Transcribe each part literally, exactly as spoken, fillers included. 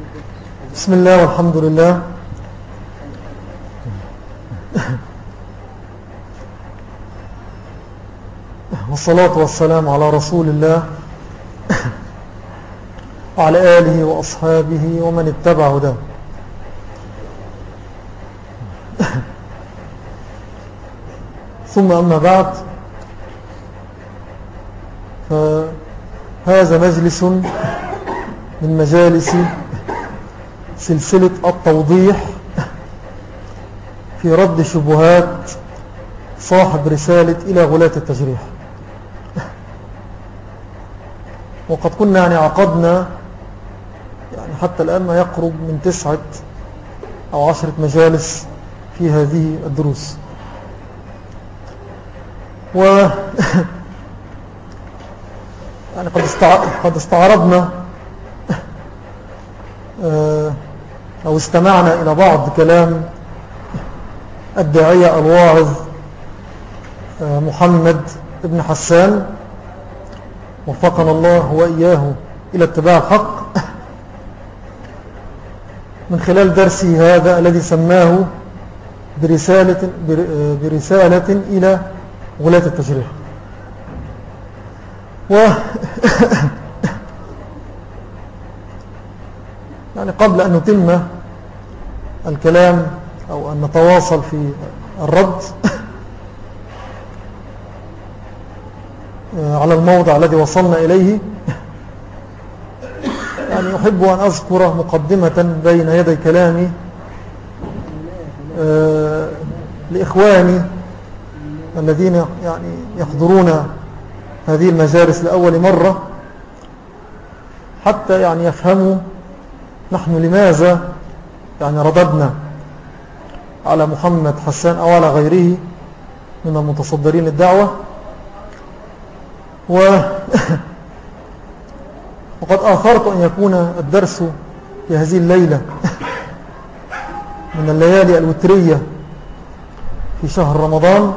بسم الله والحمد لله. والصلاة والسلام على رسول الله وعلى آله وأصحابه ومن اتبع هداه. ثم أما بعد، فهذا مجلس من مجالس سلسلة التوضيح في رد شبهات صاحب رسالة إلى غلاة التجريح. وقد كنا يعني عقدنا يعني حتى الآن ما يقرب من تسعة أو عشرة مجالس في هذه الدروس. و يعني قد استعرضنا أو استمعنا إلى بعض كلام الداعية الواعظ محمد بن حسان وفقنا الله وإياه إلى اتباع الحق، من خلال درسه هذا الذي سماه برسالة, برسالة إلى غلاة التجريح. و يعني قبل أن نتم الكلام أو أن نتواصل في الرد على الموضع الذي وصلنا إليه، يعني أحب أن أذكر مقدمة بين يدي كلامي لإخواني الذين يعني يحضرون هذه المجالس لأول مرة، حتى يعني يفهموا نحن لماذا يعني رددنا على محمد حسان أو على غيره من المتصدرين للدعوة. و وقد آخرت أن يكون الدرس في هذه الليلة من الليالي الوترية في شهر رمضان،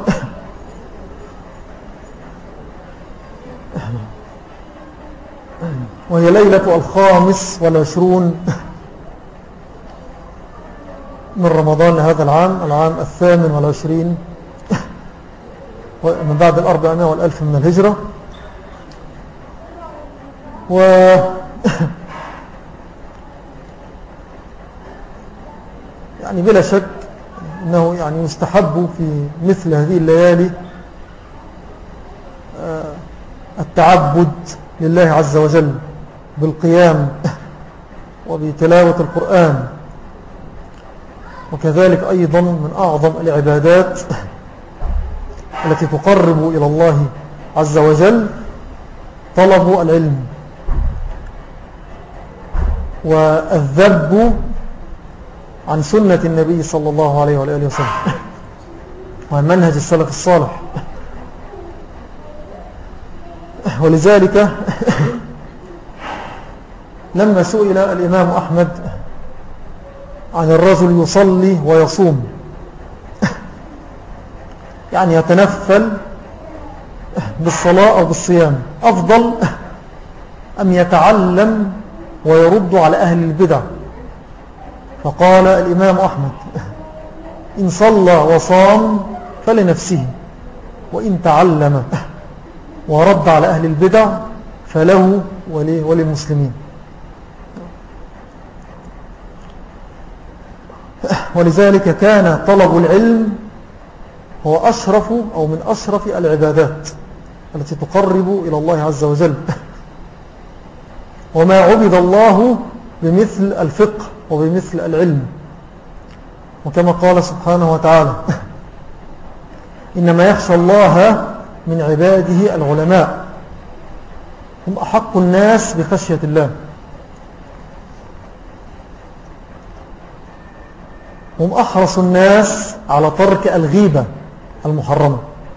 وهي ليلة الخامس والعشرون من رمضان هذا العام، العام الثامن والعشرين من بعد الأربعمائة والألف من الهجرة. و يعني بلا شك أنه يعني يستحب في مثل هذه الليالي التعبد لله عز وجل بالقيام وبتلاوة القرآن، وكذلك أيضا من أعظم العبادات التي تقرب إلى الله عز وجل طلب العلم والذب عن سنة النبي صلى الله عليه وآله وسلم وعن منهج السلف الصالح. ولذلك لما سئل الإمام أحمد عن الرجل يصلي ويصوم، يعني يتنفل بالصلاة أو بالصيام، أفضل أم يتعلم ويرد على أهل البدع؟ فقال الإمام أحمد: إن صلى وصام فلنفسه، وإن تعلم ورد على أهل البدع فله وللمسلمين. ولذلك كان طلب العلم هو أشرف أو من أشرف العبادات التي تقرب إلى الله عز وجل، وما عبد الله بمثل الفقه وبمثل العلم. وكما قال سبحانه وتعالى: إنما يخشى الله من عباده العلماء، هم أحق الناس بخشية الله، هم أحرص الناس على ترك الغيبة المحرمة.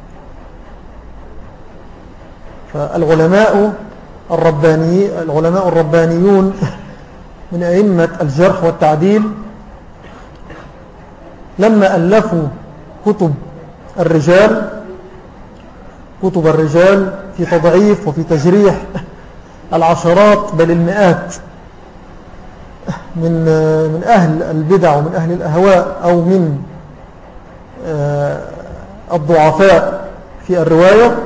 فالعلماء الرباني العلماء الربانيون من أئمة الجرح والتعديل لما ألفوا كتب الرجال كتب الرجال في تضعيف وفي تجريح العشرات بل المئات من من أهل البدع ومن أهل الأهواء أو من الضعفاء في الرواية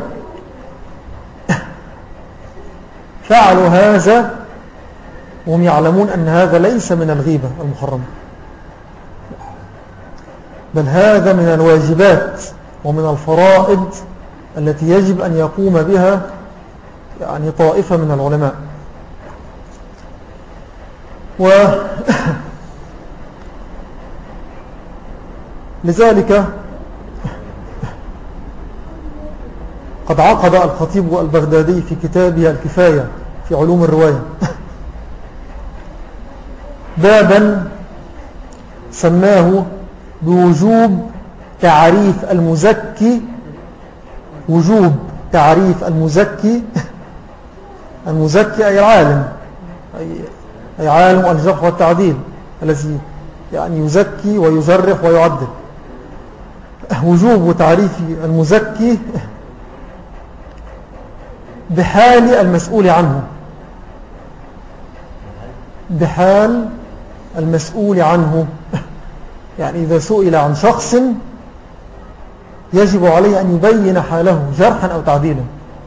فعلوا هذا وهم يعلمون أن هذا ليس من الغيبة المحرمة، بل هذا من الواجبات ومن الفرائض التي يجب أن يقوم بها يعني طائفة من العلماء. و لذلك قد عقد الخطيب البغدادي في كتابه الكفاية في علوم الرواية بابا سماه بوجوب تعريف المزكي، وجوب تعريف المزكي، المزكي أي العالم، أي عالم الجرح والتعديل الذي يعني يزكي ويجرح ويعدل. وجوب تعريف المزكي بحال المسؤول عنه، بحال المسؤول عنه، يعني إذا سئل عن شخص يجب عليه أن يبين حاله جرحا أو تعديلا.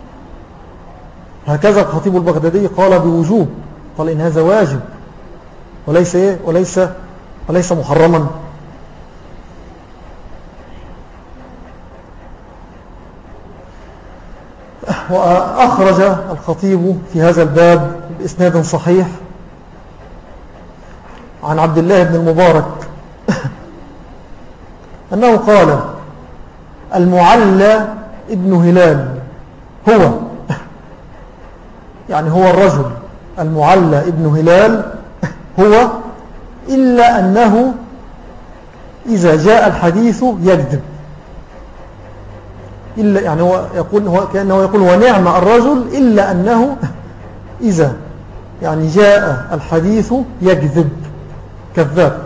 هكذا الخطيب البغدادي قال بوجوب، قال إن هذا واجب وليس إيه؟ وليس وليس محرما. وأخرج الخطيب في هذا الباب بإسناد صحيح عن عبد الله بن المبارك أنه قال المعلى ابن هلال هو، يعني هو الرجل المعلى ابن هلال هو، إلا أنه إذا جاء الحديث يكذب. إلا يعني هو يقول، هو كأنه يقول ونعم الرجل إلا أنه إذا يعني جاء الحديث يكذب، كذاب.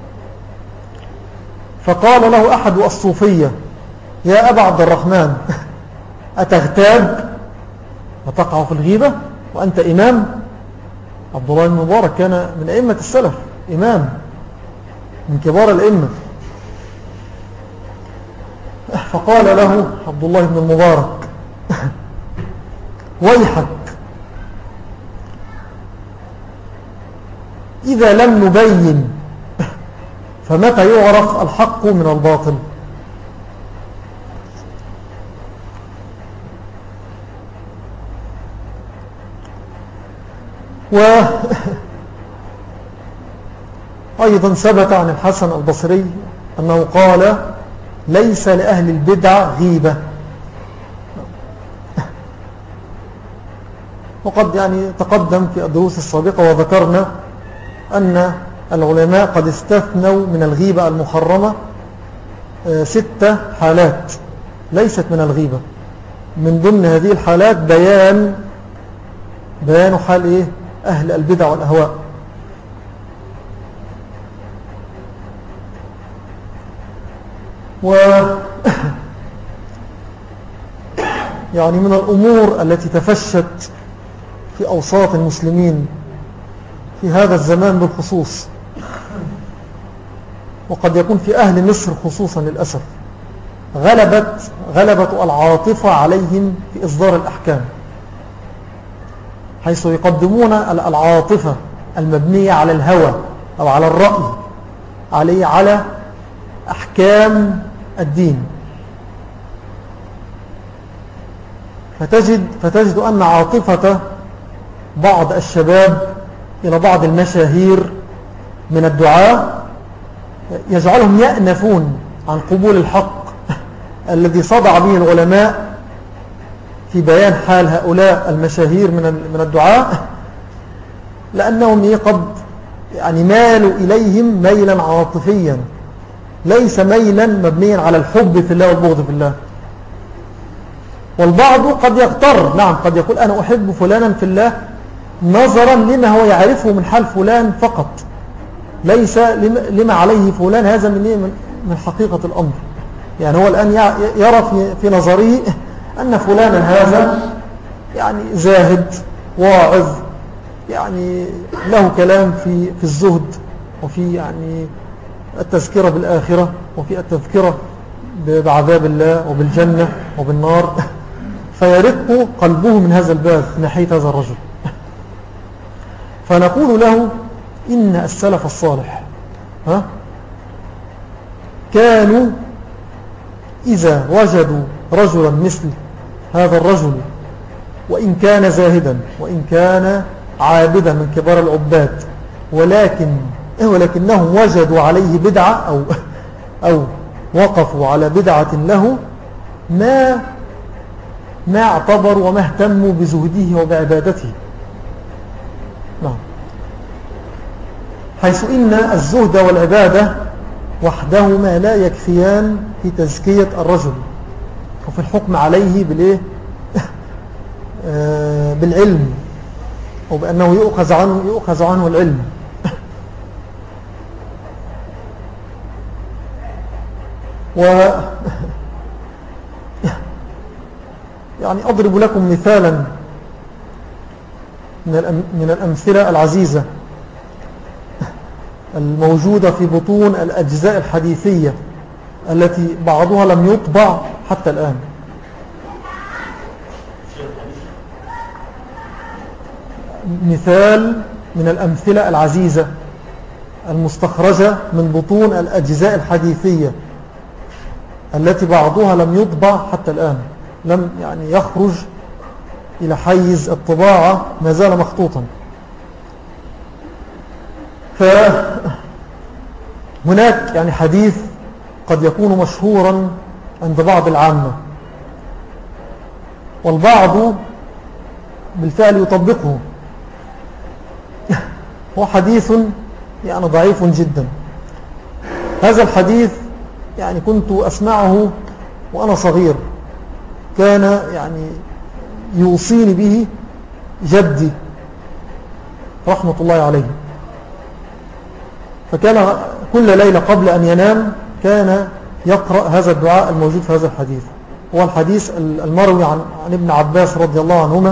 فقال له أحد الصوفية يا أبا عبد الرحمن أتغتاب وتقع في الغيبة وأنت إمام؟ عبد الله بن مبارك كان من أئمة السلف، إمام من كبار الأئمة. فقال له عبد الله بن المبارك ويحك، إذا لم نبين فمتى يعرف الحق من الباطل؟ وأيضا ثبت عن الحسن البصري أنه قال ليس لأهل البدع غيبة. وقد يعني تقدم في الدروس السابقة وذكرنا أن العلماء قد استثنوا من الغيبة المحرمة ستة حالات ليست من الغيبة. من ضمن هذه الحالات بيان بيان حال إيه؟ أهل البدع والأهواء. و يعني من الأمور التي تفشت في أوساط المسلمين في هذا الزمان بالخصوص، وقد يكون في أهل مصر خصوصا للأسف، غلبت غلبت العاطفة عليهم في إصدار الأحكام، حيث يقدمون العاطفة المبنية على الهوى أو على الرأي عليه على أحكام الدين. فتجد, فتجد أن عاطفة بعض الشباب إلى بعض المشاهير من الدعاء يجعلهم يأنفون عن قبول الحق الذي صدع به العلماء في بيان حال هؤلاء المشاهير من الدعاء، لأنهم قد يعني مالوا إليهم ميلا عاطفيا ليس ميلا مبنيا على الحب في الله والبغض في الله. والبعض قد يغتر، نعم قد يقول أنا أحب فلانا في الله نظرا لما هو يعرفه من حال فلان فقط، ليس لما عليه فلان، هذا من من حقيقة الأمر. يعني هو الآن يرى في, في نظره أن فلانا هذا يعني زاهد واعظ يعني له كلام في في الزهد، وفي يعني التذكرة بالآخرة، وفي التذكرة بعذاب الله وبالجنة وبالنار، فيرق قلبه من هذا الباب ناحية هذا الرجل. فنقول له إن السلف الصالح ها كانوا إذا وجدوا رجلا مثل هذا الرجل، وإن كان زاهدا وإن كان عابدا من كبار العباد، ولكن ولكنهم وجدوا عليه بدعة أو, أو وقفوا على بدعة له، ما ما اعتبروا وما اهتموا بزهده وبعبادته. نعم. حيث إن الزهد والعبادة وحدهما لا يكفيان في تزكية الرجل وفي الحكم عليه بالإيه؟ بالعلم، أو بأنه يؤخذ عنه, يؤخذ عنه العلم. و يعني أضرب لكم مثالا من الأمثلة العزيزة الموجودة في بطون الأجزاء الحديثية التي بعضها لم يطبع حتى الآن. مثال من الأمثلة العزيزة المستخرجة من بطون الأجزاء الحديثية التي بعضها لم يطبع حتى الآن، لم يعني يخرج إلى حيز الطباعة، ما زال مخطوطا. فهناك يعني حديث قد يكون مشهورا عند بعض العامة، والبعض بالفعل يطبقه. هو حديث يعني ضعيف جدا. هذا الحديث يعني كنت أسمعه وأنا صغير، كان يعني يوصيني به جدي رحمة الله عليه، فكان كل ليلة قبل أن ينام كان يقرأ هذا الدعاء الموجود في هذا الحديث. هو الحديث المروي عن, عن ابن عباس رضي الله عنهما،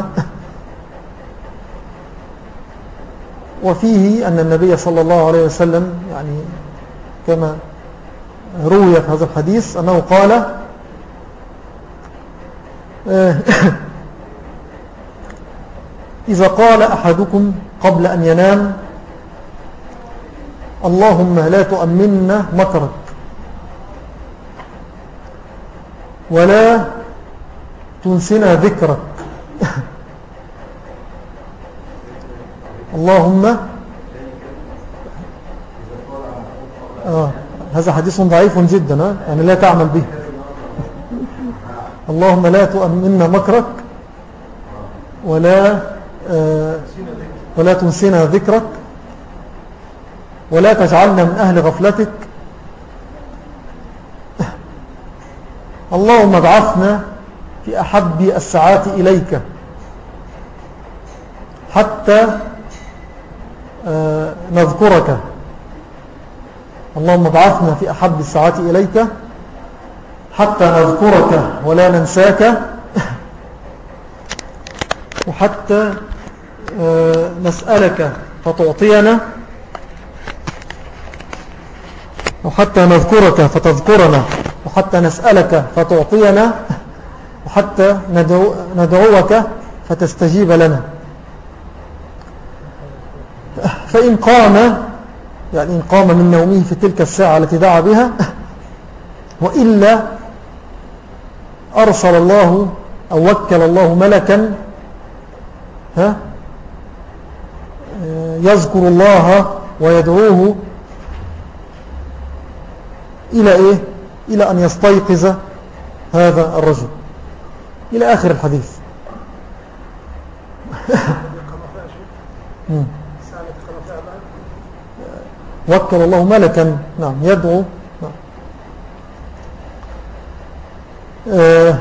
وفيه أن النبي صلى الله عليه وسلم يعني كما روي في هذا الحديث أنه قال إذا قال أحدكم قبل أن ينام اللهم لا تؤمننا مكرك ولا تنسنا ذكرك، اللهم آه هذا حديث ضعيف جدا، يعني لا تعمل به. اللهم لا تؤمننا مكرك ولا آه ولا تنسنا ذكرك ولا تجعلنا من أهل غفلتك، اللهم ابعثنا في أحب الساعات إليك حتى آه نذكرك، اللهم ابعثنا في أحب الساعات إليك حتى نذكرك ولا ننساك، وحتى آه نسألك فتعطينا، وحتى نذكرك فتذكرنا، وحتى نسألك فتعطينا، وحتى ندعو ندعوك فتستجيب لنا. فإن قام يعني إن قام من نومه في تلك الساعة التي دعا بها، وإلا أرسل الله أو وكل الله ملكا ها يذكر الله ويدعوه إلى إيه؟ إلى أن يستيقظ هذا الرجل، إلى آخر الحديث. وكل الله ملكا نعم يدعو نعم. آه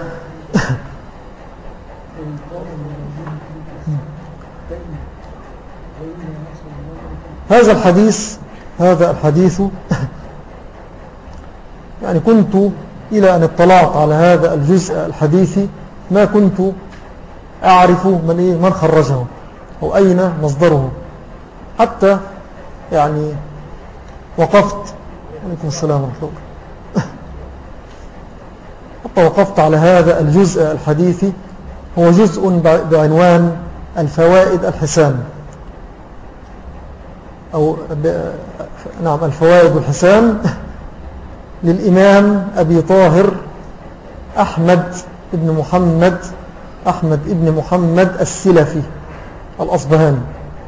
هذا الحديث هذا الحديث يعني كنت إلى أن اطلعت على هذا الجزء الحديثي ما كنت أعرف من, إيه من خرجه، أو أين مصدره، حتى يعني وقفت عليكم السلام ورحمة الله حتى وقفت على هذا الجزء الحديثي، هو جزء بعنوان الفوائد الحسان، أو نعم الفوائد الحسان للإمام أبي طاهر أحمد ابن محمد أحمد ابن محمد السلفي الأصبهاني،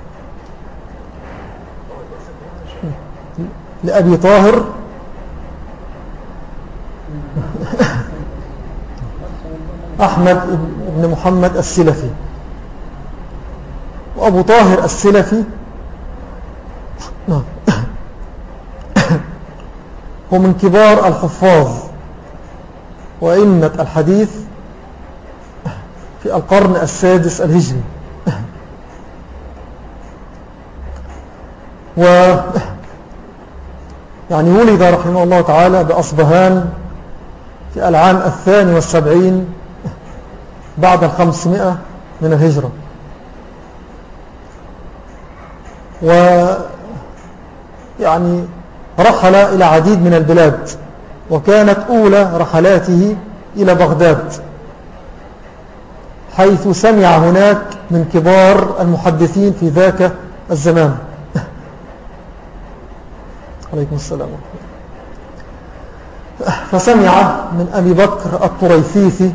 لأبي طاهر أحمد ابن محمد السلفي. وأبو طاهر السلفي هو من كبار الحفاظ وأئمة الحديث في القرن السادس الهجري، و يعني ولد رحمه الله تعالى بأصبهان في العام الثاني والسبعين بعد الخمسمائة من الهجرة، و يعني رحل إلى عديد من البلاد، وكانت أولى رحلاته إلى بغداد، حيث سمع هناك من كبار المحدثين في ذاك الزمان. عليكم السلام. فسمع من أبي بكر الطريفيثي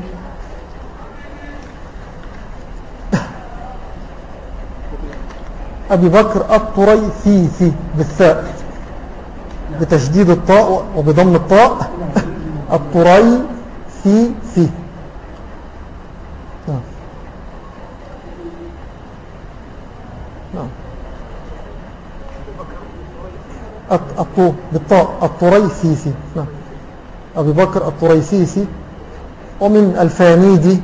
أبي بكر الطريفيثي بالثاء بتشديد الطاء وبضم الطاء، الطريفيثي. نعم نعم الطو بالطاء الطريفيثي. نعم أبي بكر الطريفيثي، ومن الفانيدي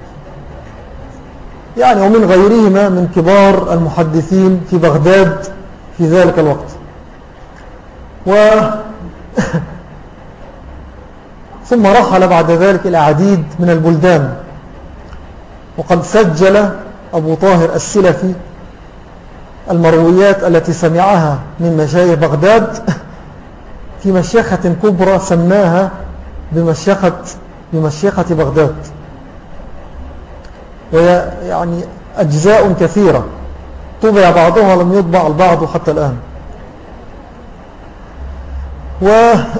يعني، ومن غيرهما من كبار المحدثين في بغداد في ذلك الوقت. و ثم رحل بعد ذلك إلى عديد من البلدان، وقد سجل أبو طاهر السلفي المرويات التي سمعها من مشايخ بغداد في مشيخة كبرى سماها بمشيخة, بمشيخة بغداد، وهي يعني أجزاء كثيرة طبع بعضها لم يطبع البعض حتى الآن. و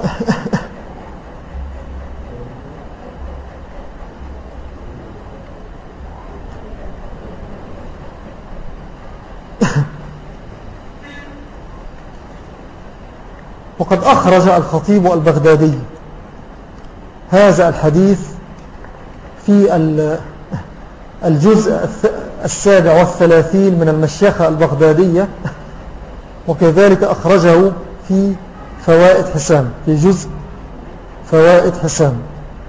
وقد أخرج الخطيب البغدادي هذا الحديث في الجزء السابع والثلاثين من المشيخة البغدادية، وكذلك أخرجه في فوائد حسان، في جزء فوائد حسان.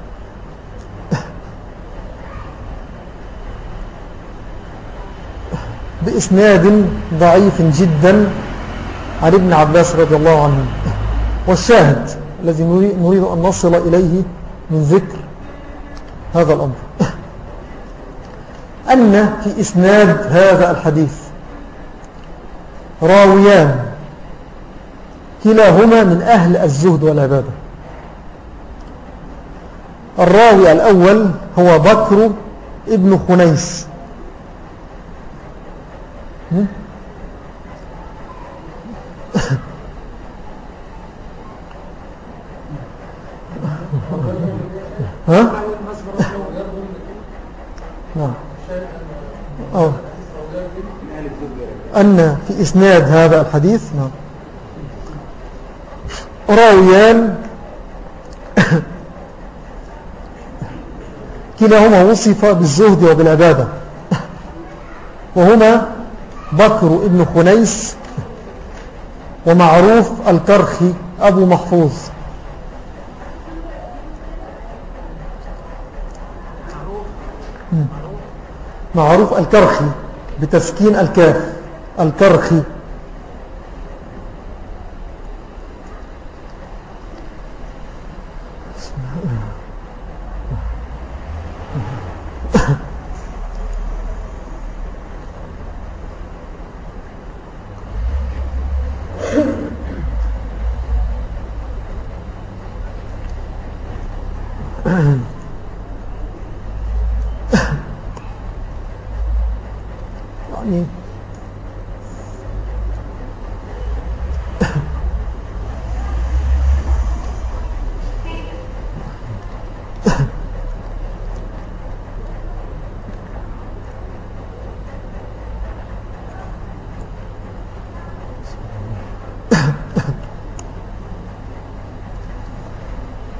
بإسناد ضعيف جدا عن ابن عباس رضي الله عنه. والشاهد الذي نريد أن نصل إليه من ذكر هذا الأمر أن في إسناد هذا الحديث راويان كلاهما من أهل الزهد والعبادة. الراوي الأول هو بكر ابن خنيس، ها؟ نعم. أو أن في إسناد هذا الحديث نعم راويان كلاهما وصف بالزهد وبالعبادة، وهما بكر ابن خنيس ومعروف الكرخي أبو محفوظ. معروف الكرخي بتسكين الكاف، الكرخي.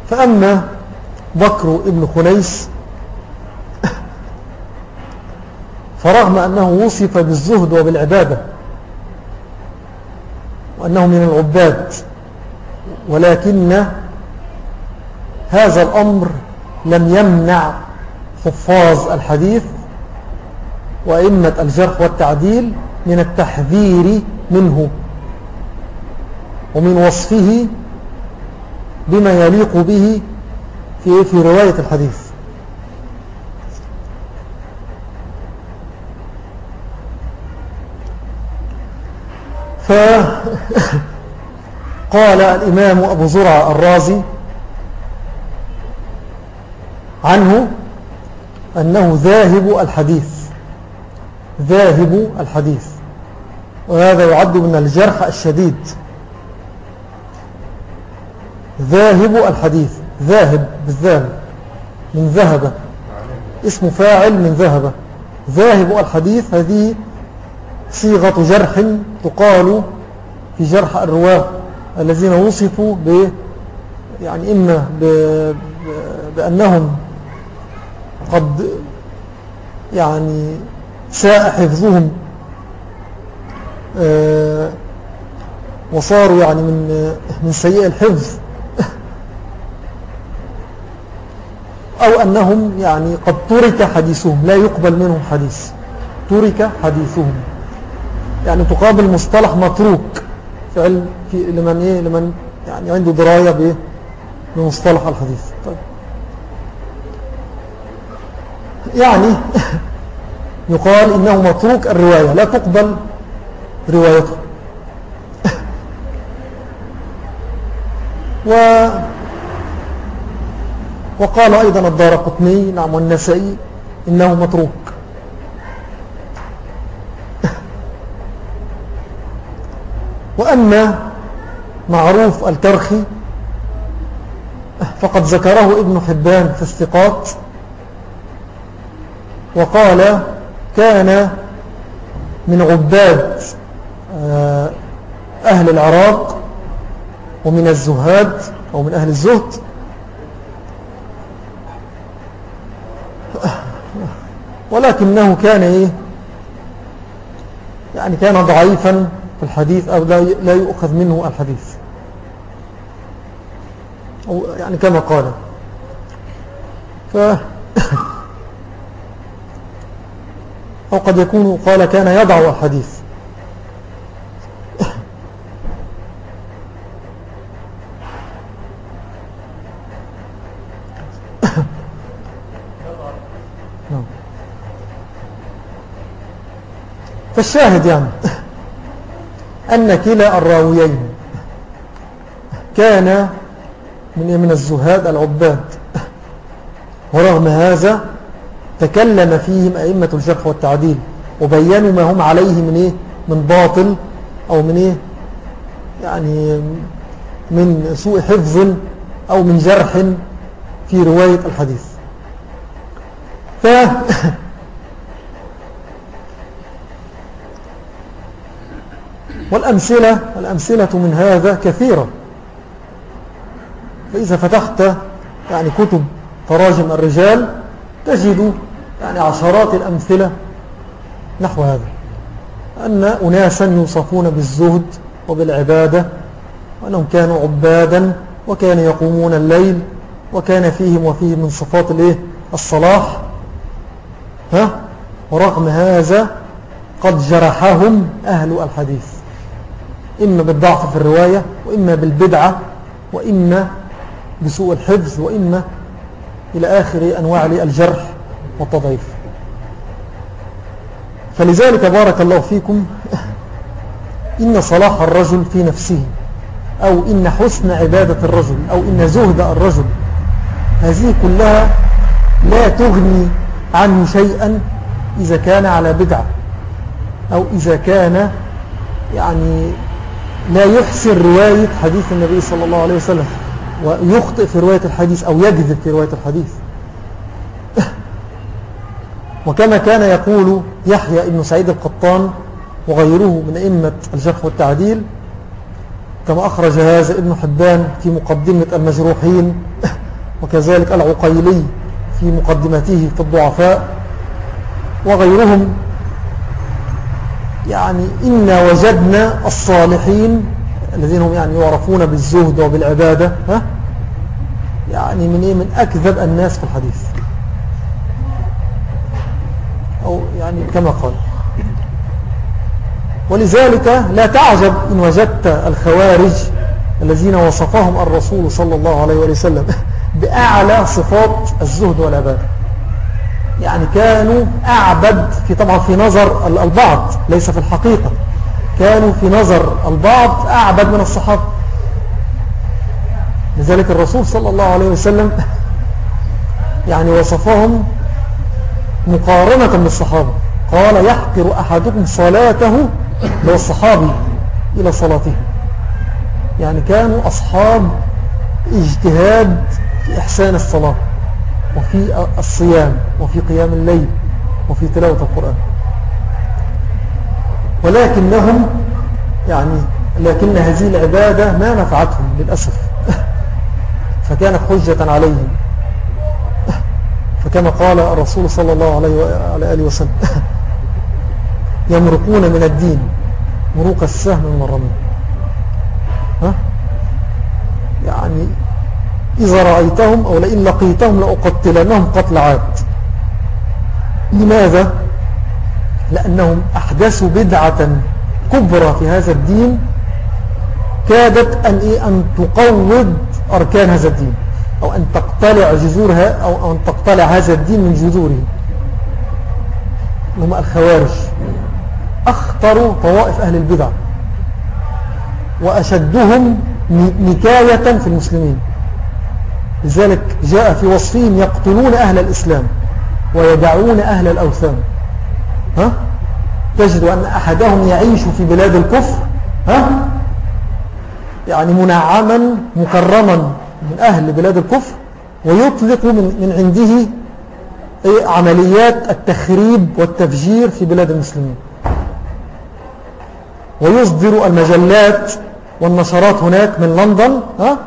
فأما بكر ابن خنيس فرغم أنه وصف بالزهد وبالعبادة وأنه من العباد، ولكن هذا الأمر لم يمنع حفاظ الحديث وأئمة الجرح والتعديل من التحذير منه ومن وصفه بما يليق به في في رواية الحديث. فقال الإمام أبو زرع الرازي عنه أنه ذاهب الحديث، ذاهب الحديث، وهذا يعد من الجرح الشديد. ذاهب الحديث، ذاهب بالذال من ذهب، اسم فاعل من ذهب. ذاهب الحديث هذه صيغة جرح تقال في جرح الرواة الذين وصفوا ب يعني إما ب بأنهم قد يعني ساء حفظهم وصاروا يعني من من سيء الحفظ، أو أنهم يعني قد ترك حديثهم، لا يقبل منهم حديث، ترك حديثهم، يعني تقابل مصطلح متروك في علم في لمن إيه لمن يعني عنده دراية بمصطلح الحديث. طيب يعني يقال إنه متروك الرواية، لا تقبل روايته. و وقال أيضا الدارقطني نعم والنسائي إنه متروك. وأما معروف الكرخي فقد ذكره ابن حبان في الثقات وقال كان من عباد أهل العراق ومن الزهاد أو من أهل الزهد، ولكنه كان إيه يعني كان ضعيفا في الحديث أو لا يؤخذ منه الحديث، أو يعني كما قال. ف أو قد يكون قال كان يضع الحديث. فالشاهد يعني أن كلا الراويين كان من من الزهاد العباد، ورغم هذا تكلم فيهم أئمة الجرح والتعديل وبينوا ما هم عليه من إيه من باطل أو من إيه يعني من سوء حفظ أو من جرح في رواية الحديث. ف والأمثلة والأمثلة من هذا كثيرة. فإذا فتحت يعني كتب تراجم الرجال تجد يعني عشرات الأمثلة نحو هذا، أن أناسا يوصفون بالزهد وبالعبادة وأنهم كانوا عبادا وكانوا يقومون الليل وكان فيهم وفيه من صفات الايه الصلاح، ها ورغم هذا قد جرحهم أهل الحديث، إما بالضعف في الرواية وإما بالبدعة وإما بسوء الحفظ وإما إلى آخر أنواع الجرح والتضعيف. فلذلك بارك الله فيكم إن صلاح الرجل في نفسه أو إن حسن عبادة الرجل أو إن زهد الرجل هذه كلها لا تغني عنه شيئا إذا كان على بدعة أو إذا كان يعني لا يحسن رواية حديث النبي صلى الله عليه وسلم ويخطئ في رواية الحديث أو يكذب في رواية الحديث. وكما كان يقول يحيى ابن سعيد القطان وغيره من أئمة الجرح والتعديل كما أخرج هذا ابن حبان في مقدمة المجروحين وكذلك العقيلي في مقدمته في الضعفاء وغيرهم. يعني إنا وجدنا الصالحين الذين هم يعني يعرفون بالزهد وبالعبادة ها يعني من إيه من أكذب الناس في الحديث، أو يعني كما قال. ولذلك لا تعجب إن وجدت الخوارج الذين وصفهم الرسول صلى الله عليه وسلم بأعلى صفات الزهد والعبادة. يعني كانوا أعبد في طبعا في نظر البعض، ليس في الحقيقة، كانوا في نظر البعض أعبد من الصحابة. لذلك الرسول صلى الله عليه وسلم يعني وصفهم مقارنة بالصحابة، قال يحقر أحدكم صلاته لو الصحابي إلى صلاته. يعني كانوا أصحاب اجتهاد في إحسان الصلاة وفي الصيام وفي قيام الليل وفي تلاوة القرآن، ولكنهم يعني لكن هذه العبادة ما نفعتهم للأسف فكانت حجة عليهم. فكما قال الرسول صلى الله عليه وآله وسلم يمرقون من الدين مروق السهم من الرمي. ها؟ يعني إذا رأيتهم أو لئن لقيتهم لأقتلنهم قتل عاد. لماذا؟ لأنهم أحدثوا بدعة كبرى في هذا الدين كادت أن, إيه أن تقوض أركان هذا الدين، أو أن تقتلع جذورها، أو أن تقتلع هذا الدين من جذوره. هم الخوارج أخطروا طوائف أهل البدع وأشدهم نكاية في المسلمين. لذلك جاء في وصفهم يقتلون أهل الإسلام ويدعون أهل الأوثان. ها؟ تجد أن أحدهم يعيش في بلاد الكفر ها؟ يعني منعما مكرما من أهل بلاد الكفر، ويطلق من, من عنده عمليات التخريب والتفجير في بلاد المسلمين، ويصدر المجلات والنشرات هناك من لندن ها؟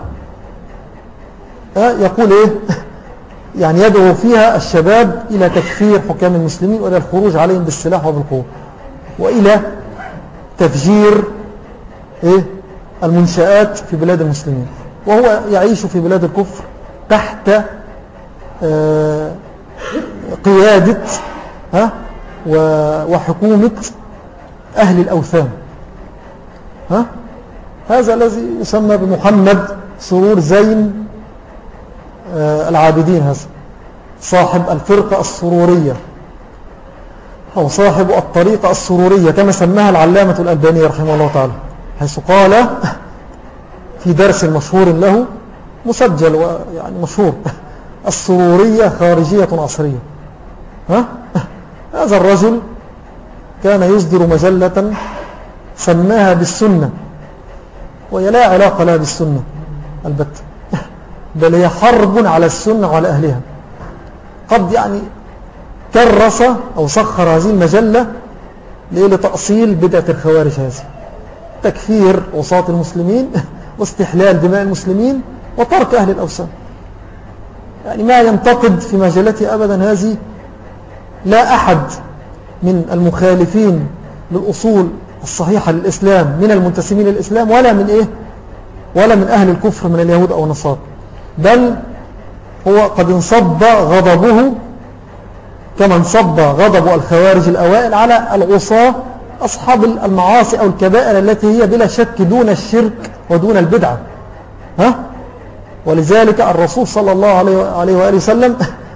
ها يقول إيه يعني يدعو فيها الشباب إلى تكفير حكام المسلمين وإلى الخروج عليهم بالسلاح وبالقوة، وإلى تفجير إيه المنشآت في بلاد المسلمين، وهو يعيش في بلاد الكفر تحت آه قيادة ها وحكومة أهل الأوثان. ها؟ هذا الذي يسمى بمحمد سرور زين آه العابدين، هذا صاحب الفرقة السرورية أو صاحب الطريقة السرورية كما سماها العلامة الألباني رحمه الله تعالى، حيث قال في درس مشهور له مسجل ويعني مشهور: السرورية خارجية عصرية. ها؟ هذا الرجل كان يصدر مجلة سماها بالسنة، وهي لا علاقة لها بالسنة البتة، بل هي حرب على السنة وعلى أهلها. قد يعني كرس أو سخر هذه المجلة لتأصيل بدعة الخوارج هذه، تكفير عصاة المسلمين واستحلال دماء المسلمين وترك أهل الأوثان. يعني ما ينتقد في مجلته أبدا هذه لا أحد من المخالفين للأصول الصحيحة للإسلام من المنتسبين للإسلام، ولا من إيه ولا من أهل الكفر من اليهود أو النصارى، بل هو قد انصب غضبه كما انصب غضب الخوارج الأوائل على العصاة أصحاب المعاصي أو الكبائر التي هي بلا شك دون الشرك ودون البدعة. ها؟ ولذلك الرسول صلى الله عليه وآله وسلم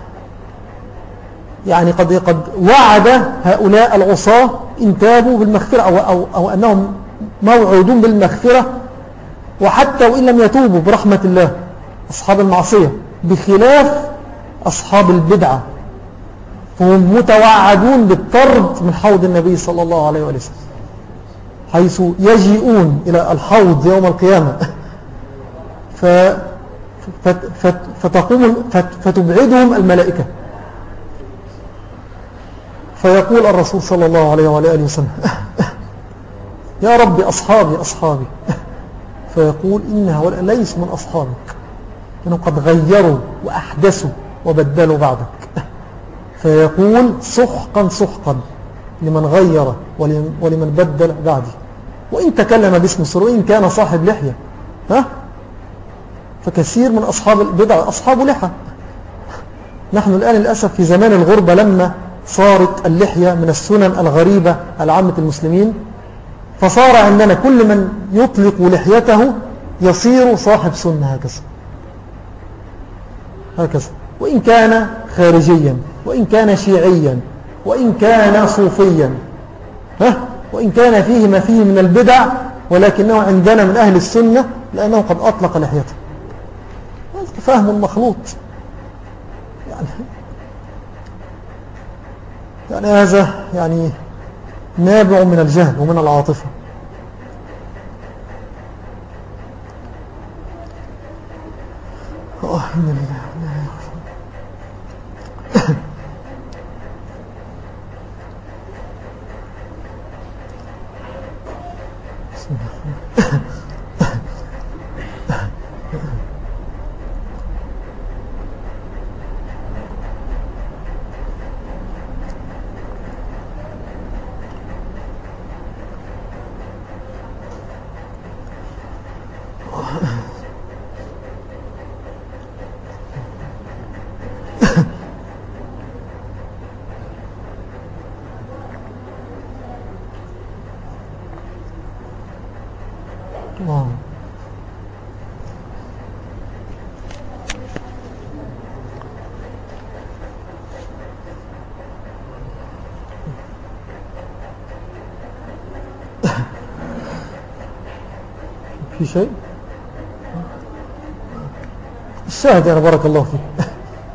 يعني قد قد وعد هؤلاء العصاة إن تابوا بالمغفرة أو, أو, أو أنهم موعودون بالمغفرة، وحتى وإن لم يتوبوا برحمة الله أصحاب المعصية، بخلاف أصحاب البدعة فهم متوعدون بالطرد من حوض النبي صلى الله عليه وسلم، حيث يجيئون إلى الحوض يوم القيامة ف فتقوم فتبعدهم الملائكة، فيقول الرسول صلى الله عليه وآله وسلم: يا رب أصحابي أصحابي، فيقول: إن هؤلاء ليسوا من أصحابك، أنهم قد غيروا وأحدثوا وبدلوا بعدك، فيقول سحقا سحقا لمن غير ولمن بدل بعدي، وإن تكلم باسم سر وإن كان صاحب لحية. ها؟ فكثير من أصحاب البدع أصحاب لحى. نحن الآن للأسف في زمان الغربة لما صارت اللحية من السنن الغريبة على عامة المسلمين، فصار عندنا كل من يطلق لحيته يصير صاحب سنة هكذا هكذا، وإن كان خارجيا، وإن كان شيعيا، وإن كان صوفيا، ها؟ وإن كان فيه ما فيه من البدع، ولكنه عندنا من أهل السنة لأنه قد أطلق لحيته. فهم مخلوط يعني, يعني هذا يعني نابع من الجهل ومن العاطفة. آه إن الله الله في شيء الشاهد يعني بارك الله فيك.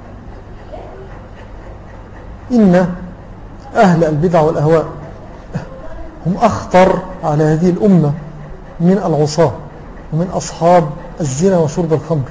إن أهل البدع والأهواء هم أخطر على هذه الأمة من العصاة ومن أصحاب الزنا وشرب الخمر،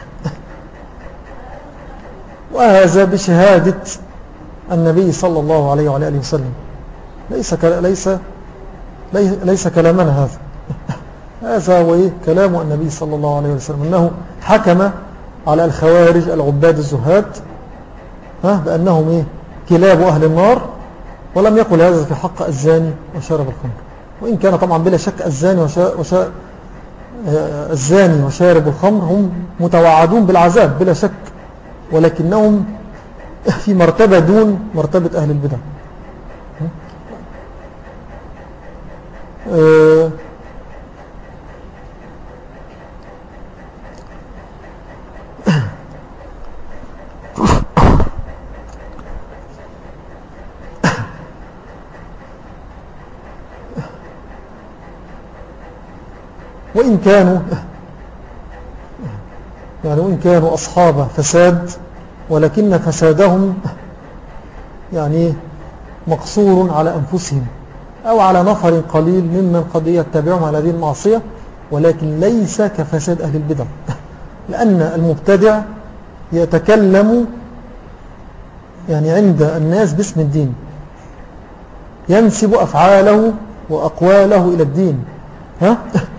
وهذا بشهادة النبي صلى الله عليه وعلى آله وسلم، ليس ليس ليس كلامنا هذا هذا هو إيه؟ كلام النبي صلى الله عليه وسلم، أنه حكم على الخوارج العباد الزهاد ها بأنهم إيه؟ كلاب أهل النار، ولم يقل هذا في حق الزاني وشارب الخمر، وإن كان طبعا بلا شك الزاني وشا وشا الزاني وشارب الخمر هم متوعدون بالعذاب بلا شك، ولكنهم في مرتبة دون مرتبة أهل البدع. أه وإن كانوا يعني وإن كانوا أصحاب فساد، ولكن فسادهم يعني مقصور على أنفسهم أو على نفر قليل ممن قد يتبعهم على هذه المعصية، ولكن ليس كفساد أهل البدع، لأن المبتدع يتكلم يعني عند الناس باسم الدين، ينسب أفعاله وأقواله إلى الدين، ها؟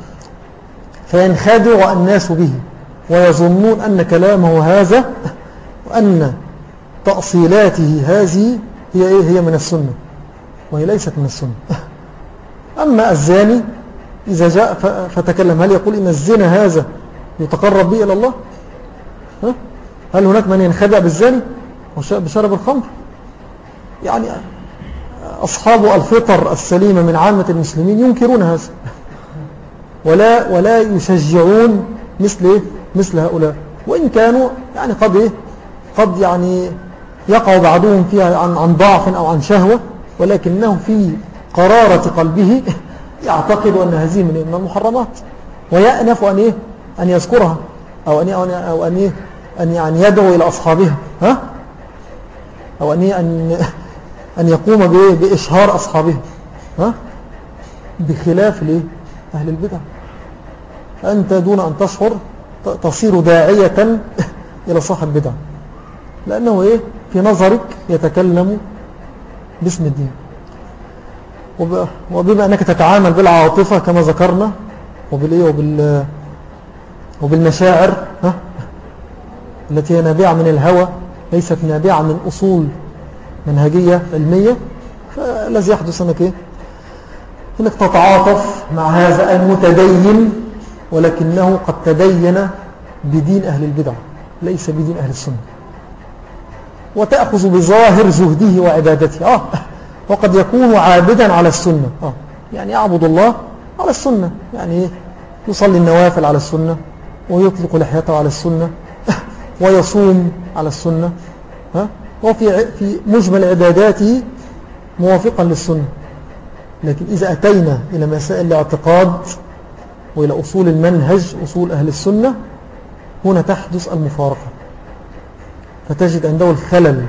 فينخدع الناس به ويظنون أن كلامه هذا وأن تأصيلاته هذه هي إيه؟ هي من السنة، وهي ليست من السنة. أما الزاني إذا جاء فتكلم، هل يقول إن الزنا هذا يتقرب به إلى الله؟ ها؟ هل هناك من ينخدع بالزاني بشرب الخمر؟ يعني أصحاب الفطر السليمة من عامة المسلمين ينكرون هذا، ولا ولا يشجعون مثل إيه؟ مثل هؤلاء، وإن كانوا يعني قد إيه؟ قد يعني يقع بعضهم فيها عن عن ضعف أو عن شهوة، ولكنه في قرارة قلبه يعتقد أن هذه من المحرمات، ويأنف أن إيه؟ أن يذكرها أو أن أو أن إيه؟ أن يعني يدعو إلى أصحابها، ها؟ أو أن أن أن يقوم بإشهار أصحابها، ها؟ بخلاف ليه؟ أهل البدع. أنت دون أن تشعر تصير داعية إلى صاحب بدع، لأنه إيه؟ في نظرك يتكلم باسم الدين، وبما أنك تتعامل بالعاطفة كما ذكرنا وبالإيه وبال وبالمشاعر، ها؟ التي هي نابعة من الهوى ليست نابعة من أصول منهجية علمية، فالذي يحدث أنك إيه؟ أنك تتعاطف مع هذا المتدين ولكنه قد تدين بدين أهل البدع ليس بدين أهل السنة، وتأخذ بظاهر زهده وعبادته. آه وقد يكون عابدا على السنة، آه يعني يعبد الله على السنة، يعني يصلي النوافل على السنة ويطلق لحيته على السنة ويصوم على السنة، ها وفي في مجمل عباداته موافقا للسنة. لكن إذا أتينا إلى مسائل الاعتقاد وإلى أصول المنهج أصول أهل السنة هنا تحدث المفارقة، فتجد عنده الخلل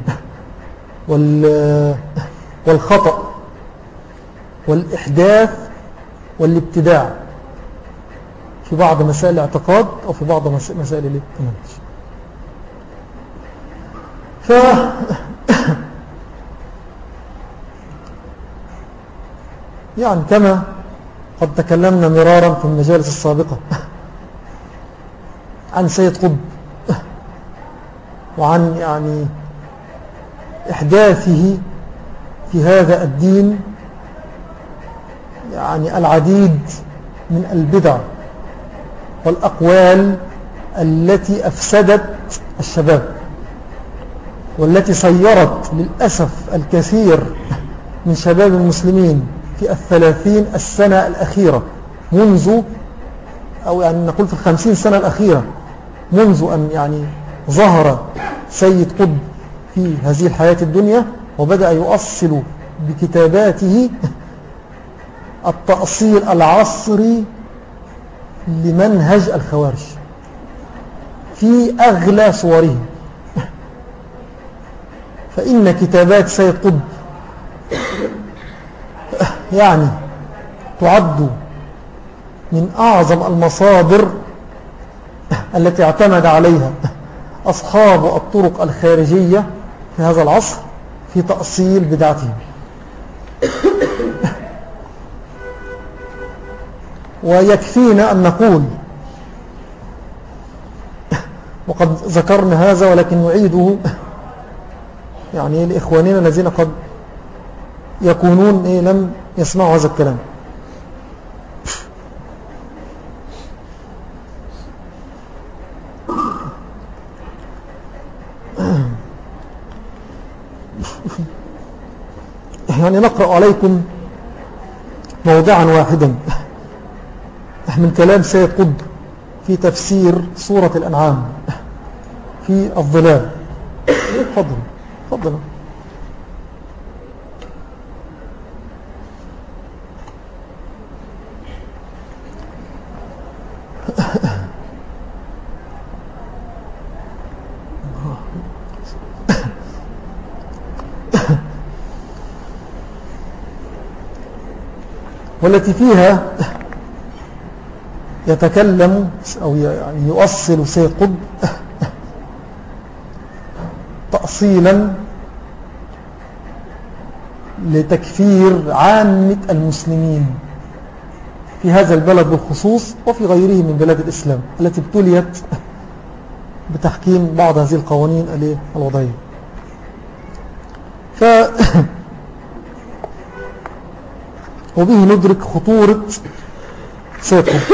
والخطأ والإحداث والابتداع في بعض مسائل الاعتقاد أو في بعض مسائل المنهج. ف يعني كما قد تكلمنا مرارا في المجالس السابقة عن سيد قطب وعن يعني إحداثه في هذا الدين يعني العديد من البدع والأقوال التي أفسدت الشباب والتي صيرت للأسف الكثير من شباب المسلمين في الثلاثين السنة الأخيرة منذ أو يعني نقول في الخمسين سنة الأخيرة منذ أن يعني ظهر سيد قطب في هذه الحياة الدنيا وبدأ يؤصل بكتاباته التأصيل العصري لمنهج الخوارج في أغلى صوره. فإن كتابات سيد قطب يعني تعد من أعظم المصادر التي اعتمد عليها أصحاب الطرق الخارجية في هذا العصر في تأصيل بدعتهم. ويكفينا أن نقول وقد ذكرنا هذا ولكن نعيده يعني لإخواننا الذين قد يكونون إيه لم يسمعوا هذا الكلام. يعني نقرأ عليكم موضعا واحدا من كلام سيد قطب في تفسير سورة الأنعام في الظلال. تفضل تفضل. والتي فيها يتكلم أو يعني يؤصل سيد قطب تأصيلا لتكفير عامة المسلمين في هذا البلد بالخصوص وفي غيره من بلاد الإسلام التي ابتليت بتحكيم بعض هذه القوانين الوضعية. ف وبه ندرك خطورة سيد قطب.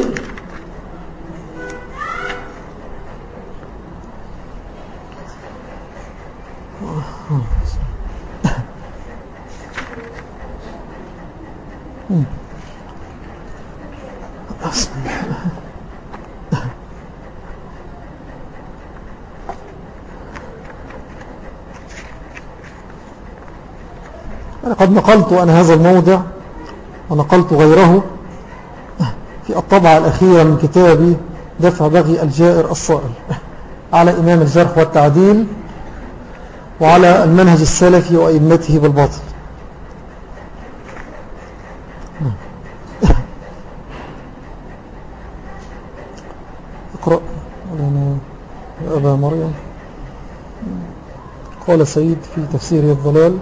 أنا قد نقلت أنا هذا الموضع ونقلت غيره في الطبعة الأخيرة من كتابي دفع بغي الجائر الصائل على إمام الجرح والتعديل وعلى المنهج السلفي وأئمته بالباطل. اقرأ يا أبا مريم. قال سيد في تفسير الضلال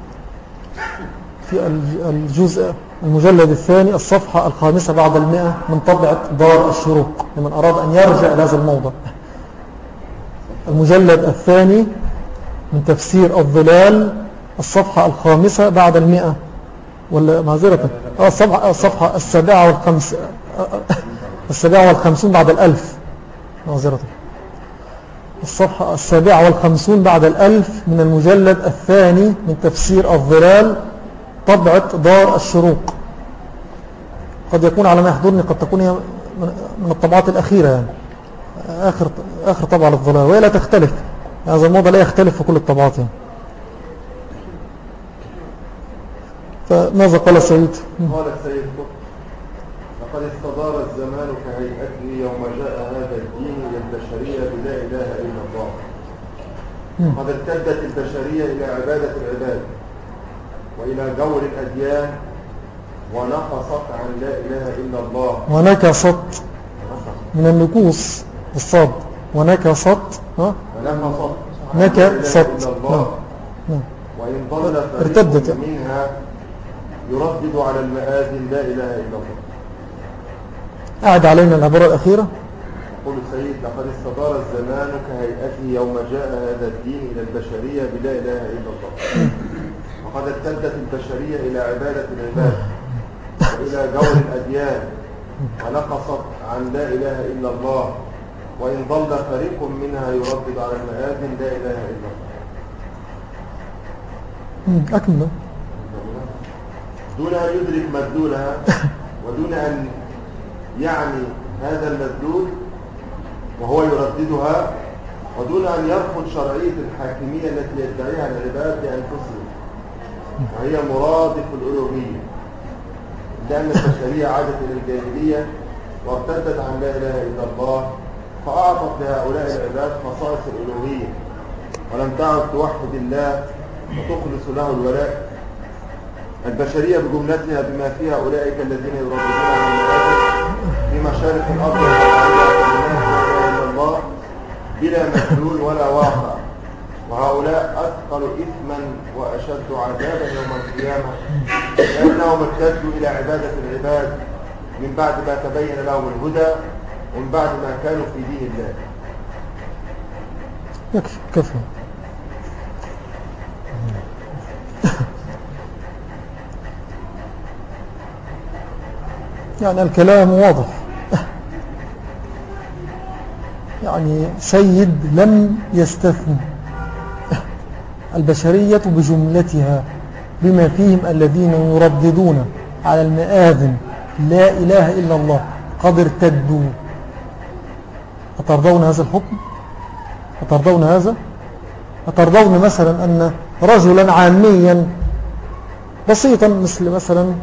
في الجزء المجلد الثاني الصفحة الخامسة بعد المئة من طبعة دار الشروق لمن أراد أن يرجع إلى هذا الموضع. المجلد الثاني من تفسير الظلال، الصفحة الخامسة بعد المئة، ولا معذرة الصفحة, الصفحة السابعة والخمس السابعة والخمسون بعد الألف، معذرة الصفحة السابعة والخمسون بعد الألف من المجلد الثاني من تفسير الظلال، طبعة دار الشروق. قد يكون على ما يحضرني قد تكون هي من الطبعات الأخيرة، يعني آخر, آخر طبعة للظلال، وهي لا تختلف، هذا الموضوع لا يختلف في كل الطبعات يعني. فماذا قال السيد؟ قال السيد لقد استدار الزمان كهيئته يوم جاء هذا الدين إلى البشرية بلا إله إلا الله. قد ارتدت البشرية إلى عبادة العباد وإلى جور الأديان ونقصت عن لا إله إلا الله. ونكصت من النكوص الصاد، ونكصت ها ونقصت نكصت وإن ضل فريق منها يردد على المآذن لا إله إلا الله. أعد علينا العبارة الأخيرة. يقول السيد لقد استدار الزمان كهيئته يوم جاء هذا الدين إلى البشرية بلا إله إلا الله. وقد ارتدت البشرية إلى عبادة العباد وإلى جور الأديان ونقصت عن لا إله إلا الله، وإن ضل فريق منها يردد على المآذن لا إله إلا الله. أكمل. دون أن يدرك مدلولها ودون أن يعني هذا المدلول وهو يرددها، ودون أن يرفض شرعية الحاكمية التي يدعيها العباد لأنفسهم، وهي مرادف الألوهية، لأن البشرية عادت إلى الجاهلية وارتدت عن لا إله إلا الله، فأعطت لهؤلاء العباد خصائص الألوهية ولم تعد توحد الله وتخلص له الولاء. البشرية بجملتها بما فيها أولئك الذين يرددون عن المآذن في مشارق الأرض إلا الله بلا مدلول ولا واقع، وهؤلاء أثقل إثما وأشد عذابا يوم القيامة، لأنهم ارتدوا إلى عبادة العباد من بعد ما تبين لهم الهدى ومن بعد ما كانوا في دين الله. يكفي كفي. يعني الكلام واضح، يعني سيد لم يستثني البشرية بجملتها بما فيهم الذين يرددون على المآذن لا إله إلا الله قد ارتدوا. أترضون هذا الحكم؟ أترضون هذا؟ أترضون مثلا أن رجلا عاميا بسيطا مثل مثلا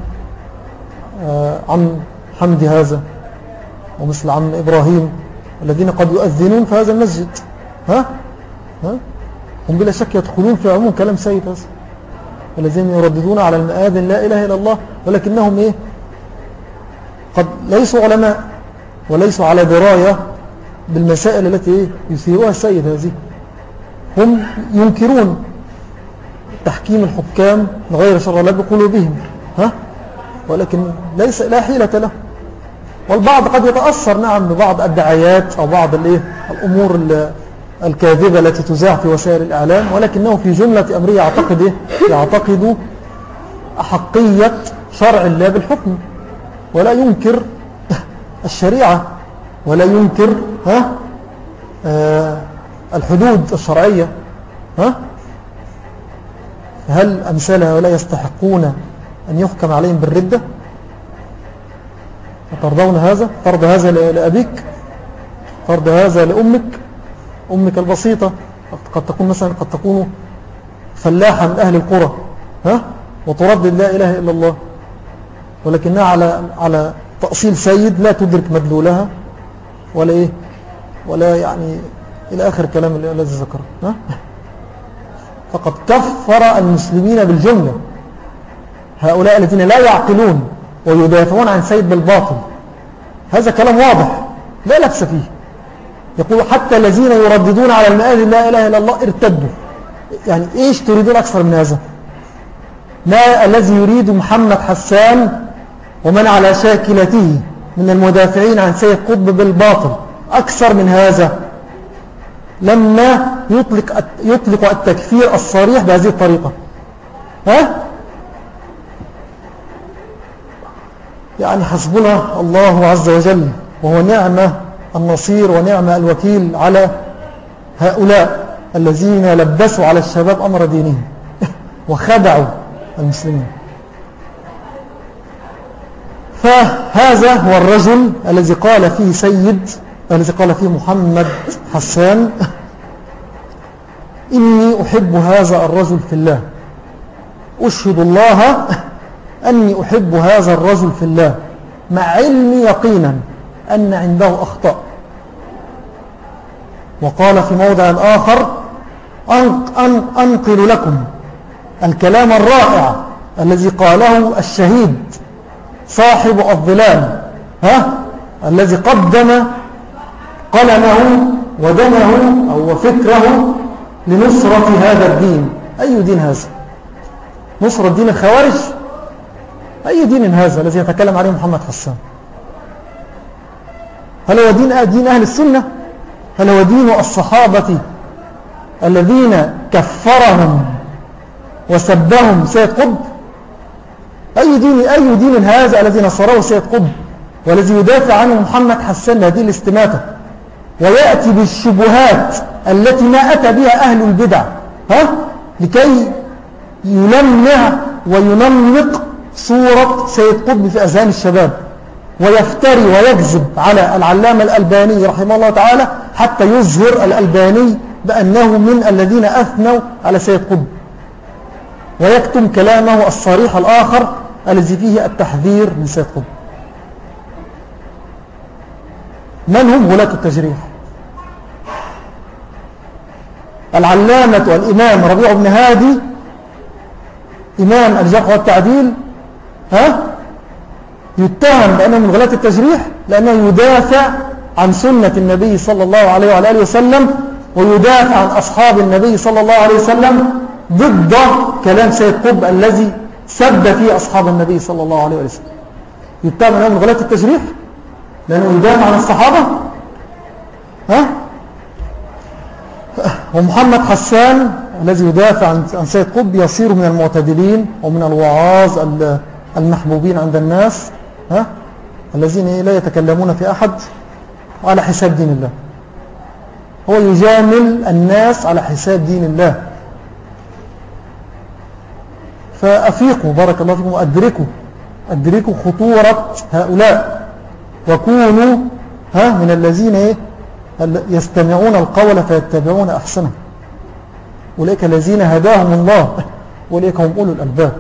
عم حمدي هذا ومثل عم إبراهيم الذين قد يؤذنون في هذا المسجد، ها ها هم بلا شك يدخلون في عموم كلام سيد هذا، الذين يرددون على المآذن لا إله إلا الله، ولكنهم إيه قد ليسوا علماء وليسوا على دراية بالمسائل التي إيه يثيرها السيد هذه. هم ينكرون تحكيم الحكام لغير شرع الله بقلوبهم، ها ولكن ليس لا حيلة له. والبعض قد يتأثر نعم ببعض الدعايات أو بعض الأمور الكاذبة التي تذاع في وسائل الإعلام، ولكنه في جملة أمره يعتقد يعتقد أحقية شرع الله بالحكم، ولا ينكر الشريعة ولا ينكر ها آه الحدود الشرعية. ها هل أمثال هؤلاء يستحقون أن يحكم عليهم بالردة؟ أترضون هذا؟ ترضى هذا لأبيك؟ ترضى هذا لأمك؟ أمك البسيطة قد تكون مثلا قد تكون فلاحة من أهل القرى، ها وتردد لا إله إلا الله، ولكنها على على تأصيل سيد لا تدرك مدلولها ولا إيه ولا يعني إلى آخر الكلام الذي ذكره. ها فقد كفر المسلمين بالجملة هؤلاء الذين لا يعقلون ويدافعون عن سيد بالباطل. هذا كلام واضح لا لبس فيه. يقول حتى الذين يرددون على المآذن لا إله إلا الله ارتدوا. يعني إيش تريدون أكثر من هذا؟ ما الذي يريد محمد حسان ومن على شاكلته من المدافعين عن سيد قطب بالباطل أكثر من هذا؟ لما يطلق, يطلق التكفير الصريح بهذه الطريقة. ها؟ يعني حسبنا الله عز وجل، وهو نعمة النصير ونعمة الوكيل على هؤلاء الذين لبسوا على الشباب أمر دينهم وخدعوا المسلمين. فهذا هو الرجل الذي قال فيه سيد الذي قال فيه محمد حسان: إني أحب هذا الرجل في الله، أشهد الله أني أحب هذا الرجل في الله، مع علمي يقينا أن عنده أخطاء. وقال في موضع آخر: أنقل لكم الكلام الرائع الذي قاله الشهيد صاحب الظلام، ها؟ الذي قدم قلمه ودمه أو فكره لنصرة هذا الدين. أي دين هذا؟ نصرة دين الخوارج؟ أي دين هذا الذي يتكلم عليه محمد حسان؟ هل هو دين, دين أهل السنة؟ هل هو دين الصحابة الذين كفرهم وسبهم سيد قطب؟ أي دين, أي دين هذا الذي نصره سيد قطب والذي يدافع عنه محمد حسان هذه الاستماتة ويأتي بالشبهات التي ما أتى بها أهل البدع، ها؟ لكي يلمع وينمق صورة سيد قطب في أذهان الشباب، ويفتري ويكذب على العلامة الألباني رحمه الله تعالى حتى يظهر الألباني بأنه من الذين أثنوا على سيد قطب، ويكتم كلامه الصريح الآخر الذي فيه التحذير من سيد قطب. من هم غلاة التجريح؟ العلامة والإمام ربيع بن هادي إمام الجرح والتعديل، ها؟ يتهم بأنه من غلاة التجريح لأنه يدافع عن سنة النبي صلى الله عليه وعلى آله وسلم، ويدافع عن أصحاب النبي صلى الله عليه وسلم ضد كلام سيد قطب الذي سب فيه أصحاب النبي صلى الله عليه وسلم. يتهم بأنه من غلاة التجريح لأنه يدافع عن الصحابة، ها؟ ومحمد حسان الذي يدافع عن سيد قطب يصير من المعتدلين ومن الوعاظ المحبوبين عند الناس، ها؟ الذين لا يتكلمون في أحد على حساب دين الله. هو يجامل الناس على حساب دين الله. فأفيقوا بارك الله فيكم وأدركوا أدركوا خطورة هؤلاء، وكونوا ها من الذين إيه يستمعون القول فيتبعون أحسنه. أولئك الذين هداهم الله، أولئك هم أولو الألباب.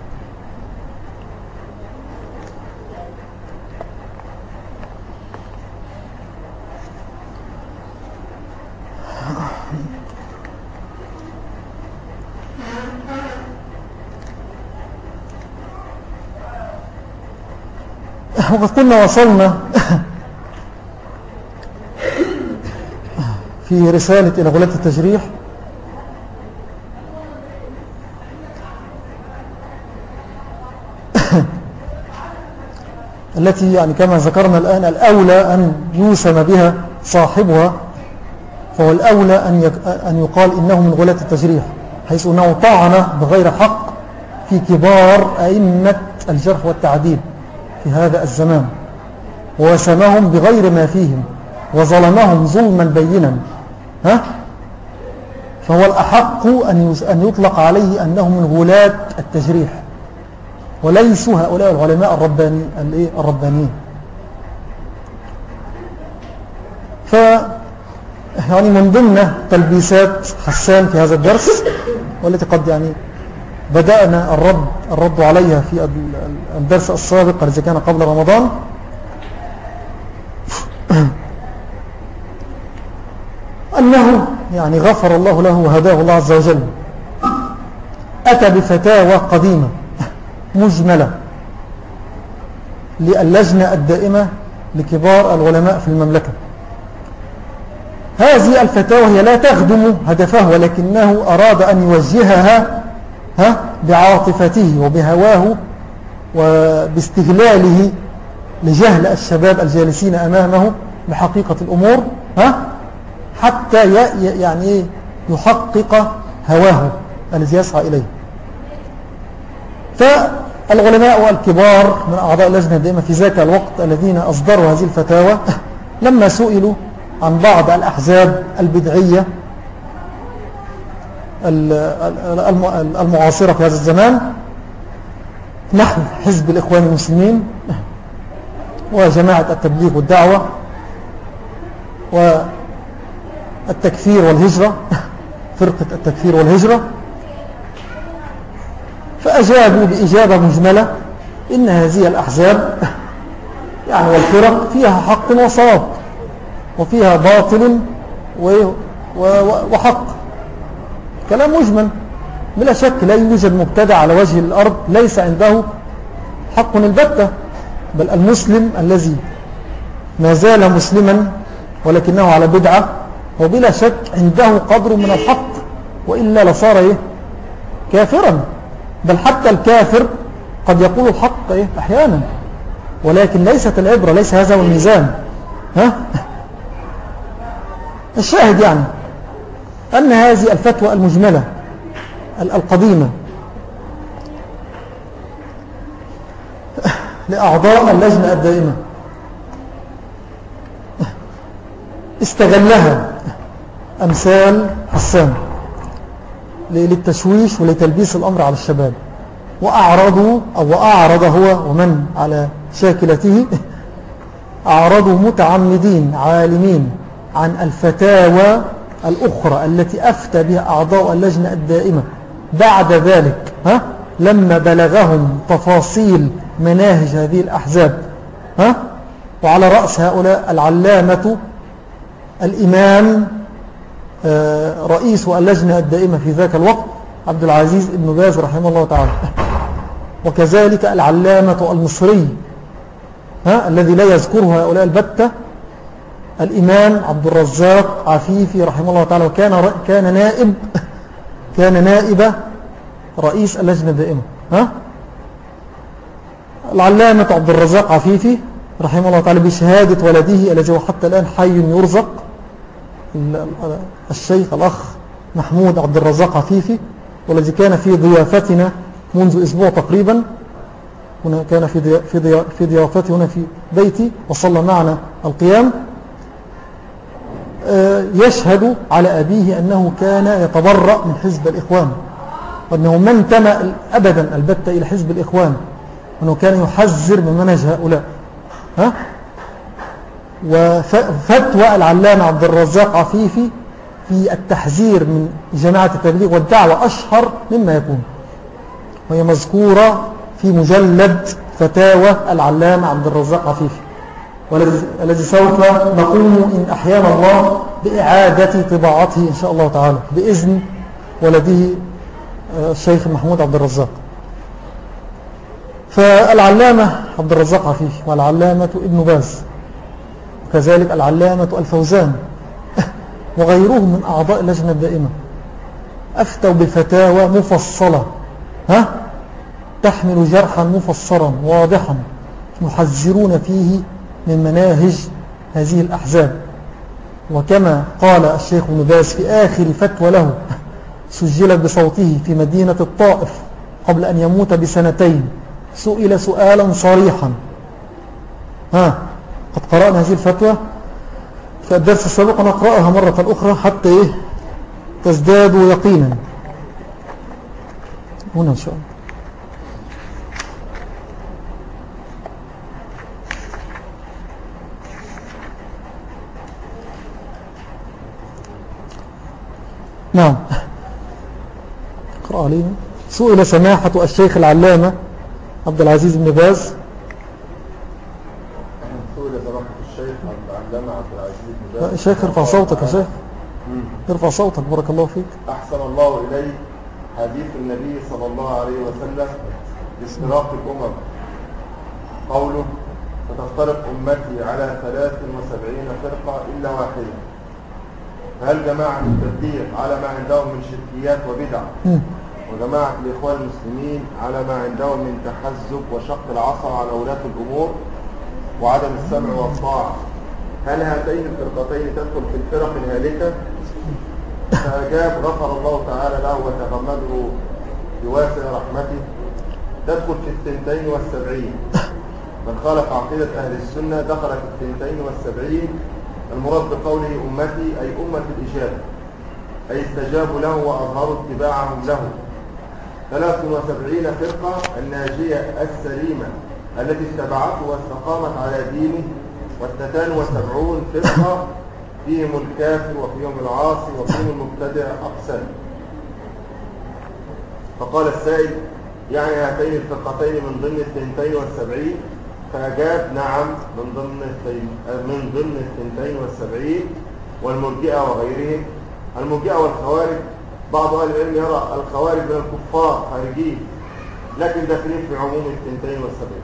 وقد كنا وصلنا في رسالة إلى غلاة التجريح التي يعني كما ذكرنا الآن الأولى أن يوسم بها صاحبها، فهو الأولى أن يقال إنه من غلاة التجريح، حيث أنه طعن بغير حق في كبار أئمة الجرح والتعديل في هذا الزمان، ووسمهم بغير ما فيهم وظلمهم ظلما بينا، ها؟ فهو الأحق أن يطلق عليه أنه من غلاة التجريح وليسوا هؤلاء العلماء الرباني الربانيين. ف يعني من ضمن تلبيسات حسان في هذا الدرس، والتي قد يعني بدأنا الرد الرد عليها في الدرس السابق الذي كان قبل رمضان، أنه يعني غفر الله له وهداه الله عز وجل، أتى بفتاوى قديمة مجملة للجنة الدائمة لكبار العلماء في المملكة. هذه الفتاوى هي لا تخدم هدفه، ولكنه أراد أن يوجهها ها بعاطفته وبهواه وباستغلاله لجهل الشباب الجالسين أمامه بحقيقة الأمور، ها حتى يعني إيه يحقق هواه الذي يسعى إليه. فالعلماء الكبار من أعضاء اللجنة الدائمة في ذاك الوقت الذين أصدروا هذه الفتاوى لما سئلوا عن بعض الأحزاب البدعية المعاصرة في هذا الزمان نحو حزب الإخوان المسلمين وجماعة التبليغ والدعوة والتكفير والهجرة فرقة التكفير والهجرة، فأجابوا بإجابة مجملة إن هذه الأحزاب يعني والفرق فيها حق وصواب وفيها باطل وحق، كلام مجمل بلا شك. لا يوجد مبتدع على وجه الأرض ليس عنده حق البتة، بل المسلم الذي ما زال مسلما ولكنه على بدعة هو بلا شك عنده قدر من الحق، وإلا لصار إيه؟ كافرا. بل حتى الكافر قد يقول الحق إيه؟ أحيانا، ولكن ليست العبرة، ليس هذا هو الميزان. ها؟ الشاهد يعني أن هذه الفتوى المجملة القديمة لأعضاء اللجنة الدائمة استغلها أمثال حسان للتشويش ولتلبيس الأمر على الشباب، وأعرضوا أو أعرض هو ومن على شاكلته أعرضوا متعمدين عالمين عن الفتاوى الأخرى التي أفتى بها أعضاء اللجنة الدائمة بعد ذلك، ها؟ لما بلغهم تفاصيل مناهج هذه الأحزاب، ها؟ وعلى رأس هؤلاء العلامة الإمام رئيس اللجنة الدائمة في ذاك الوقت عبد العزيز ابن باز رحمه الله تعالى، وكذلك العلامة المصري، ها؟ الذي لا يذكره هؤلاء البتة الإمام عبد الرزاق عفيفي رحمه الله تعالى، وكان كان نائب كان نائب رئيس اللجنة الدائمة. ها؟ العلامة عبد الرزاق عفيفي رحمه الله تعالى بشهادة ولده الذي هو حتى الآن حي يرزق، الشيخ الأخ محمود عبد الرزاق عفيفي، والذي كان في ضيافتنا منذ أسبوع تقريبا، هنا كان في في في ضيافتي هنا في بيتي وصلى معنا القيام، يشهد على أبيه أنه كان يتبرأ من حزب الإخوان، وأنه ما انتمى أبدا البتة إلى حزب الإخوان، وأنه كان يحذر من منهج هؤلاء. ها؟ وفتوى العلامة عبد الرزاق عفيفي في التحذير من جماعة التبليغ والدعوة أشهر مما يكون، وهي مذكورة في مجلد فتاوى العلامة عبد الرزاق عفيفي، والذي سوف نقوم إن أحيانا الله بإعادة طباعته إن شاء الله تعالى بإذن ولده الشيخ محمود عبد الرزاق. فالعلامة عبد الرزاق عفيفي والعلامة ابن باز وكذلك العلامة الفوزان وغيرهم من أعضاء اللجنة الدائمة أفتوا بفتاوى مفصلة، ها؟ تحمل جرحا مفسرا واضحا يحذرون فيه من مناهج هذه الأحزاب. وكما قال الشيخ ابن باز في آخر فتوى له سجلت بصوته في مدينة الطائف قبل أن يموت بسنتين، سئل سؤالا صريحا، ها قد قرأنا هذه الفتوى في الدرس السابق، نقرأها مرة أخرى حتى إيه تزدادوا يقينا. هنا إن شاء الله. نعم اقرأ علينا. سئل سماحة الشيخ العلامة عبد العزيز بن باز سئل سماحة الشيخ العلامة عبد العزيز بن باز الشيخ ارفع صوتك يا شيخ، ارفع صوتك بارك الله فيك. أحسن الله إليه حديث النبي صلى الله عليه وسلم بافتراق الأمم، قوله فتفترق أمتي على ثلاث وسبعين فرقة إلا واحدة، فهل جماعة التبليغ على ما عندهم من شركيات وبدع وجماعة الإخوان المسلمين على ما عندهم من تحزب وشق العصا على ولاة الأمور وعدم السمع والطاعة، هل هاتين الفرقتين تدخل في الفرق الهالكة؟ فأجاب غفر الله تعالى له وتغمده بواسع رحمته تدخل في الثنتين والسبعين. من خالف عقيدة أهل السنة دخل في الثنتين والسبعين. المراد بقوله أمتي أي أمة الإجابة، أي استجابوا له وأظهروا اتباعهم له. ثلاث وسبعين فرقة الناجية السليمة التي اتبعته واستقامت على دينه، واثنتان وسبعون فرقة فيهم الكافر وفيهم العاصي وفيهم المبتدع أقسام. فقال السائل يعني هاتين الفرقتين من ضمن الثنتين والسبعين؟ فأجاب نعم من ضمن من ضمن الثنتين والسبعين والمرجئة وغيرهم. المرجئة والخوارج بعض أهل العلم يرى الخوارج من الكفار خارجين، لكن داخلين في عموم الثنتين والسبعين.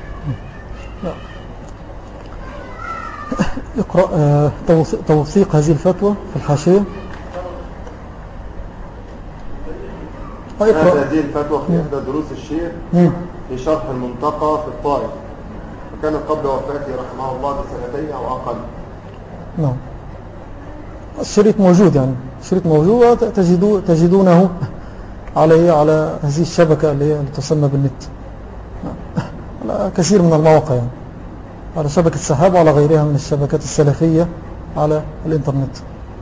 اقرأ توثيق هذه الفتوى في الحاشية. هذه الفتوى في إحدى دروس الشيخ في شرح المنتقى في الطائف، وكانت قبل وفاته رحمه الله بسنتين أو أقل. نعم، الشريط موجود، يعني الشريط موجود تجدو تجدونه على على هذه الشبكة اللي هي تسمى بالنت، على كثير من المواقع، يعني على شبكة سحاب وعلى غيرها من الشبكات السلفية على الإنترنت.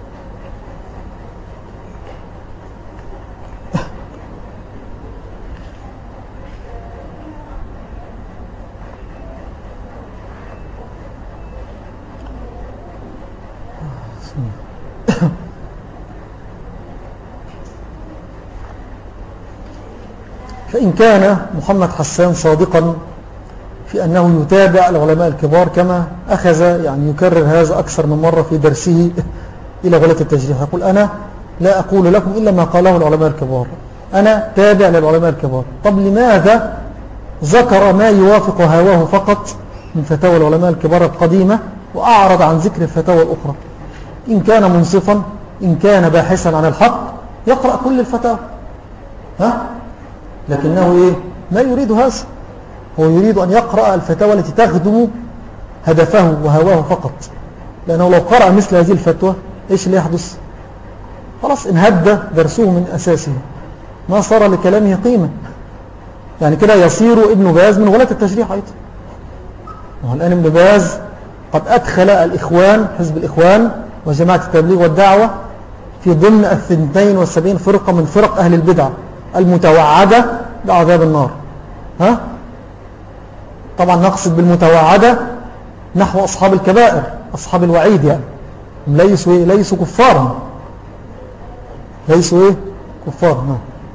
فإن كان محمد حسان صادقا في أنه يتابع العلماء الكبار كما أخذ يعني يكرر هذا أكثر من مرة في درسه إلى غلاة التجريح، يقول أنا لا أقول لكم إلا ما قاله العلماء الكبار، أنا تابع للعلماء الكبار. طب لماذا ذكر ما يوافق هواه فقط من فتاوى العلماء الكبار القديمة وأعرض عن ذكر الفتاوى الأخرى؟ إن كان منصفا، إن كان باحثا عن الحق يقرأ كل الفتاوى، ها؟ لكنه إيه؟ ما يريد هذا، هو يريد أن يقرأ الفتاوى التي تخدم هدفه وهواه فقط، لأنه لو قرأ مثل هذه الفتوى إيش اللي يحدث؟ خلاص انهد درسه من أساسه، ما صار لكلامه قيمة، يعني كده يصير ابن باز من غلاة التشريح أيضا. والآن ابن باز قد أدخل الإخوان، حزب الإخوان وجماعة التبليغ والدعوة في ضمن الثنتين والسبعين فرقة من فرق أهل البدع المتوعدة بعذاب النار. ها؟ طبعا نقصد بالمتوعدة نحو أصحاب الكبائر، أصحاب الوعيد، يعني ليسوا إيه؟ ليسوا كفارا، ليسوا إيه؟ كفارا،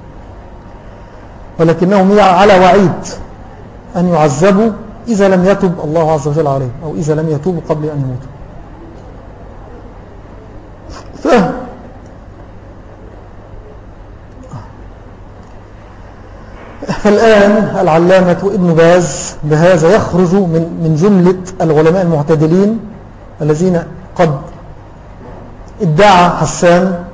ولكنهم على وعيد أن يعذبوا إذا لم يتب الله عز وجل عليه، أو إذا لم يتوبوا قبل أن يموتوا. فهم فالآن العلامة ابن باز بهذا يخرج من من جملة العلماء المعتدلين الذين قد ادعى حسان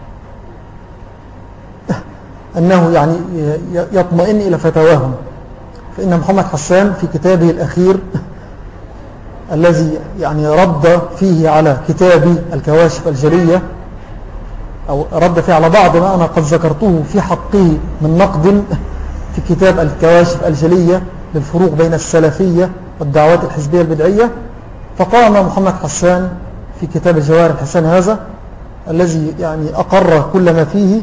أنه يعني يطمئن إلى فتاواهم. فإن محمد حسان في كتابه الأخير الذي يعني رد فيه على كتاب الكواشف الجلية، أو رد فيه على بعض ما أنا قد ذكرته في حقه من نقد في كتاب الكواشف الجلية للفروق بين السلفية والدعوات الحزبية البدعية، فقام محمد حسان في كتاب الجواهر الحسان هذا الذي يعني أقر كل ما فيه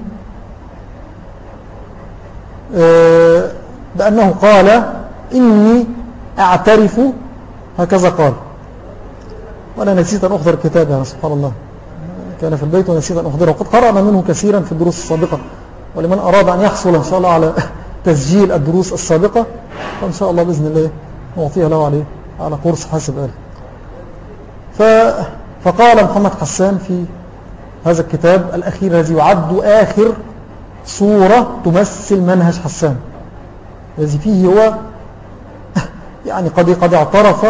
بأنه قال إني أعترف، هكذا قال، وأنا نسيت أن أحضر الكتاب، يعني سبحان الله كان في البيت ونسيت أن أحضره، وقد قرأنا منه كثيرا في الدروس السابقة، ولمن أراد أن يحصل إن شاء الله على تسجيل الدروس السابقة فإن شاء الله بإذن الله نعطيها له عليه على قرص حاسب آله. فقال محمد حسان في هذا الكتاب الأخير الذي يعد آخر صورة تمثل منهج حسان، الذي فيه هو يعني قد قد اعترف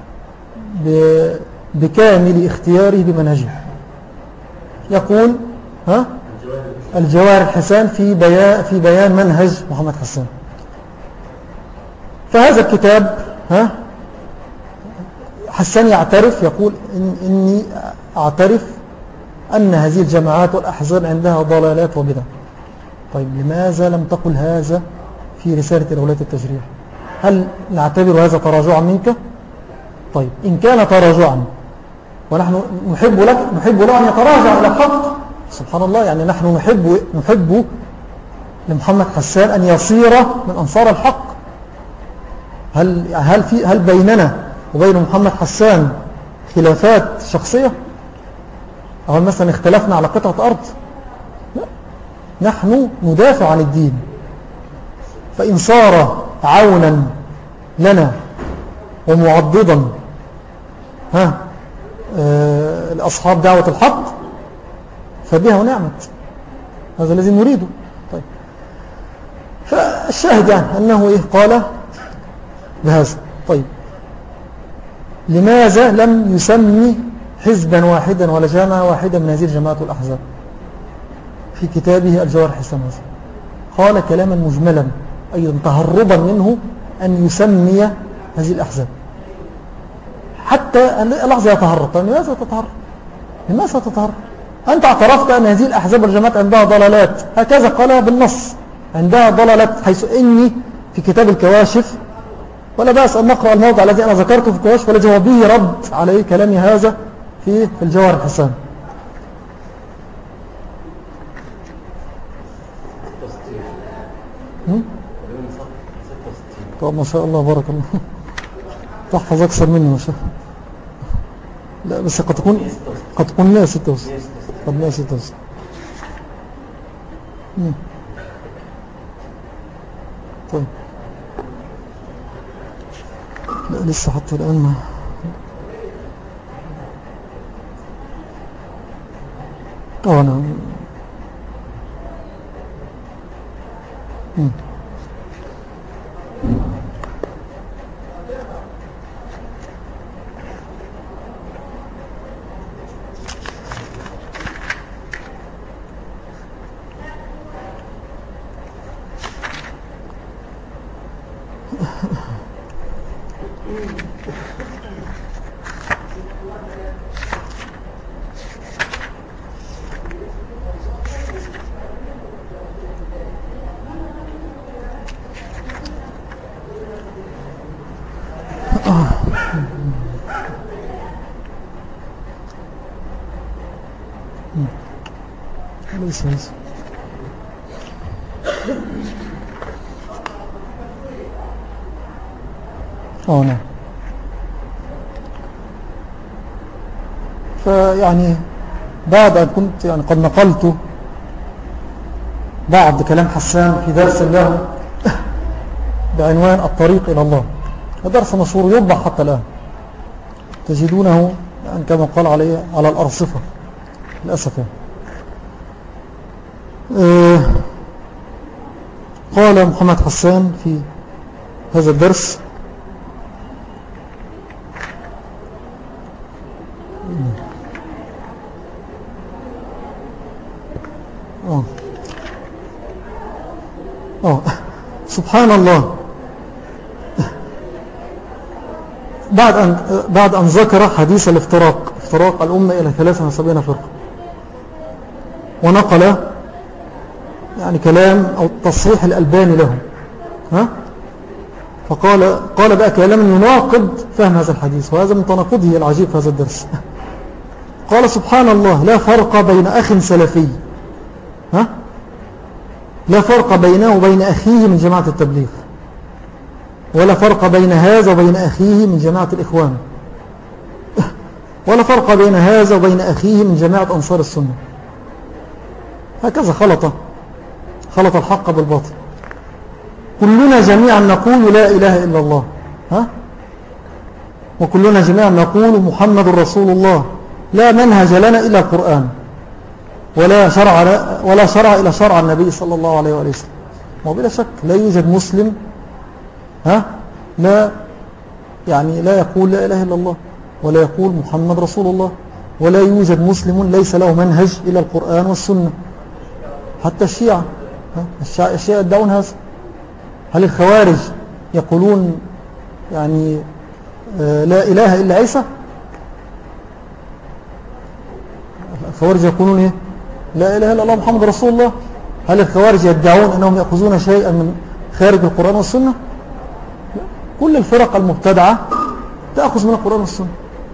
بكامل اختياره بمنهجه. يقول ها الجواهر الحسان في بيان في بيان منهج محمد حسان. فهذا الكتاب ها حسان يعترف يقول إن إني أعترف أن هذه الجماعات والأحزاب عندها ضلالات وبدع. طيب لماذا لم تقل هذا في رسالة الولاية التشريع؟ هل نعتبر هذا تراجعا منك؟ طيب إن كان تراجعا ونحن نحب لك نحب له أن يتراجع إلى الحق، سبحان الله، يعني نحن نحب نحب لمحمد حسان أن يصير من أنصار الحق. هل هل في هل بيننا وبين محمد حسان خلافات شخصية؟ أو مثلا اختلفنا على قطعة أرض؟ لا، نحن ندافع عن الدين. فإن صار عونا لنا ومعضدا ها آه لأصحاب دعوة الحق فبها ونعمت، هذا الذي نريده. طيب فالشاهد يعني أنه إيه قال بهذا. طيب لماذا لم يسمي حزبا واحدا ولا جامعة واحدة من هذه الجماعات والأحزاب في كتابه الجوهر الحسام؟ قال كلاما مجملا أيضا تهربا منه أن يسمي هذه الأحزاب. حتى اللحظة يتهرب. طيب لماذا تتهرب؟ لماذا تتهرب؟ أنت اعترفت أن هذه الأحزاب والجماعات عندها ضلالات، هكذا قال بالنص، عندها ضلالات، حيث إني في كتاب الكواشف، ولا بأس أن نقرأ الموضع الذي أنا ذكرته في الكواشف والذي هو به رد على كلامي هذا في في الجوهر الحسام. طب ما شاء الله بارك الله، تحفظ أكثر مني ما شاء الله. لا بس قد تكون قد تكون لا ستة وستين، قد لا ستة وستين. طيب لا لسه حتى الآن ما اه نعم. ليس ليس اه نعم. فيعني بعد أن كنت يعني قد نقلت بعض كلام حسان في درس له بعنوان الطريق إلى الله، ودرس مشهور يطبع حتى الآن، تجدونه يعني كما قال عليه على الأرصفة للأسف يعني. آه قال محمد حسان في هذا الدرس: آه. آه. سبحان الله، بعد أن, بعد أن ذكر حديث الافتراق، افتراق الأمة إلى ثلاثة وسبعين فرقة، ونقل يعني كلام أو تصحيح الألباني له، ها؟ فقال قال بقى كلاما يناقض فهم هذا الحديث، وهذا من تناقضه العجيب في هذا الدرس. قال: سبحان الله، لا فرق بين أخ سلفي، ها؟ لا فرق بينه وبين أخيه من جماعة التبليغ، ولا فرق بين هذا وبين أخيه من جماعة الإخوان، ولا فرق بين هذا وبين أخيه من جماعة أنصار السنة. هكذا خلط خلط الحق بالباطل. كلنا جميعا نقول لا إله إلا الله، ها؟ وكلنا جميعا نقول محمد رسول الله، لا منهج لنا إلا القرآن، ولا شرع ولا شرع إلى شرع النبي صلى الله عليه وآله وسلم. وبلا شك لا يوجد مسلم ها لا يعني لا يقول لا إله إلا الله، ولا يقول محمد رسول الله، ولا يوجد مسلم ليس له منهج إلى القرآن والسنة. حتى الشيعة، الشيعة يدعون هذا. هل الخوارج يقولون يعني لا إله إلا عيسى؟ الخوارج يقولون إيه؟ لا إله إلا الله محمد رسول الله. هل الخوارج يدعون أنهم يأخذون شيئا من خارج القرآن والسنة؟ كل الفرق المبتدعة تأخذ من القرآن والسنة،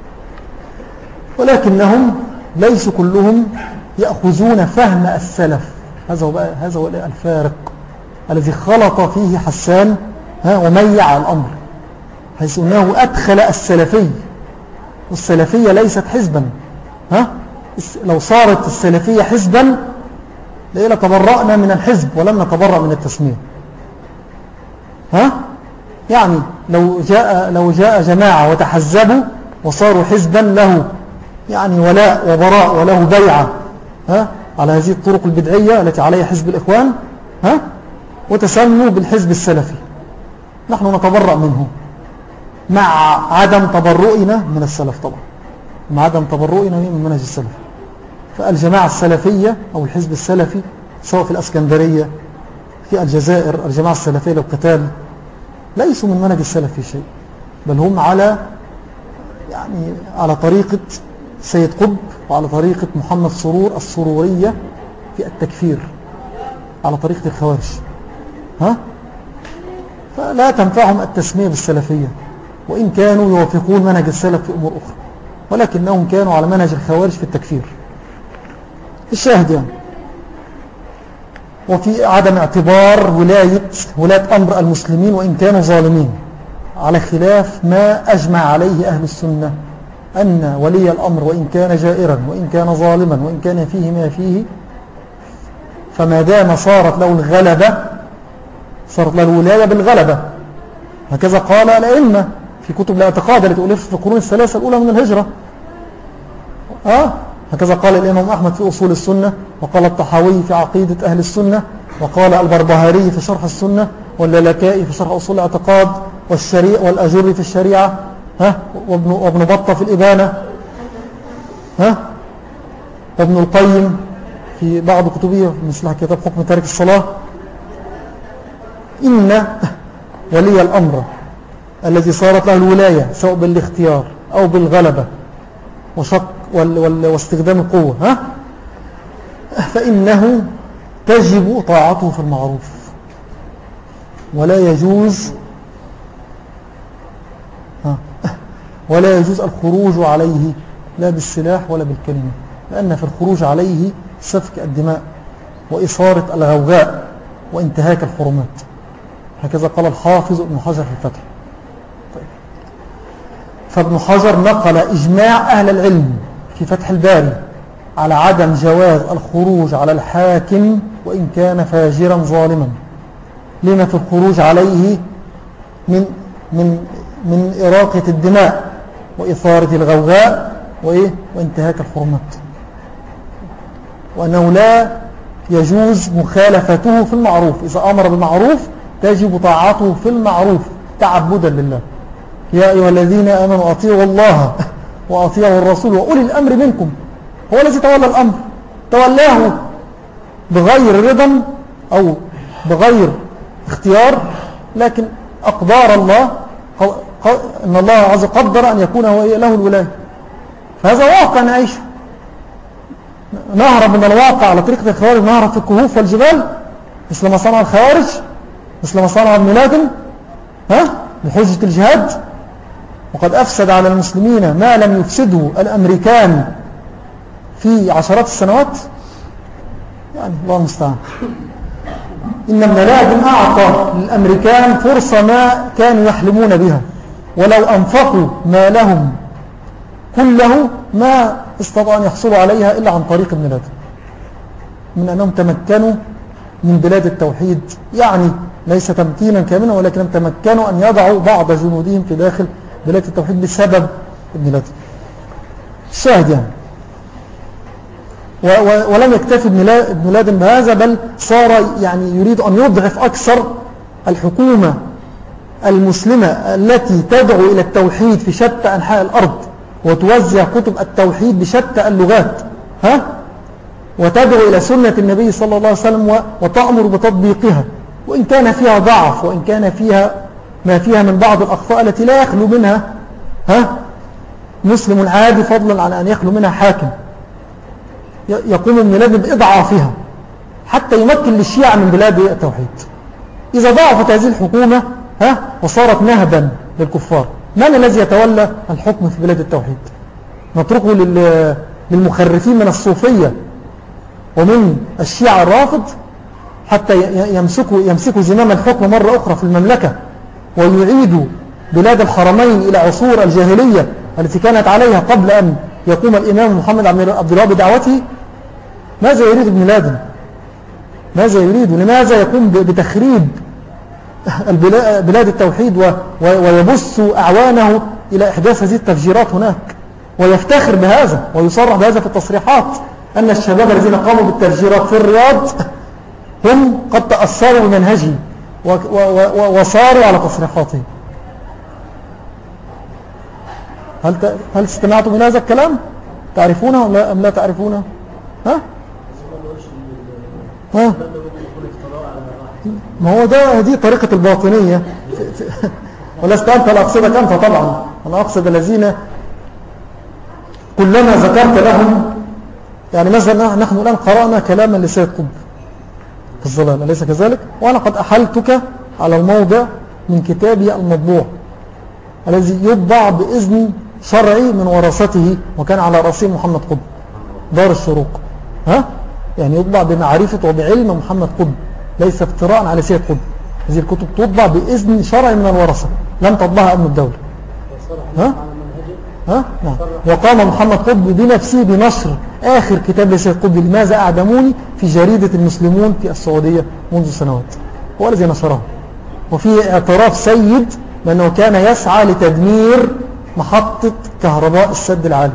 ولكنهم ليسوا كلهم يأخذون فهم السلف. هذا هو بقى هذا هو الفارق الذي خلط فيه حسان ها وميع الأمر، حيث أنه أدخل السلفي، والسلفية ليست حزبا. ها لو صارت السلفية حزبا لإلا تبرأنا من الحزب ولم نتبرأ من التسمية. ها يعني لو جاء لو جاء جماعة وتحزبوا وصاروا حزبا له يعني ولاء وبراء وله بيعة ها على هذه الطرق البدعية التي عليها حزب الإخوان، ها وتسموا بالحزب السلفي، نحن نتبرأ منه مع عدم تبرؤنا من السلف طبعا، مع عدم تبرؤنا من منهج السلف. فالجماعة السلفية أو الحزب السلفي سواء في الأسكندرية في الجزائر، الجماعة السلفية للقتال ليسوا من منهج السلف في شيء، بل هم على يعني على طريقة سيد قطب وعلى طريقة محمد سرور السرورية في التكفير، على طريقة الخوارج. ها فلا تنفعهم التسمية بالسلفية وإن كانوا يوافقون منهج السلف في أمور أخرى، ولكنهم كانوا على منهج الخوارج في التكفير. الشاهد يعني وفي عدم اعتبار ولاية ولاة أمر المسلمين وإن كانوا ظالمين، على خلاف ما أجمع عليه أهل السنة أن ولي الأمر وإن كان جائرا وإن كان ظالما وإن كان فيه ما فيه، فما دام صارت له الغلبة صارت له الولاية بالغلبة. هكذا قال الأئمة في كتب الاعتقاد التي ألفت في القرون الثلاثة الأولى من الهجرة. آه هكذا قال الإمام أحمد في أصول السنة، وقال الطحاوي في عقيدة أهل السنة، وقال البربهاري في شرح السنة، واللالكائي في شرح أصول الاعتقاد، والشريع والأجري في الشريعة، ها وابن, وابن بطة في الإبانة، ها وابن القيم في بعض كتبه مثل كتاب حكم تارك الصلاة. إن ولي الأمر الذي صارت له الولاية سواء بالاختيار أو بالغلبة وشق واستخدام القوة، ها فإنه تجب طاعته في المعروف، ولا يجوز ها ولا يجوز الخروج عليه لا بالسلاح ولا بالكلمة، لأن في الخروج عليه سفك الدماء وإثارة الغوغاء وانتهاك الحرمات. هكذا قال الحافظ ابن حجر في الفتح. طيب. فابن حجر نقل إجماع أهل العلم في فتح الباري على عدم جواز الخروج على الحاكم وإن كان فاجرا ظالما، لما في الخروج عليه من من من إراقة الدماء وإثارة الغوغاء وإيه وانتهاك الحرمات، وأنه لا يجوز مخالفته في المعروف. إذا أمر بالمعروف تجب طاعته في المعروف تعبدا لله. يا أيها الذين آمنوا أطيعوا الله وأطيعوا الرسول وأولي الأمر منكم. هو الذي تولى الأمر، تولاه بغير رضا أو بغير اختيار، لكن أقدار الله أن الله عز وجل قدر أن يكون هو له الولاية. فهذا واقع نعيشه، نهرب من الواقع على طريقة الخوارج، نهرب في الكهوف والجبال مثل ما صنع الخوارج، مثل ما صنع ابن لادن ها بحجة الجهاد، وقد أفسد على المسلمين ما لم يفسده الأمريكان في عشرات السنوات. يعني الله المستعان. إن ابن لادن أعطى للأمريكان فرصة ما كانوا يحلمون بها، ولو أنفقوا ما لهم كله ما استطاعوا أن يحصلوا عليها إلا عن طريق ابن لادن، من أنهم تمكنوا من بلاد التوحيد، يعني ليس تمكينا كاملا ولكن تمكنوا أن يضعوا بعض جنودهم في داخل بلاد التوحيد بسبب ابن لادن. الشاهد يعني ولم يكتفي ابن لادن بهذا، بل صار يعني يريد أن يضعف أكثر الحكومة المسلمة التي تدعو إلى التوحيد في شتى أنحاء الأرض وتوزع كتب التوحيد بشتى اللغات، ها وتدعو إلى سنة النبي صلى الله عليه وسلم وتأمر بتطبيقها، وإن كان فيها ضعف وإن كان فيها ما فيها من بعض الأخطاء التي لا يخلو منها ها مسلم عادي فضلا عن أن يخلو منها حاكم يقوم ابن لادن بإضعافها حتى يمكن للشيعة من بلاد التوحيد. إذا ضعفت هذه الحكومة ها وصارت نهبا للكفار، من الذي يتولى الحكم في بلاد التوحيد؟ نتركه للمخرفين من الصوفية ومن الشيعة الرافض حتى يمسكوا, يمسكوا زمام الحكم مرة أخرى في المملكة ويعيدوا بلاد الحرمين إلى عصور الجاهلية التي كانت عليها قبل أن يقوم الإمام محمد عبد الله بدعوته. ماذا يريد ابن لادن؟ ماذا يريد؟ لماذا يقوم بتخريب بلاد التوحيد ويبث أعوانه إلى إحداث هذه التفجيرات هناك ويفتخر بهذا ويصرح بهذا في التصريحات أن الشباب الذين قاموا بالتفجيرات في الرياض هم قد تأثروا بمنهجه وصاروا على تصريحاته. هل هل استمعتم من هذا الكلام؟ تعرفونه أم لا, أم لا تعرفونه؟ ها؟ ها؟ ما هو ده هذه طريقة الباطنية ولست أنت لا أقصدك أنت طبعا، أنا أقصد الذين كلما ذكرت لهم، يعني مثلا نحن الآن قرأنا كلاما لسيد قطب في الظلال أليس كذلك؟ وأنا قد أحلتك على الموضع من كتابي المطبوع الذي يطبع بإذن شرعي من ورثته وكان على رأسه محمد قطب دار الشروق، ها؟ يعني يطبع بمعرفة وبعلم محمد قطب ليس افتراء على سيد قطب. هذه الكتب تطبع بإذن شرعي من الورثة لم تطبعها أمن الدولة. ها؟ ها؟ نعم. وقام محمد قطب بنفسه بنشر آخر كتاب لسيد قطب لماذا أعدموني في جريدة المسلمون في السعودية منذ سنوات، هو الذي نشره. وفي اعتراف سيد بأنه كان يسعى لتدمير محطة كهرباء السد العالي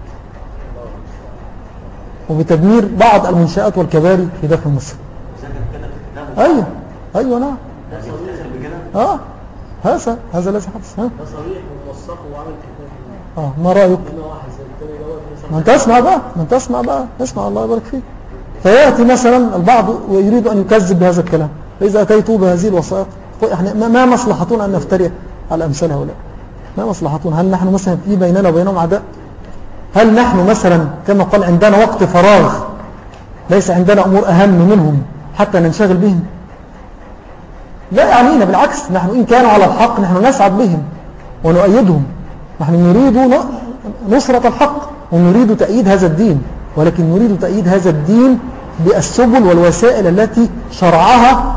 وبتدمير بعض المنشآت والكباري في داخل مصر. أيوة أيوة نعم. آه هذا هذا الذي حدث. ها صريح وموثق وعمل كتاب. اه ما رأيك؟ ما انت اسمع بقى ما انت اسمع بقى اسمع الله يبارك فيك. فيأتي مثلا البعض ويريد أن يكذب بهذا الكلام، فإذا أتيتوا بهذه الوثائق احنا ما مصلحتنا أن نفتري على أمثال هؤلاء؟ ما مصلحتنا؟ هل نحن مثلا في بيننا وبينهم عداء؟ هل نحن مثلا كما قال عندنا وقت فراغ ليس عندنا أمور أهم منهم حتى ننشغل بهم؟ لا يعنينا، بالعكس نحن إن كانوا على الحق نحن نسعد بهم ونؤيدهم. نحن نريد نصرة الحق ونريد تأييد هذا الدين، ولكن نريد تأييد هذا الدين بالسبل والوسائل التي شرعها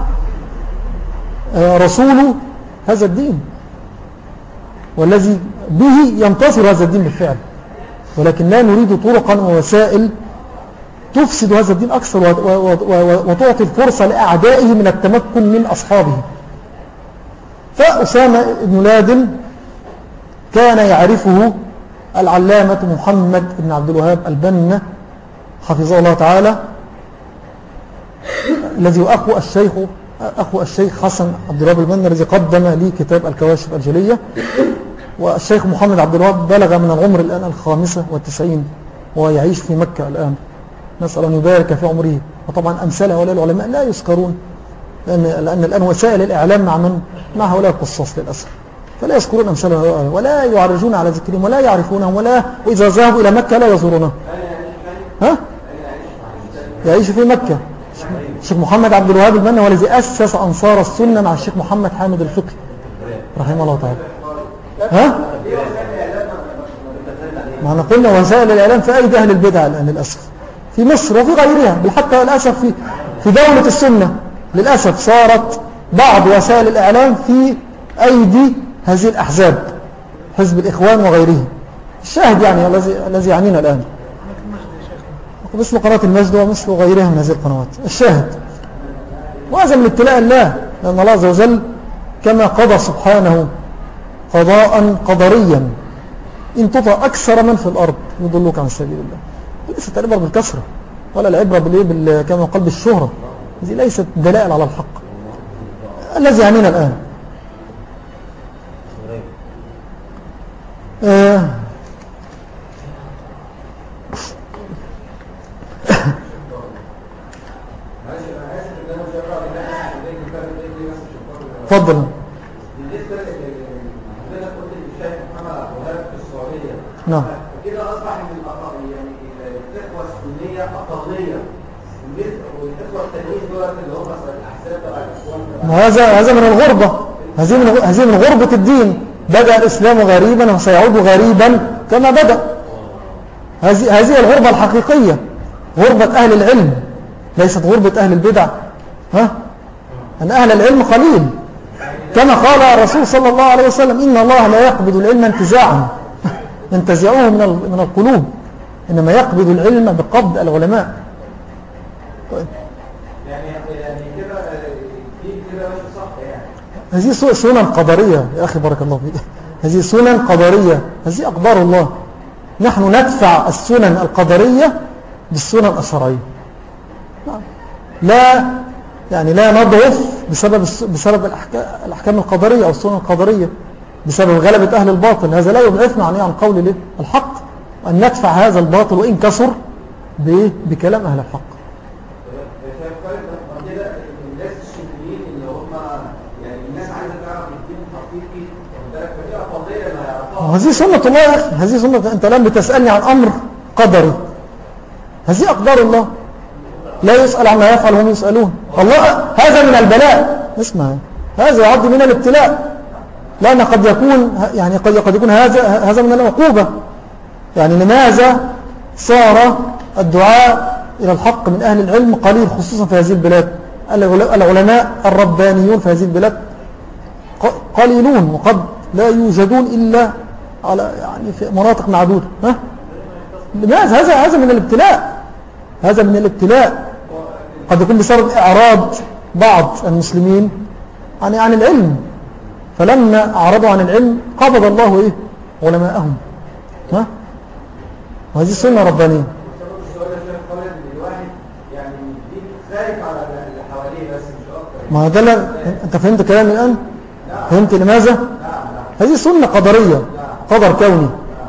رسول هذا الدين والذي به ينتصر هذا الدين بالفعل، ولكن لا نريد طرقا ووسائل تفسد هذا الدين أكثر وتعطي الفرصة لأعدائه من التمكن من أصحابه. فأسامة بن لادن كان يعرفه العلامة محمد بن عبد الوهاب البنا حفظه الله تعالى، الذي هو أخو الشيخ أخو الشيخ حسن عبد الوهاب البنا الذي قدم لي كتاب الكواشف الجلية. والشيخ محمد عبد الوهاب بلغ من العمر الآن الخامسة والتسعين ويعيش في مكة الآن، نسأل أن يبارك في عمره. وطبعا أمثال هؤلاء العلماء لا يذكرون لأن, لأن الآن وسائل الإعلام مع من مع هؤلاء القصاص للأسف، فلا يذكرون أمثال هؤلاء ولا يعرجون على ذكرهم ولا يعرفونهم، ولا وإذا ذهبوا إلى مكة لا يزورونهم. ها؟ يعيش في مكة الشيخ محمد عبد الوهاب البنا هو الذي أسس أنصار السنة مع الشيخ محمد حامد الفقي رحمه الله تعالى. ها؟ ما قلنا وسائل الإعلام في أيدي أهل البدع الآن للأسف في مصر وفي غيرها، بل حتى للأسف في في دولة السنة للأسف صارت بعض وسائل الإعلام في أيدي هذه الأحزاب، حزب الإخوان وغيره. الشاهد يعني الذي الذي يعنينا الآن مثل قناة المجد ومثل غيرها من هذه القنوات. الشاهد وهذا من ابتلاء الله، لأن الله عز وجل كما قضى سبحانه قضاء قدريا إن تطع أكثر من في الأرض يضلوك عن سبيل الله. ليست العبرة بالكثرة ولا العبرة بال كما قال بالشهرة، هذه ليست دلائل على الحق. الذي يعنينا الآن آه تفضل. بالنسبه لحضرتك قلت ان الشيخ محمد عبد الوهاب هي أقلية والإخوة التانيين دول اللي هم الأحزاب بقى هذا هذا من الغربة، هذه من هذه من غربة الدين. بدأ الإسلام غريبا وسيعود غريبا كما بدأ. هذه هذه الغربة الحقيقية، غربة أهل العلم، ليست غربة أهل البدع. ها؟ أن أهل العلم قليل، كما قال الرسول صلى الله عليه وسلم: إن الله لا يقبض العلم انتزاعا ينتزعوه من من القلوب، إنما يقبض العلم بقبض العلماء. يعني يعني كده كده ماشي صح يعني. هذه سنن قدرية يا أخي، بارك الله فيك. هذه سنن قدرية، هذه أقدار الله. نحن ندفع السنن القدرية بالسنن الشرعية. لا يعني لا نضعف بسبب بسبب الأحكام القدرية أو السنن القدرية، بسبب غلبة أهل الباطل. هذا لا يضعفنا عن عن قول الحق، أن ندفع هذا الباطل وإن كسر بكلام أهل الحق. الناس السنيين اللي هم يعني الناس عايزة تعرف الدين الحقيقي، فدي أقلية اللي هيعرفوها. هذه سنة الله يا أخي، هذه سنة. أنت الآن بتسألني عن أمر قدري، هذه أقدار الله، لا يسأل عما يفعل وهم يسألون. الله هذا من البلاء، اسمع، هذا يعد من الابتلاء، لأن قد يكون يعني قد قد يكون هذا هذا من العقوبة. يعني لماذا صار الدعاء إلى الحق من أهل العلم قليل، خصوصا في هذه البلاد؟ العلماء الربانيون في هذه البلاد قليلون، وقد لا يوجدون إلا على يعني في مناطق معدودة. ها؟ لماذا؟ هذا هذا من الابتلاء، هذا من الابتلاء. قد يكون بسبب إعراض بعض المسلمين عن عن العلم، فلما أعرضوا عن العلم قبض الله إيه علماءهم. ها؟ وهذه سنة ربانية. ما ده أنت فهمت كلامي الآن؟ فهمت لماذا؟ هذه سنة قدرية، قدر كوني.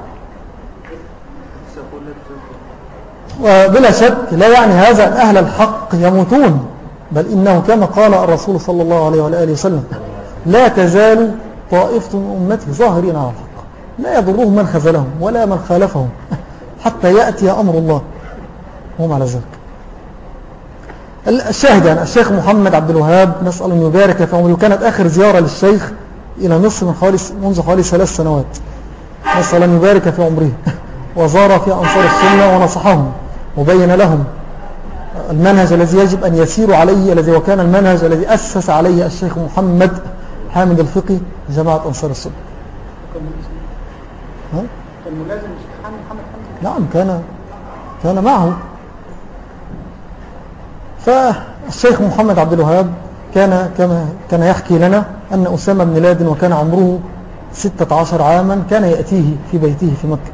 وبلا شك لا يعني هذا أن أهل الحق يموتون، بل إنه كما قال الرسول صلى الله عليه وآله وسلم: لا تزال طائفة من أمتي ظاهرين على الحق لا يضرهم من خذلهم ولا من خالفهم حتى يأتي أمر الله وهم على ذلك. الشاهد يعني الشيخ محمد عبد الوهاب، نسأل أن يبارك في عمره، وكانت آخر زيارة للشيخ إلى مصر من حوالي منذ حوالي ثلاث سنوات، نسأل أن يبارك في عمره، وزار في أنصار السنة ونصحهم وبين لهم المنهج الذي يجب أن يسيروا عليه، الذي وكان المنهج الذي أسس عليه الشيخ محمد حامد الفقي جماعة أنصار السنة. كان ملازم الشيخ محمد حامد؟ نعم، كان كان معه. فالشيخ محمد عبد الوهاب كان كما كان يحكي لنا أن أسامة بن لادن وكان عمره ستة عشر عاما كان يأتيه في بيته في مكة،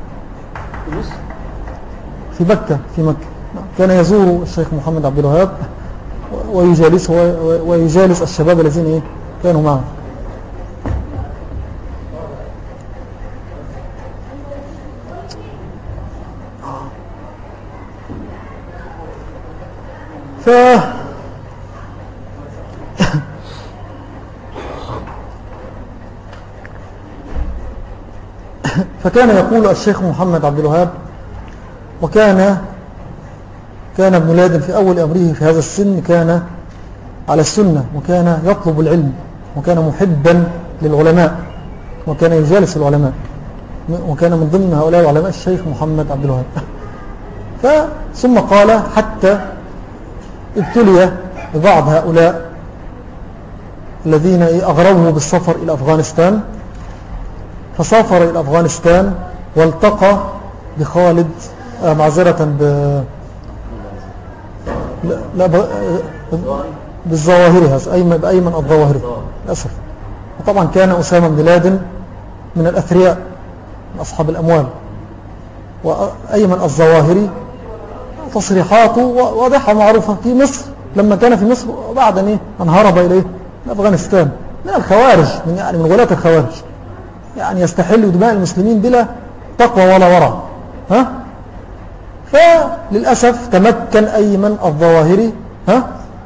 في مكة في مكة كان يزور الشيخ محمد عبد الوهاب ويجالس ويجالس الشباب الذين كانوا معه. ف فكان يقول الشيخ محمد عبد الوهاب، وكان كان ابن لادن في أول أمره في هذا السن كان على السنة، وكان يطلب العلم، وكان محبا للعلماء، وكان يجالس العلماء، وكان من ضمن هؤلاء العلماء الشيخ محمد عبد الوهاب. ثم قال: حتى ابتلي ببعض هؤلاء الذين أغروه بالسفر إلى أفغانستان، فسافر إلى أفغانستان والتقى بخالد آه معذرة ب... لا, لا ب... بالظواهري، هذا أيمن بأيمن الظواهري للأسف. وطبعا كان أسامة بن لادن من الأثرياء من أصحاب الأموال، وأيمن الظواهري تصريحاته واضحة معروفة في مصر لما كان في مصر، وبعد أن هرب إليه أفغانستان من الخوارج، من يعني من غلاة الخوارج، يعني يستحل دماء المسلمين بلا تقوى ولا ورع. ها؟ فللأسف تمكن أيمن الظواهري ها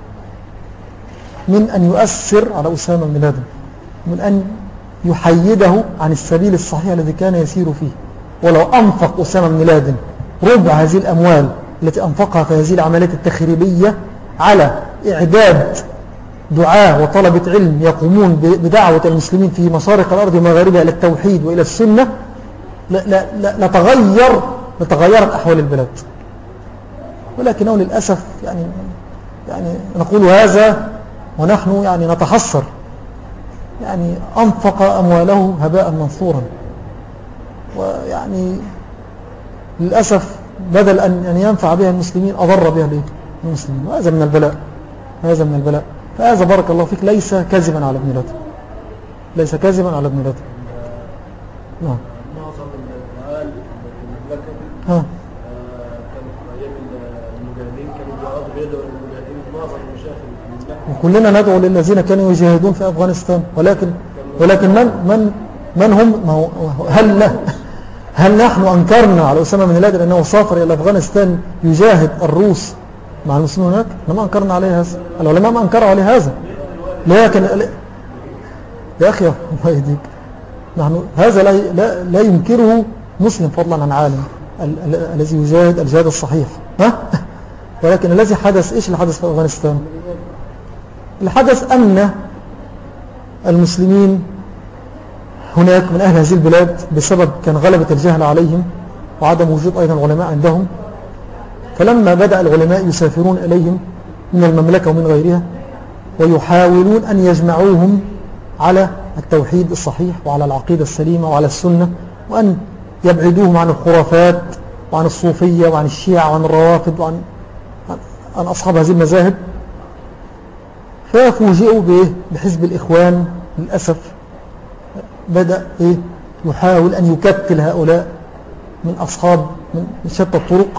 من أن يؤثر على أسامة بن لادن، من أن يحيده عن السبيل الصحيح الذي كان يسير فيه. ولو أنفق أسامة بن لادن ربع هذه الأموال التي أنفقها في هذه العمليات التخريبية على إعداد دعاة وطلبة علم يقومون بدعوة المسلمين في مشارق الأرض ومغاربها إلى التوحيد وإلى السنة لتغير لتغيرت أحوال البلاد. ولكنه للأسف يعني يعني نقول هذا ونحن يعني نتحسر، يعني أنفق أمواله هباء منثورا، ويعني للأسف بدل أن ينفع بها المسلمين أضر بها المسلمين، وهذا من البلاء، هذا من البلاء. فهذا بارك الله فيك ليس كذبا على ابن رجب، ليس كذبا على ابن رجب. نعم. معظم الدعاء المملكة ها كانوا في أيام المجاهدين كانوا بيقعدوا يدعوا للمجاهدين، معظم المشايخ المملكة. وكلنا ندعو للذين كانوا يجاهدون في أفغانستان، ولكن ولكن من من من هم؟ هل هل نحن أنكرنا على أسامة بن لادن أنه سافر إلى أفغانستان يجاهد الروس مع المسلمين هناك؟ لما أنكرنا عليه هذا، العلماء ما أنكروا عليه هذا، لكن يا أخي الله يهديك، نحن هذا لا لا, لا ينكره مسلم فضلا عن عالم الذي يجاهد الجهاد الصحيح، ها؟ ولكن الذي حدث إيش اللي حدث في أفغانستان؟ اللي حدث أن المسلمين هناك من أهل هذه البلاد بسبب كان غلبة الجهل عليهم وعدم وجود أيضا العلماء عندهم، فلما بدأ العلماء يسافرون إليهم من المملكة ومن غيرها ويحاولون أن يجمعوهم على التوحيد الصحيح وعلى العقيدة السليمة وعلى السنة، وأن يبعدوهم عن الخرافات وعن الصوفية وعن الشيعة وعن الروافض وعن عن أصحاب هذه المذاهب، ففوجئوا بحزب الإخوان للأسف بدأ إيه يحاول أن يكتل هؤلاء من أصحاب من شتى الطرق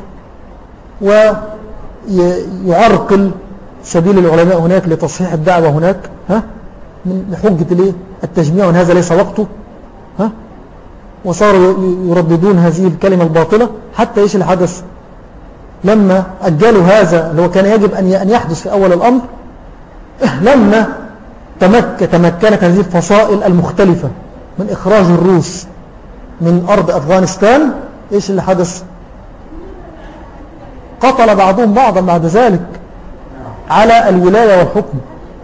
ويعرقل سبيل العلماء هناك لتصحيح الدعوة هناك، ها، من بحجة التجميع، وأن هذا ليس وقته، ها، وصاروا يرددون هذه الكلمة الباطلة حتى إيش الحدث لما أجلوا هذا اللي هو كان يجب أن يحدث في أول الأمر. لما تمك تمكنت هذه الفصائل المختلفة من إخراج الروس من أرض أفغانستان، إيش اللي حدث؟ قتل بعضهم بعضا بعد ذلك على الولاية والحكم،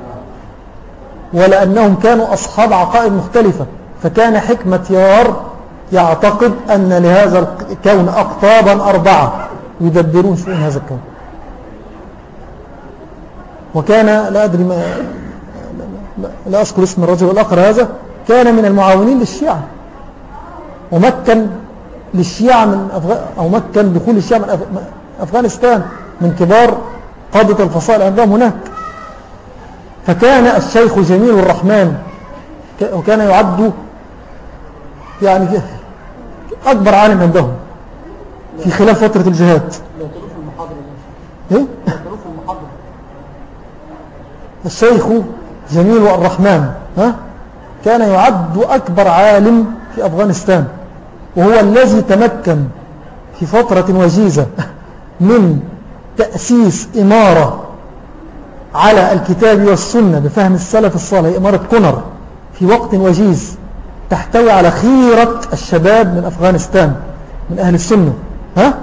ولأنهم كانوا أصحاب عقائد مختلفة، فكان حكمة يار يعتقد أن لهذا الكون أقطابا أربعة يدبرون شؤون هذا الكون، وكان لا أدري ما لا أذكر اسم الرجل الآخر، هذا كان من المعاونين للشيعة، ومكن للشيعة من أفغ... أو مكن دخول الشيعة من أف... أفغانستان من كبار قادة الفصائل عندهم هناك. فكان الشيخ جميل الرحمن وكان يعد يعني أكبر عالم عندهم في خلال فترة الجهاد. إيه؟ الشيخ جميل الرحمن، ها، كان يعد أكبر عالم في أفغانستان، وهو الذي تمكن في فترة وجيزة من تأسيس إمارة على الكتاب والسنة بفهم السلف الصالح، إمارة كونر، في وقت وجيز تحتوي على خيرة الشباب من أفغانستان من أهل السنة. ها؟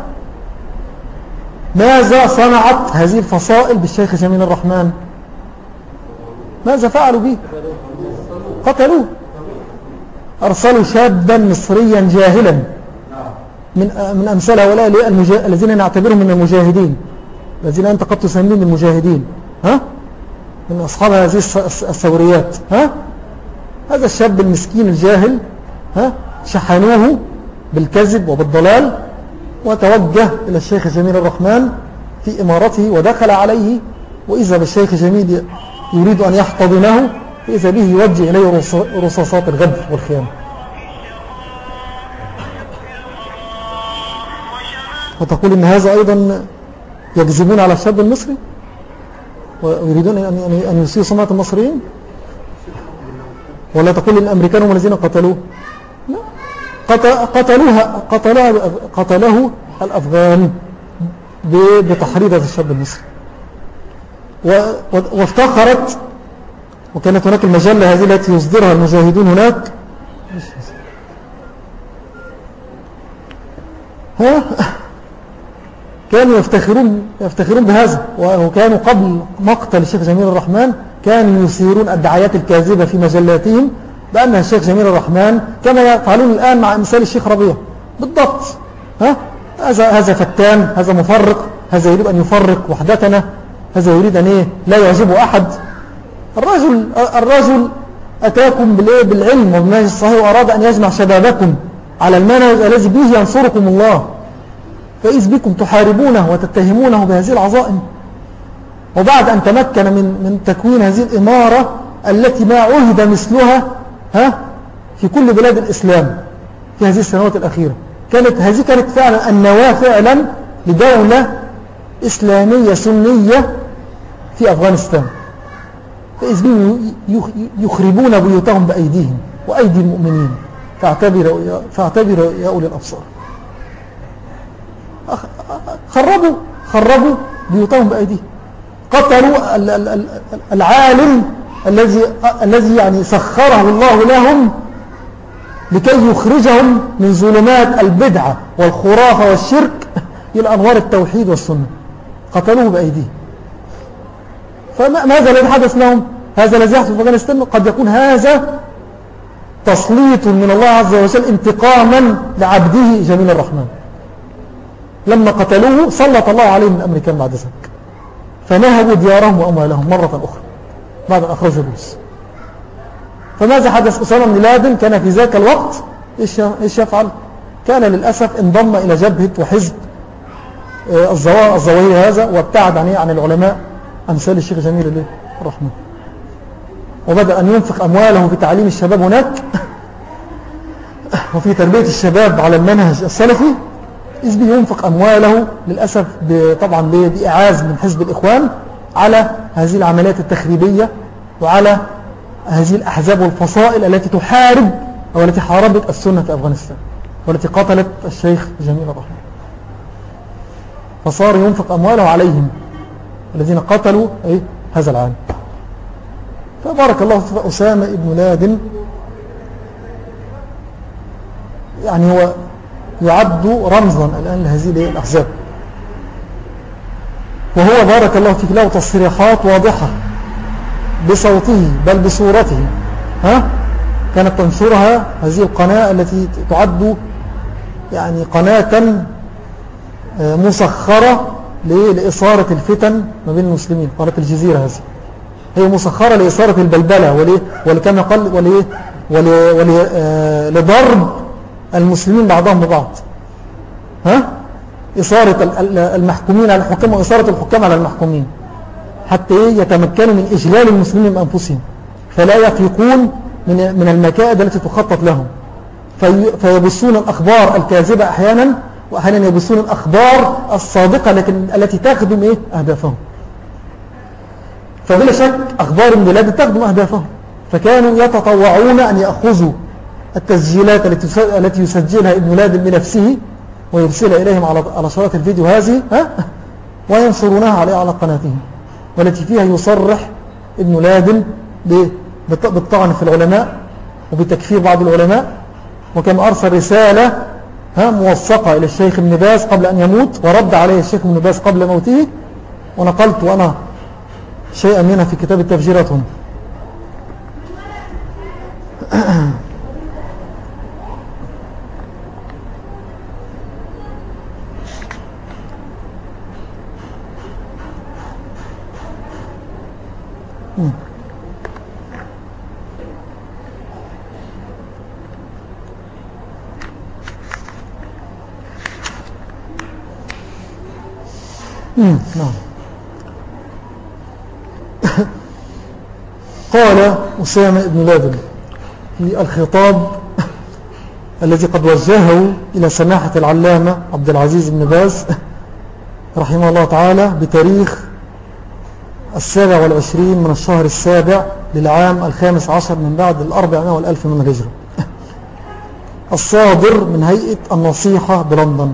ماذا صنعت هذه الفصائل بالشيخ جميل الرحمن؟ ماذا فعلوا به؟ قتلوه، أرسلوا شابا مصريا جاهلا من من أمثال هؤلاء الذين نعتبرهم من المجاهدين، الذين أنت قد تسميهم المجاهدين، ها، من أصحاب هذه الثوريات. ها، هذا الشاب المسكين الجاهل، ها، شحنوه بالكذب وبالضلال، وتوجه إلى الشيخ جميل الرحمن في إمارته ودخل عليه، وإذا بالشيخ جميل يريد أن يحتضنه، فإذا به يوجه إليه رصاصات الغدر والخيانة. وتقول إن هذا أيضا يكذبون على الشاب المصري ويريدون أن يسيء سمعة المصريين؟ ولا تقول إن الأمريكان هم الذين قتلوه؟ لا، قتلوها قتلوها قتله الأفغان بتحريض هذا الشاب المصري. وافتخرت، وكانت هناك المجلة هذه التي يصدرها المجاهدون هناك، ها، كانوا يفتخرون, يفتخرون بهذا. وكانوا قبل مقتل الشيخ جميل الرحمن كانوا يثيرون الدعايات الكاذبة في مجلاتهم بأن الشيخ جميل الرحمن كما يفعلون الآن مع مثال الشيخ ربيع بالضبط. ها؟ هذا هذا فتان، هذا مفرق، هذا يريد أن يفرق وحدتنا، هذا يريد أن إيه لا يعجبه أحد. الرجل الرجل أتاكم بالعلم وبالمنهج الصحيح وأراد أن يجمع شبابكم على المنهج الذي به ينصركم الله، فإذ بكم تحاربونه وتتهمونه بهذه العظائم. وبعد أن تمكن من من تكوين هذه الإمارة التي ما عهد مثلها ها في كل بلاد الإسلام في هذه السنوات الأخيرة، كانت هذه كانت فعلا النواة فعلا لدولة إسلامية سنية في أفغانستان. فإذ بهم يخربون بيوتهم بأيديهم وأيدي المؤمنين، فاعتبروا فاعتبروا يا أولي الأبصار. خربوا خربوا بيوتهم بأيديهم، قتلوا العالم الذي الذي يعني سخره الله لهم لكي يخرجهم من ظلمات البدعة والخرافة والشرك إلى أنوار التوحيد والسنة، قتلوه بأيديهم. فماذا الذي حدث لهم؟ هذا الذي يحدث في أفغانستان قد يكون هذا تسليط من الله عز وجل انتقاما لعبده جميل الرحمن. لما قتلوه سلط الله عليهم من الأمريكان بعد ذلك، فنهبوا ديارهم وأموالهم مرة أخرى بعد أن أخرجوا الروس. فماذا حدث؟ أسامة بن لادن كان في ذاك الوقت إيش يفعل؟ كان للأسف انضم إلى جبهة وحزب الظواهر هذا، وابتعد عن عن العلماء أمثال الشيخ جميل الرحمن، وبدأ أن ينفق أمواله في تعليم الشباب هناك وفي تربية الشباب على المنهج السلفي، إذ بينفق أمواله للأسف طبعا بإعاز من حزب الإخوان على هذه العمليات التخريبية وعلى هذه الأحزاب والفصائل التي تحارب أو التي حاربت السنة في أفغانستان والتي قتلت الشيخ جميل الرحمن. فصار ينفق أمواله عليهم الذين قتلوا إيه هذا العالم. فبارك الله في أسامة ابن لادن، يعني هو يعد رمزا الآن لهذه الأحزاب، وهو بارك الله فيك له تصريحات واضحة بصوته بل بصورته. ها كانت تنشرها هذه القناة التي تعد يعني قناة مسخرة لإثارة الفتن ما بين المسلمين. قناة الجزيرة هذه هي مسخرة لإثارة البلبلة ولكما قال ولضرب المسلمين بعضهم ببعض، ها إثارة المحكومين على الحكام وإثارة الحكام على المحكومين حتى يتمكنوا من إجلال المسلمين من أنفسهم، فلا يفيقون من من المكائد التي تخطط لهم، في فيبثون الأخبار الكاذبة أحيانا، وأحيانا يبثون الأخبار الصادقة لكن التي تخدم إيه أهدافهم. فبلا شك أخبار البلاد تخدم أهدافهم، فكانوا يتطوعون أن يأخذوا التسجيلات التي يسجلها ابن لادن بنفسه ويرسلها إليهم على شرائط الفيديو هذه، ها وينشرونها عليها على قناتهم، والتي فيها يصرح ابن لادن بالطعن في العلماء وبتكفير بعض العلماء، وكما أرسل رسالة ها موثقة إلى الشيخ ابن باز قبل أن يموت، ورد عليه الشيخ ابن باز قبل موته، ونقلت وأنا شيئا منها في كتاب التفجيرات هنا. نعم. قال أسامة بن لادن في الخطاب الذي قد وجهه إلى سماحة العلامة عبد العزيز بن باز رحمه الله تعالى بتاريخ السابع والعشرين من الشهر السابع للعام الخامس عشر من بعد الأربعمائة والألف من الهجرة، الصادر من هيئة النصيحة بلندن.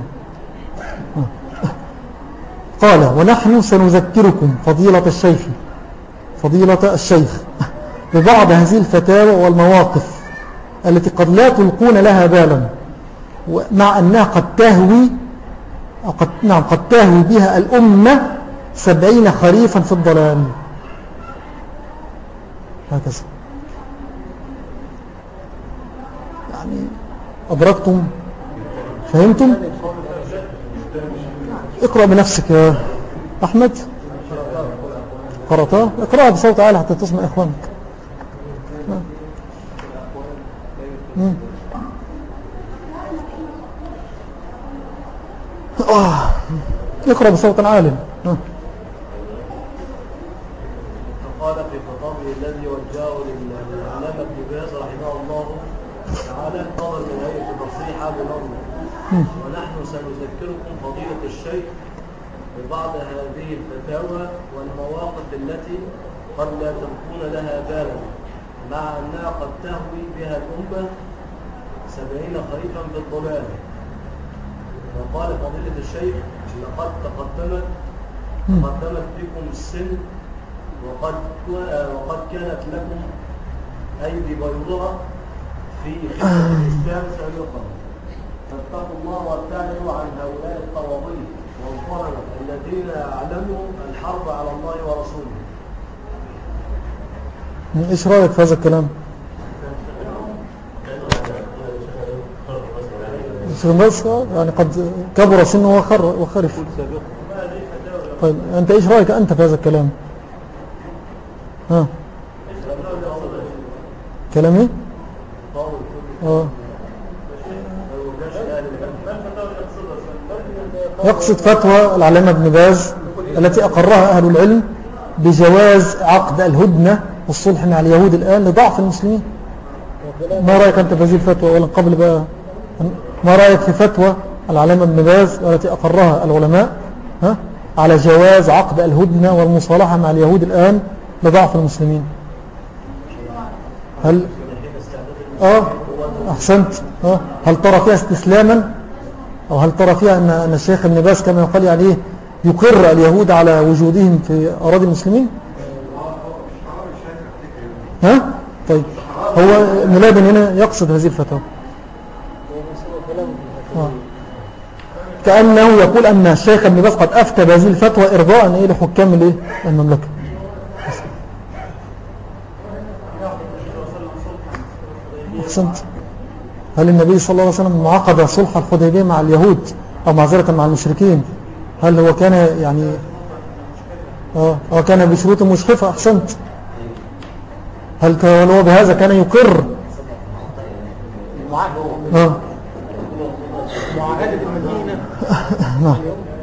قال: ونحن سنذكركم فضيلة الشيخ فضيلة الشيخ ببعض هذه الفتاوى والمواقف التي قد لا تلقون لها بالا، مع أنها قد تهوي قد نعم قد تهوي بها الأمة سبعين خريفا في الضلال. هكذا يعني أدركتم فهمتم؟ اقرأ بنفسك يا أحمد. قرأتها؟ اقرأها بصوت عالي حتى تسمع إخوانك. آه. اقرأ بصوت عالي. آه. فقال في خطابه الذي وجهه للعلامة ابن باز رحمه الله تعالى انتظر من هيئة النصيحة بنظر، ونحن سنذكركم فضيلة الشيخ ببعض هذه الفتاوى والمواقف التي قد لا تكون لها بالا، مع أنها قد تهوي بها الأمة سبعين خريفا في الضلال. وقال فضيلة الشيخ لقد تقدمت تقدمت بكم السن، وقد وقد كانت لكم أيدي بيضاء في خدمة الإسلام سابقا، فاتقوا الله وابتعدوا عن هؤلاء الطواغيت والظلمة الذين أعلنوا الحرب على الله ورسوله. ايش رأيك في هذا الكلام؟ بس يعني قد كبر سنه وخرف. طيب انت ايش رأيك انت في هذا الكلام؟ ها كلامي اه يقصد فتوى العلامة ابن باز التي أقرها أهل العلم بجواز عقد الهدنة والصلح مع اليهود الآن لضعف المسلمين. ما رأيك أنت في هذه الفتوى؟ أولا قبل بقى، ما رأيك في فتوى العلامة ابن باز التي أقرها العلماء ها على جواز عقد الهدنة والمصالحة مع اليهود الآن لضعف المسلمين؟ هل آه أحسنت آه هل ترى فيها استسلاما، أو هل ترى فيها أن أن الشيخ ابن باز كما يقال عليه يقر اليهود على وجودهم في أراضي المسلمين؟ ها طيب هو ميلاد هنا يقصد هذه الفتوى آه. كأنه يقول أن الشيخ ابن باز قد أفتى بهذه الفتوى إرضاء إيه لحكام الإيه المملكة. أحسنت. هل النبي صلى الله عليه وسلم عقد صلح الحديبية مع اليهود أو معذرة مع المشركين، هل هو كان يعني آه هو كان بشروط مشخفة؟ أحسنت. هل هو بهذا كان يقر آه معاهدة المدينة؟ نعم.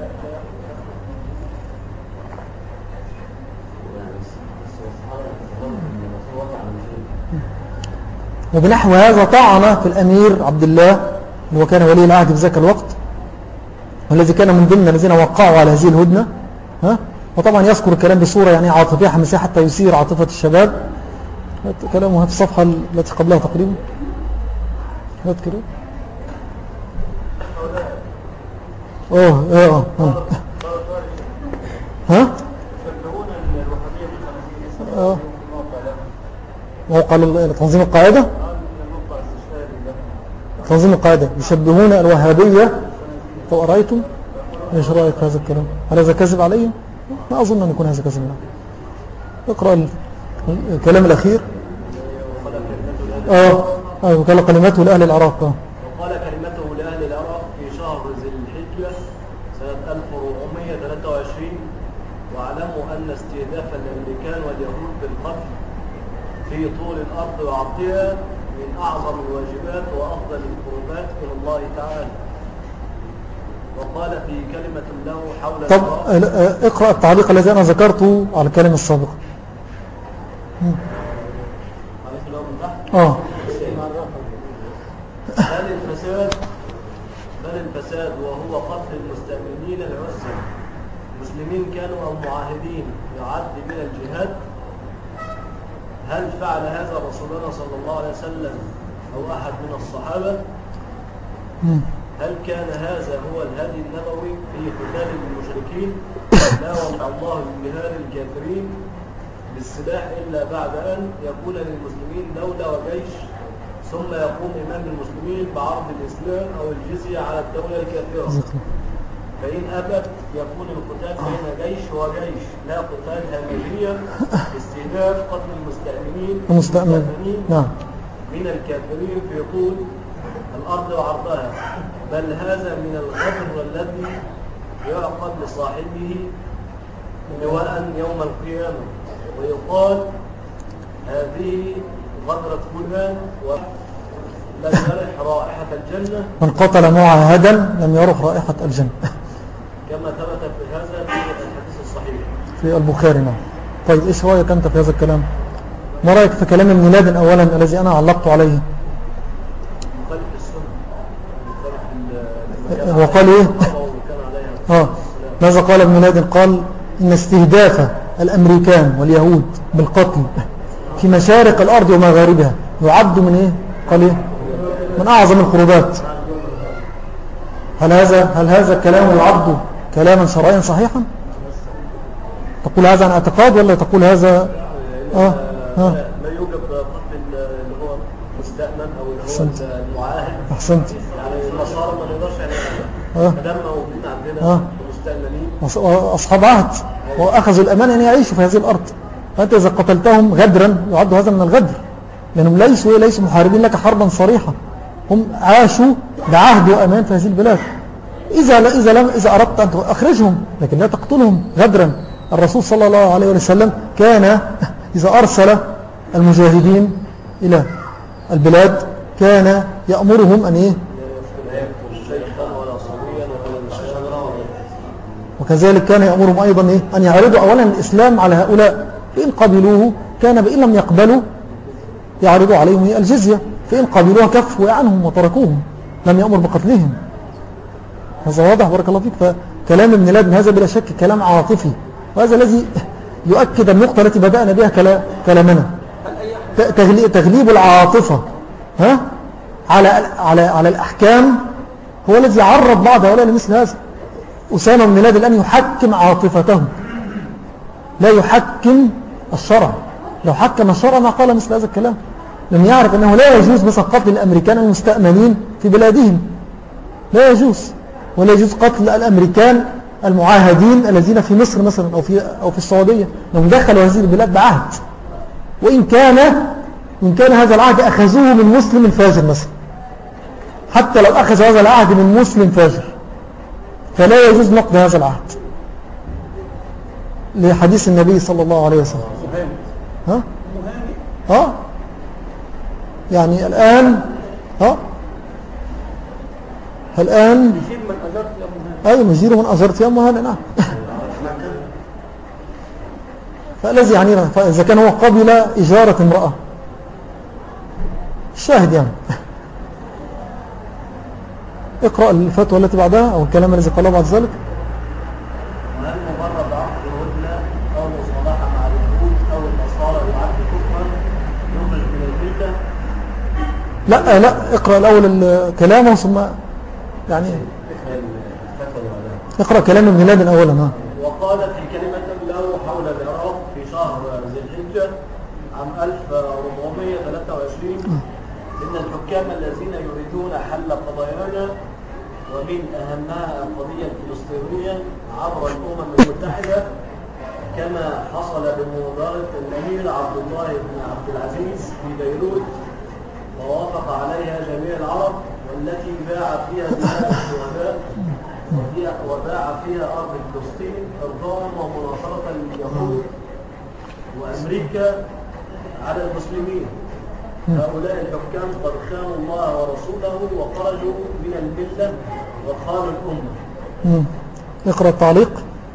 وبنحو هذا طعن في الأمير عبد الله اللي هو كان ولي العهد في ذاك الوقت، والذي كان من ضمن الذين وقعوا على هذه الهدنة ها. وطبعا يذكر الكلام بصورة يعني عاطفية حماسية حتى يثير عاطفة الشباب. كلامه في الصفحة التي قبلها تقريبا. اذكر اه اه اه ها اه موقع تنظيم القاعدة. تنظيم القاعدة يشبهون الوهابية. طب أرأيتم ايش رأيك في هذا الكلام؟ هل هذا كذب علي؟ ما أظن أن يكون هذا كذب علي. اقرأ الكلام الأخير. اه اه وقال كلمته لأهل العراق. اه وقال كلمته لأهل العراق في شهر ذي الحجة سنة ألف وأربعمائة وثلاثة وعشرين: واعلموا أن استهداف الأمريكان واليهود بالقتل في طول الأرض وعرضها من أعظم الواجبات وأفضل القربات إلى الله تعالى. وقال في كلمة له حول طب اقرأ التعليق الذي أنا ذكرته على الكلمة السابقة. اه بل الفساد بل الفساد وهو قتل المستأمنين العزل، مسلمين كانوا أو معاهدين، يعد من الجهاد. هل فعل هذا رسولنا صلى الله عليه وسلم أو أحد من الصحابة؟ هل كان هذا هو الهدي النبوي في قتال المشركين؟ لا وضع الله انبهار الكافرين بالسلاح إلا بعد أن يكون للمسلمين دولة وجيش، ثم يقوم إمام المسلمين بعرض الإسلام أو الجزية على الدولة الكافرة. فإن أبت يكون القتال بين جيش وجيش لا قتال همجيا استهداف قتل المستأمنين المستأمن نعم من الكافرين في طول الأرض وعرضها، بل هذا من الغدر الذي يعقد لصاحبه لواء يوم القيامة، ويقال هذه غدرة فلان ولم يرح رائحة الجنة. من قتل معاهدا لم يرح رائحة الجنة كما ثبت في هذا في الحديث الصحيح في البخاري. نعم. طيب ايش رأيك انت في هذا الكلام؟ ما رأيك في كلام ابن لادن اولا الذي انا علقت عليه؟ مخالف السنة. هو قال ايه؟ اه ماذا قال ابن لادن؟ قال ان استهداف الامريكان واليهود بالقتل في مشارق الارض ومغاربها يعد من ايه؟ قال ايه؟ من اعظم القربات. هل هذا هل هذا الكلام يعد كلاما شرعيا صحيحا؟ تقول هذا عن اعتقاد ولا تقول هذا اه اه لا يوجد قتل اللي هو مستأمن او اللي هو أحسنت. المعاهد. احسنت. يعني النصارى ما نقدرش يعني اه ما دام موجودين عندنا آه. مستأمنين واصحاب عهد واخذوا الامان ان يعيشوا في هذه الارض، فانت اذا قتلتهم غدرا يعد هذا من الغدر، لانهم ليسوا ليسوا محاربين لك حربا صريحه، هم عاشوا بعهد وامان في هذه البلاد. اذا اذا لم اذا اردت ان اخرجهم لكن لا تقتلهم غدرا. الرسول صلى الله عليه وسلم كان اذا ارسل المجاهدين الى البلاد كان يأمرهم ان ايه؟ وكذلك كان يأمرهم أيضا إيه؟ أن يعرضوا أولا الإسلام على هؤلاء، فإن قبلوه كان، بإن لم يقبلوا يعرضوا عليهم الجزية، فإن قبلوها كفوا عنهم وتركوهم، لم يأمر بقتلهم. هذا واضح بارك الله فيك. فكلام ابن لادن هذا بلا شك كلام عاطفي، وهذا الذي يؤكد النقطة التي بدأنا بها كلامنا، تغليب العاطفة ها على على على الأحكام هو الذي عرض بعض هؤلاء لمثل هذا. أسامة بن لادن الآن يحكم عاطفته، لا يحكم الشرع. لو حكم الشرع ما قال مثل هذا الكلام، لم يعرف أنه لا يجوز مثلا قتل الأمريكان المستأمنين في بلادهم، لا يجوز، ولا يجوز قتل الأمريكان المعاهدين الذين في مصر مثلا أو في, أو في السعودية، لهم دخلوا هذه البلاد بعهد، وإن كان وإن كان هذا العهد أخذوه من مسلم فاجر مثلا، حتى لو أخذ هذا العهد من مسلم فاجر فلا يجوز نقض هذا العهد لحديث النبي صلى الله عليه وسلم. ها؟ ها؟ يعني الآن ها؟ الآن يشير من أجرت يا أم هاني. أي مجير من أجرت يا أم هاني. نعم. فالذي يعني فإذا كان هو قبل إجارة امرأة الشاهد يعني اقرأ الفتوى التي بعدها أو الكلام الذي قاله بعد ذلك. وهل مجرد عقد الهدنة أو مصالحة مع اليهود أو النصارى يعد كفرا يخرج من الملة؟ لا لا اقرأ الأول الكلام ثم يعني اقرأ كلام ابن لادن أولا. ها. وقال في كلمة له حول العراق في شهر ذي الحجة عام ألف وأربعمائة وثلاثة وعشرين إن الحكام الذين يريدون حل قضايانا ومن أهمها القضية الفلسطينية عبر الأمم المتحدة كما حصل بمبادرة الأمير عبد الله بن عبد العزيز في بيروت ووافق عليها جميع العرب، والتي باع فيها دماء الشهداء وباع فيها أرض فلسطين إرضاء ومناصرة لليهود وأمريكا على المسلمين. هؤلاء الحكام قد خانوا الله ورسوله وخرجوا من الملة وخانوا الأمة. اقرأ التعليق.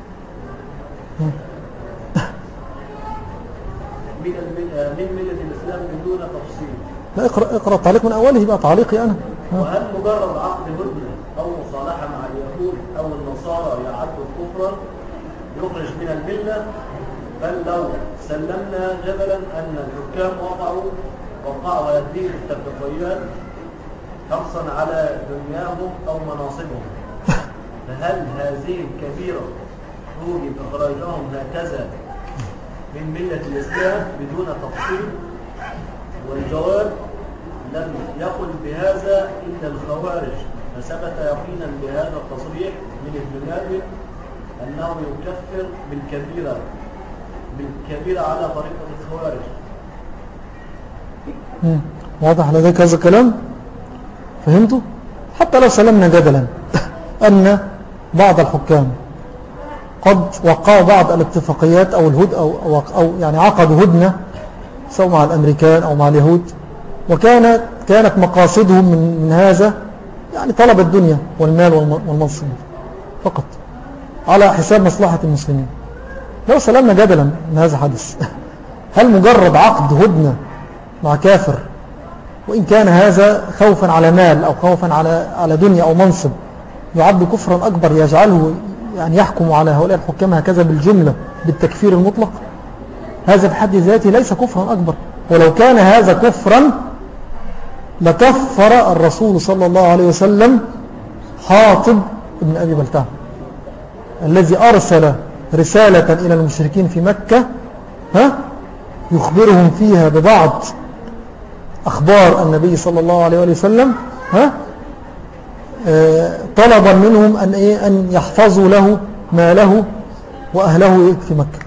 من من ملة الإسلام من دون تفصيل. لا اقرأ اقرأ التعليق من أوله بقى تعليقي أنا. وهل مجرد عقد هدنة أو مصالحة مع اليهود أو النصارى يعد كفرا يخرج من الملة؟ بل لو سلمنا جدلا أن الحكام وقعوا وقعوا هذه الاتفاقيات حرصا على دنياهم أو مناصبهم، فهل هذه الكبيرة توجب إخراجهم هكذا من ملة الإسلام بدون تفصيل؟ والجواب لم يقل بهذا إلا الخوارج فثبت يقينا بهذا التصريح من ابن نابل أنه يكفر بالكبيرة بالكبيرة على طريقة الخوارج. واضح لديك هذا الكلام؟ فهمتوا؟ حتى لو سلمنا جدلا أن بعض الحكام قد وقعوا بعض الاتفاقيات أو الهد أو, أو, أو يعني عقدوا هدنة سواء مع الأمريكان أو مع اليهود، وكانت كانت مقاصدهم من, من هذا يعني طلب الدنيا والمال والمنصب فقط على حساب مصلحة المسلمين. لو سلمنا جدلا من هذا حدث، هل مجرد عقد هدنة مع كافر وإن كان هذا خوفا على مال أو خوفا على على دنيا أو منصب يعد كفرا أكبر يجعله يعني يحكم على هؤلاء الحكام هكذا بالجملة بالتكفير المطلق؟ هذا بحد ذاته ليس كفرا أكبر، ولو كان هذا كفرا لكفر الرسول صلى الله عليه وسلم حاطب ابن أبي بلتعة الذي أرسل رسالة إلى المشركين في مكة ها يخبرهم فيها ببعض أخبار النبي صلى الله عليه وسلم ها آه طلبا منهم أن, إيه أن يحفظوا له ماله وأهله في مكة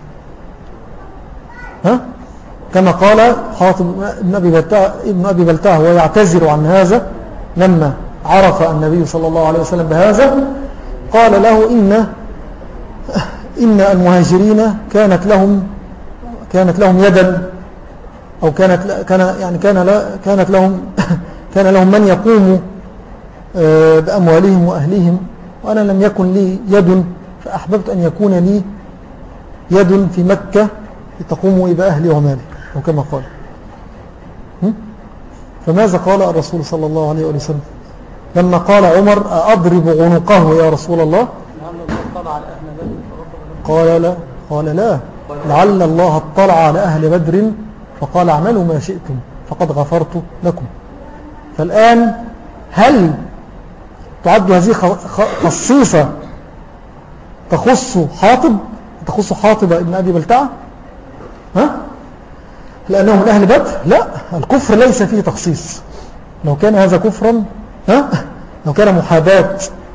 ها كما قال حاطب ابن أبي بلتعة, ابن أبي بلتعة ويعتذر عن هذا لما عرف النبي صلى الله عليه وسلم بهذا، قال له إن إن المهاجرين كانت لهم كانت لهم يدا أو كانت كان يعني كان لا كانت لهم كان لهم من يقوم بأموالهم وأهليهم، وأنا لم يكن لي يد فأحببت أن يكون لي يد في مكة لتقوم بأهلي ومالي أو كما قال. فماذا قال الرسول صلى الله عليه وسلم لما قال عمر أضرب عنقه يا رسول الله؟ قال لا قال لا لعل الله اطلع على أهل بدر فقال اعملوا ما شئتم فقد غفرت لكم. فالآن هل تعد هذه خصيصة تخص حاطب تخص حاطب ابن أبي بلتعة ها لأنه من أهل بدر؟ لا، الكفر ليس فيه تخصيص. لو كان هذا كفرا ها لو كان محاباة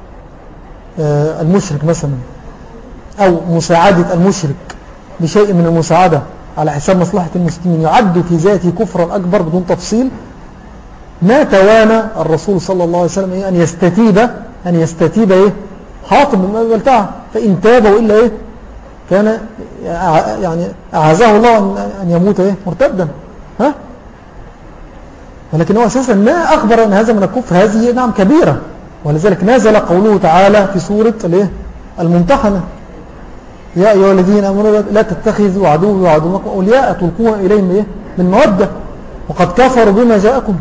المشرك مثلا أو مساعدة المشرك بشيء من المساعدة على حساب مصلحة المسلمين يعد في ذاته كفرا أكبر بدون تفصيل، ما توانى الرسول صلى الله عليه وسلم إيه أن يستتيب أن يستتيب إيه حاطب بن أبي بلتعة، فإن تاب وإلا إيه كان يعني أعزاه الله أن يموت إيه مرتدا ها ولكن هو أساسا ما أخبر أن هذا من الكفر، هذه نعم كبيرة، ولذلك نزل قوله تعالى في سورة الممتحنة يا أيها الذين آمنوا لا تتخذوا عدوي وعدوكم أولياء تلقون إليهم إيه بالمودة وقد كفروا بما جاءكم.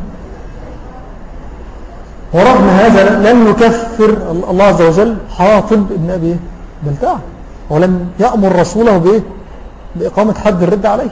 ورغم هذا لم يكفر الله عز وجل حاطب ابن أبي بلتعة ولم يأمر رسوله بإيه بإقامة حد الرد عليه.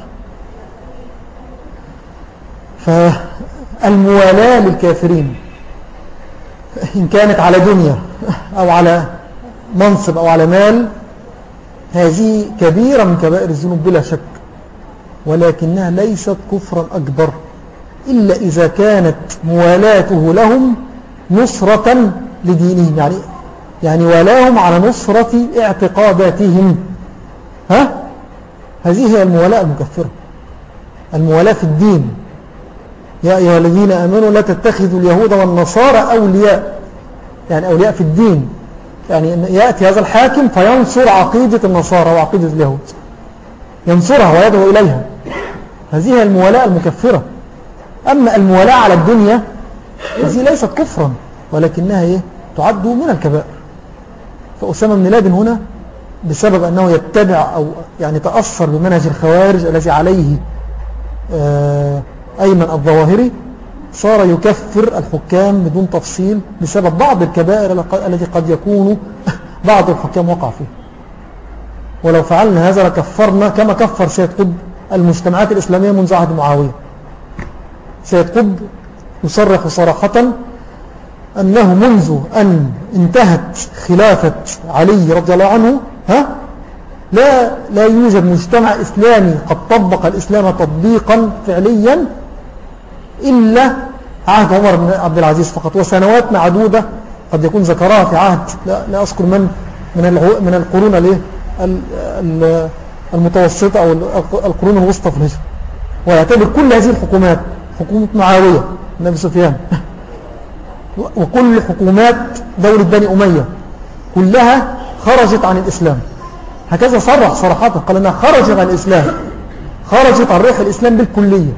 فالموالاة للكافرين إن كانت على دنيا أو على منصب أو على مال هذه كبيرة من كبائر الذنوب بلا شك، ولكنها ليست كفرا أكبر إلا إذا كانت موالاته لهم نصرة لدينهم، يعني يعني ولاهم على نصرة اعتقاداتهم ها هذه هي المولاة المكفرة، المولاة في الدين. يا أيها الذين آمنوا لا تتخذوا اليهود والنصارى أولياء، يعني أولياء في الدين، يعني يأتي هذا الحاكم فينصر عقيدة النصارى وعقيدة اليهود، ينصرها ويدعو إليها، هذه هي المولاة المكفرة. أما المولاة على الدنيا هذه ليست كفرا ولكنها إيه؟ تعد من الكبائر. فأسامة بن لادن هنا بسبب أنه يتبع أو يعني تأثر بمنهج الخوارج الذي عليه أيمن الظواهري صار يكفر الحكام بدون تفصيل بسبب بعض الكبائر التي قد يكون بعض الحكام وقع فيه. ولو فعلنا هذا لكفرنا كما كفر سيد قطب المجتمعات الإسلامية منذ عهد معاوية. سيد قطب يصرح صراحة أنه منذ أن انتهت خلافة علي رضي الله عنه ها لا لا يوجد مجتمع إسلامي قد طبق الإسلام تطبيقا فعليا إلا عهد عمر بن عبد العزيز فقط، وسنوات معدودة قد يكون ذكرها في عهد لا, لا أذكر من من من القرون الايه المتوسطة أو القرون الوسطى في الهجرة، ويعتبر كل هذه الحكومات حكومة معاوية النبي سفيان وكل حكومات دولة بني أمية كلها خرجت عن الإسلام. هكذا صرح صراحة، قال أنها خرجت عن الإسلام، خرجت عن روح الإسلام بالكلية.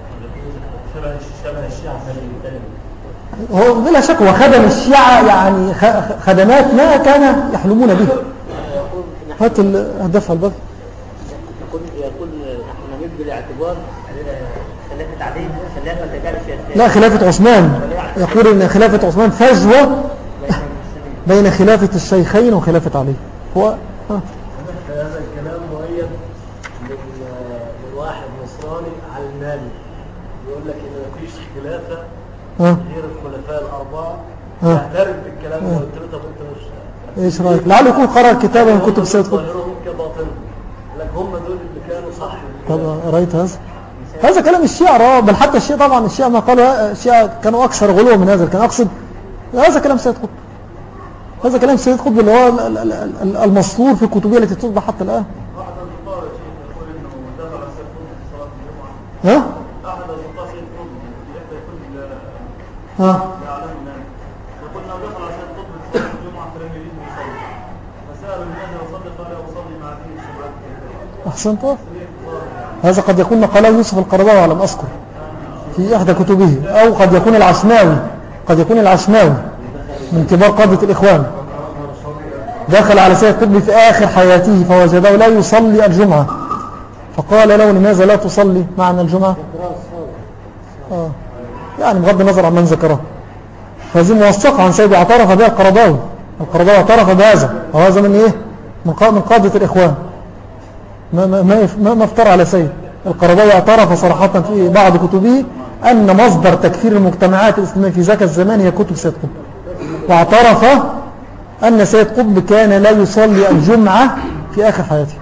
هو بلا شك وخدم الشيعة يعني خدمات ما كان يحلمون به. هات الهدف الباب. يقول نحن نمد بالاعتبار خلافة علي خلافة تجارب لا خلافة عثمان، يقول ان خلافة عثمان فجوة بين خلافة الشيخين وخلافة علي. هو ها. هذا الكلام مؤيد من واحد نصراني علماني يقول لك ان مفيش خلافة غير الخلفاء الأربعة، يعترف بالكلام اللي قلت له. طب انت مش ايش رايك؟ لعله يكون قرأ كتابا من كتب سيد قطب. لك هم دول اللي كانوا صح. طب قريت هذا؟ هذا كلام الشيعة، بل حتى الشيعة طبعا الشيعة ما قالوا الشيعة كانوا أكثر غلوا من هذا. كان أقصد هذا كلام سيد قطب، هذا كلام سيد قطب اللي هو المسطور في الكتبية التي تصبح حتى الآن. أحد الفقهاء يقول إنه دخل على سيد قطب في صلاة الجمعة. ها؟ أحد الفقهاء سيد قطب يحدى كل ها؟ يعلم الناس يقول إنه دخل على سيد قطب في صلاة الجمعة فلم يريد يصلي، فسأل الناس يصلي قال أصلي مع دين الشباب. أحسنت. هذا قد يكون قاله يوسف القرضاوي على ما أذكر في إحدى كتبه، أو قد يكون العشماوي، قد يكون العشماوي من كبار قادة الإخوان دخل على سيد قطب في آخر حياته فوجده لا يصلي الجمعة، فقال له لماذا لا تصلي معنا الجمعة؟ آه. يعني بغض النظر عن من ذكره، هذه موثقة عن سيد اعترف بها القرضاوي. القرضاوي اعترف بهذا، وهذا من إيه؟ من قادة الإخوان، ما ما ما ما افترى على سيد. القرضاوي اعترف صراحة في بعض كتبه أن مصدر تكفير المجتمعات الإسلامية في ذاك الزمان هي كتب سيد قطب، واعترف أن سيد قطب كان لا يصلي الجمعة في آخر حياته،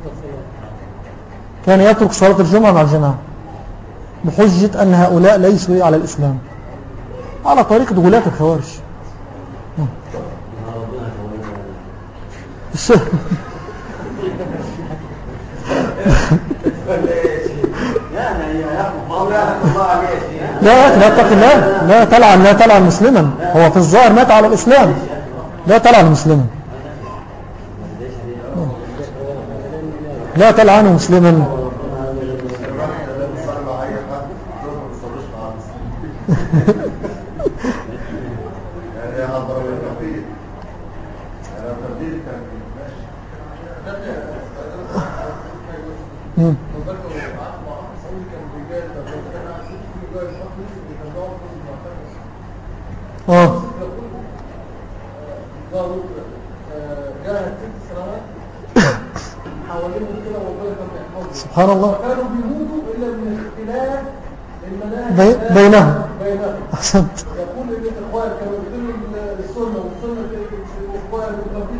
كان يترك صلاة الجمعة مع الجماعة بحجة أن هؤلاء ليسوا على الإسلام، على طريقة غلاة الخوارج. لا لا اتق الله، لا تلعن، لا تلعن مسلما، هو في الظاهر مات على الإسلام، لا تلعن مسلما، لا تلعن مسلما. اه سبحان الله كانوا بيموتوا الا من اختلاف بي... بينهم. احسنت. يقول ان الاخوان كانوا يقتلوا السنه والسنه الاخوان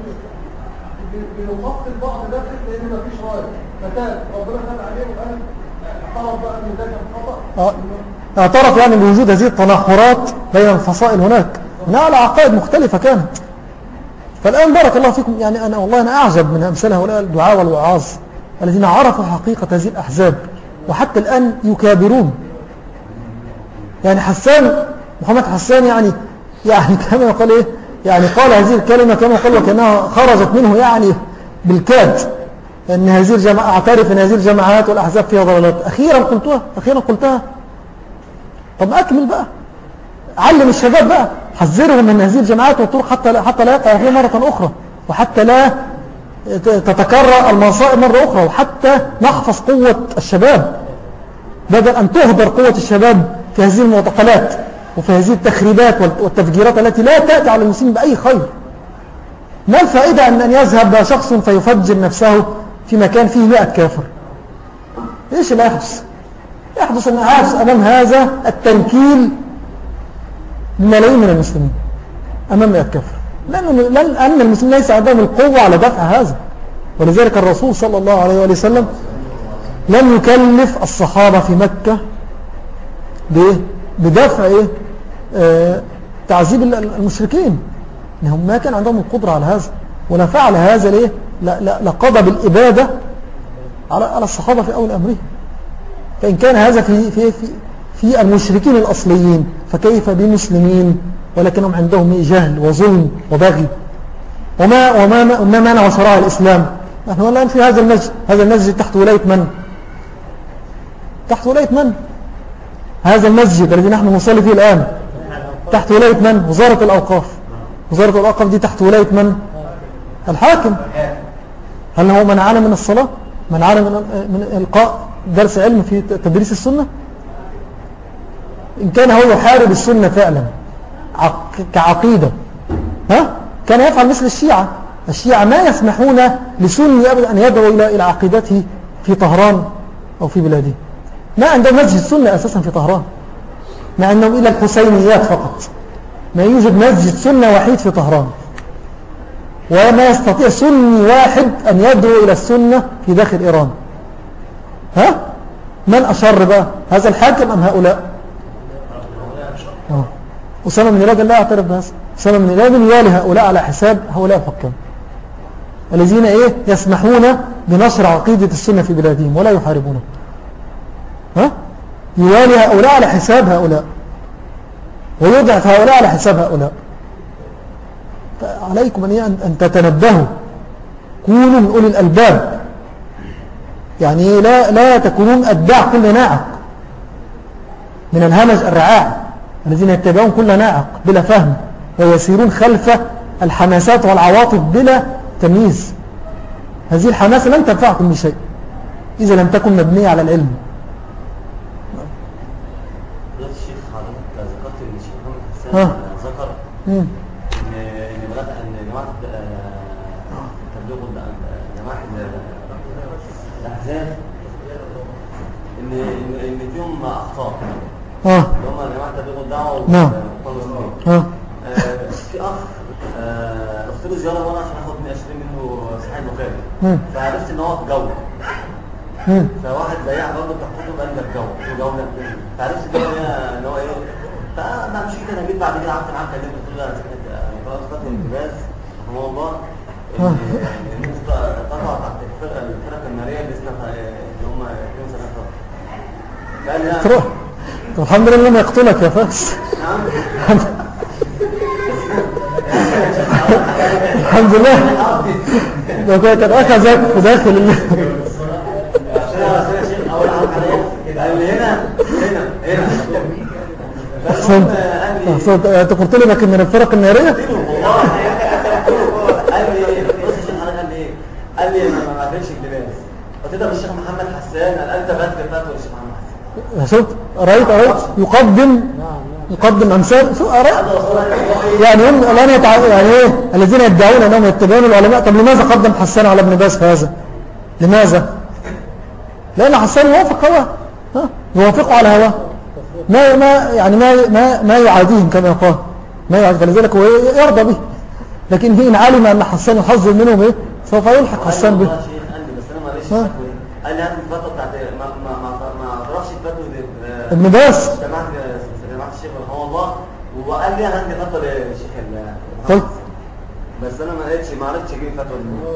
بنقتل بعض داخل لان ما فيش رايه فتاه ربنا خلق عليه وقال اعترف بقى ان ده كان خطا. اه اعترف يعني بوجود هذه التناحرات بين الفصائل هناك انها على عقائد مختلفه كانت. فالان بارك الله فيكم، يعني انا والله انا اعجب من امثال هؤلاء الدعاة والوعاظ الذين عرفوا حقيقه هذه الاحزاب وحتى الان يكابرون. يعني حسان محمد حسان يعني يعني كما يقول ايه، يعني قال هذه الكلمه كما قال وكانها خرجت منه يعني بالكاد، ان هذه الجماعه اعترف ان هذه الجماعات والاحزاب فيها ضلالات. اخيرا قلتها، اخيرا قلتها. طب اكمل بقى، علم الشباب بقى، حذرهم من هذه الجماعات والطرق حتى حتى لا يقع فيه مره اخرى، وحتى لا تتكرر المصائب مره اخرى، وحتى نحفظ قوه الشباب بدل ان تهدر قوه الشباب في هذه المعتقلات وفي هذه التخريبات والتفجيرات التي لا تأتي على المسلمين بأي خير. ما الفائدة أن أن يذهب شخص فيفجر نفسه في مكان فيه مئة كافر؟ إيش اللي يحدث؟ يحدث أن يحدث أمام هذا التنكيل بملايين من المسلمين أمام مئة كافر، لأن المسلمين ليس عندهم القوة على دفع هذا. ولذلك الرسول صلى الله عليه وسلم لم يكلف الصحابة في مكة بدفع إيه؟ آه تعذيب المشركين، إنهم ما كان عندهم القدرة على هذا، ولا فعل هذا ليه لقضى بالإبادة على على الصحابة في أول أمره. فإن كان هذا في, في, في, في المشركين الأصليين فكيف بمسلمين ولكنهم عندهم جهل وظلم وبغي. وما وما ما مانع شرائع الإسلام؟ نحن الآن في هذا المسجد، هذا المسجد تحت ولاية من؟ تحت ولاية من؟ هذا المسجد الذي نحن نصلي فيه الآن تحت ولاية من؟ وزارة الأوقاف. وزارة الأوقاف دي تحت ولاية من؟ الحاكم. هل هو منعنا من الصلاة؟ منعنا من من إلقاء درس علم في تدريس السنة؟ إن كان هو يحارب السنة فعلا كعقيدة، ها؟ كان يفعل مثل الشيعة. الشيعة ما يسمحون لسني أبدا أن يدعو إلى إلى عقيدته في طهران أو في بلاده. ما عندهم مسجد سنة أساسا في طهران، ما عندهم إلا الحسينيات فقط. ما يوجد مسجد سنة وحيد في طهران، وما يستطيع سني واحد أن يدعو إلى السنة في داخل إيران. ها؟ من أشر بقى؟ هذا الحاكم أم هؤلاء؟ آه. أسامة بن لادن لا يعترف بهذا. أسامة بن لادن يوالي هؤلاء على حساب هؤلاء الحكام الذين إيه يسمحون بنشر عقيدة السنة في بلادهم ولا يحاربونه. ها؟ يوالي هؤلاء على حساب هؤلاء ويضعف هؤلاء على حساب هؤلاء. فعليكم أن أن تتنبهوا، كونوا من أولي الألباب، يعني لا لا تكونون أتباع كل ناعق من الهمج الرعاع الذين يتبعون كل ناعق بلا فهم ويسيرون خلف الحماسات والعواطف بلا تمييز. هذه الحماسة لن تنفعكم بشيء إذا لم تكن مبنية على العلم. الشيخ حضرتك ذكرت ان الشيخ محمد حسان ذكر ان ان بدأ ان جماعه تبليغ جماعه الاحزاب ان ان فيهم اخطاء. اه هم جماعه تبليغ الدعوه نعم. اه في اخ رحت له زياره وانا عشان اخد من اشتري منه صحيح البخاري، فعرفت ان هو في جوله، فواحد بياع برضه بتاع كتب قال لك جوله جوله، فعرفت ان هو ايه، فانا مشيت انا جيت بعد كده قعدت معاه كلمت قلت له انا قرات فتره الانتباس رحمه الله ان الناس قطعوا تحت الفرق الناريه اللي اسمها اللي هم فيهم سنه قال لي تروح الحمد لله لم يقتلك يا فاس. الحمد لله لو كان أخذك في داخل ال... أحسنت. أنت قلت لي لكن من الفرق النارية؟ قال لي ما ما فيش اللباس. قلت له الشيخ محمد حسان قال انت بات فتوى الشيخ محمد حسان. شفت قريت قريت يقدم يقدم امثال شو قريت يعني هم الان يتع... يعني ايه الذين يدعون انهم يتبعون العلماء. طب لماذا قدم حسان على ابن باز في هذا؟ لماذا؟ لان حسان يوافق هواه، ها يوافقه على هواه، ما ما يعني ما ما ما يعاديهم كما يقال، ما يعادي، فلذلك هو يرضى به. لكن في ان علم ان حسان يحذر منهم ايه سوف يلحق حسان به. قال لي هات الفتوى بتاعت ما ما ما ما اعرفش الفتوى دي ابن باز سمعت سمعت الشيخ رحمه الله وقال لي هات الفتوى للشيخ طيب بس انا ما لقيتش ما عرفتش اجيب الفتوى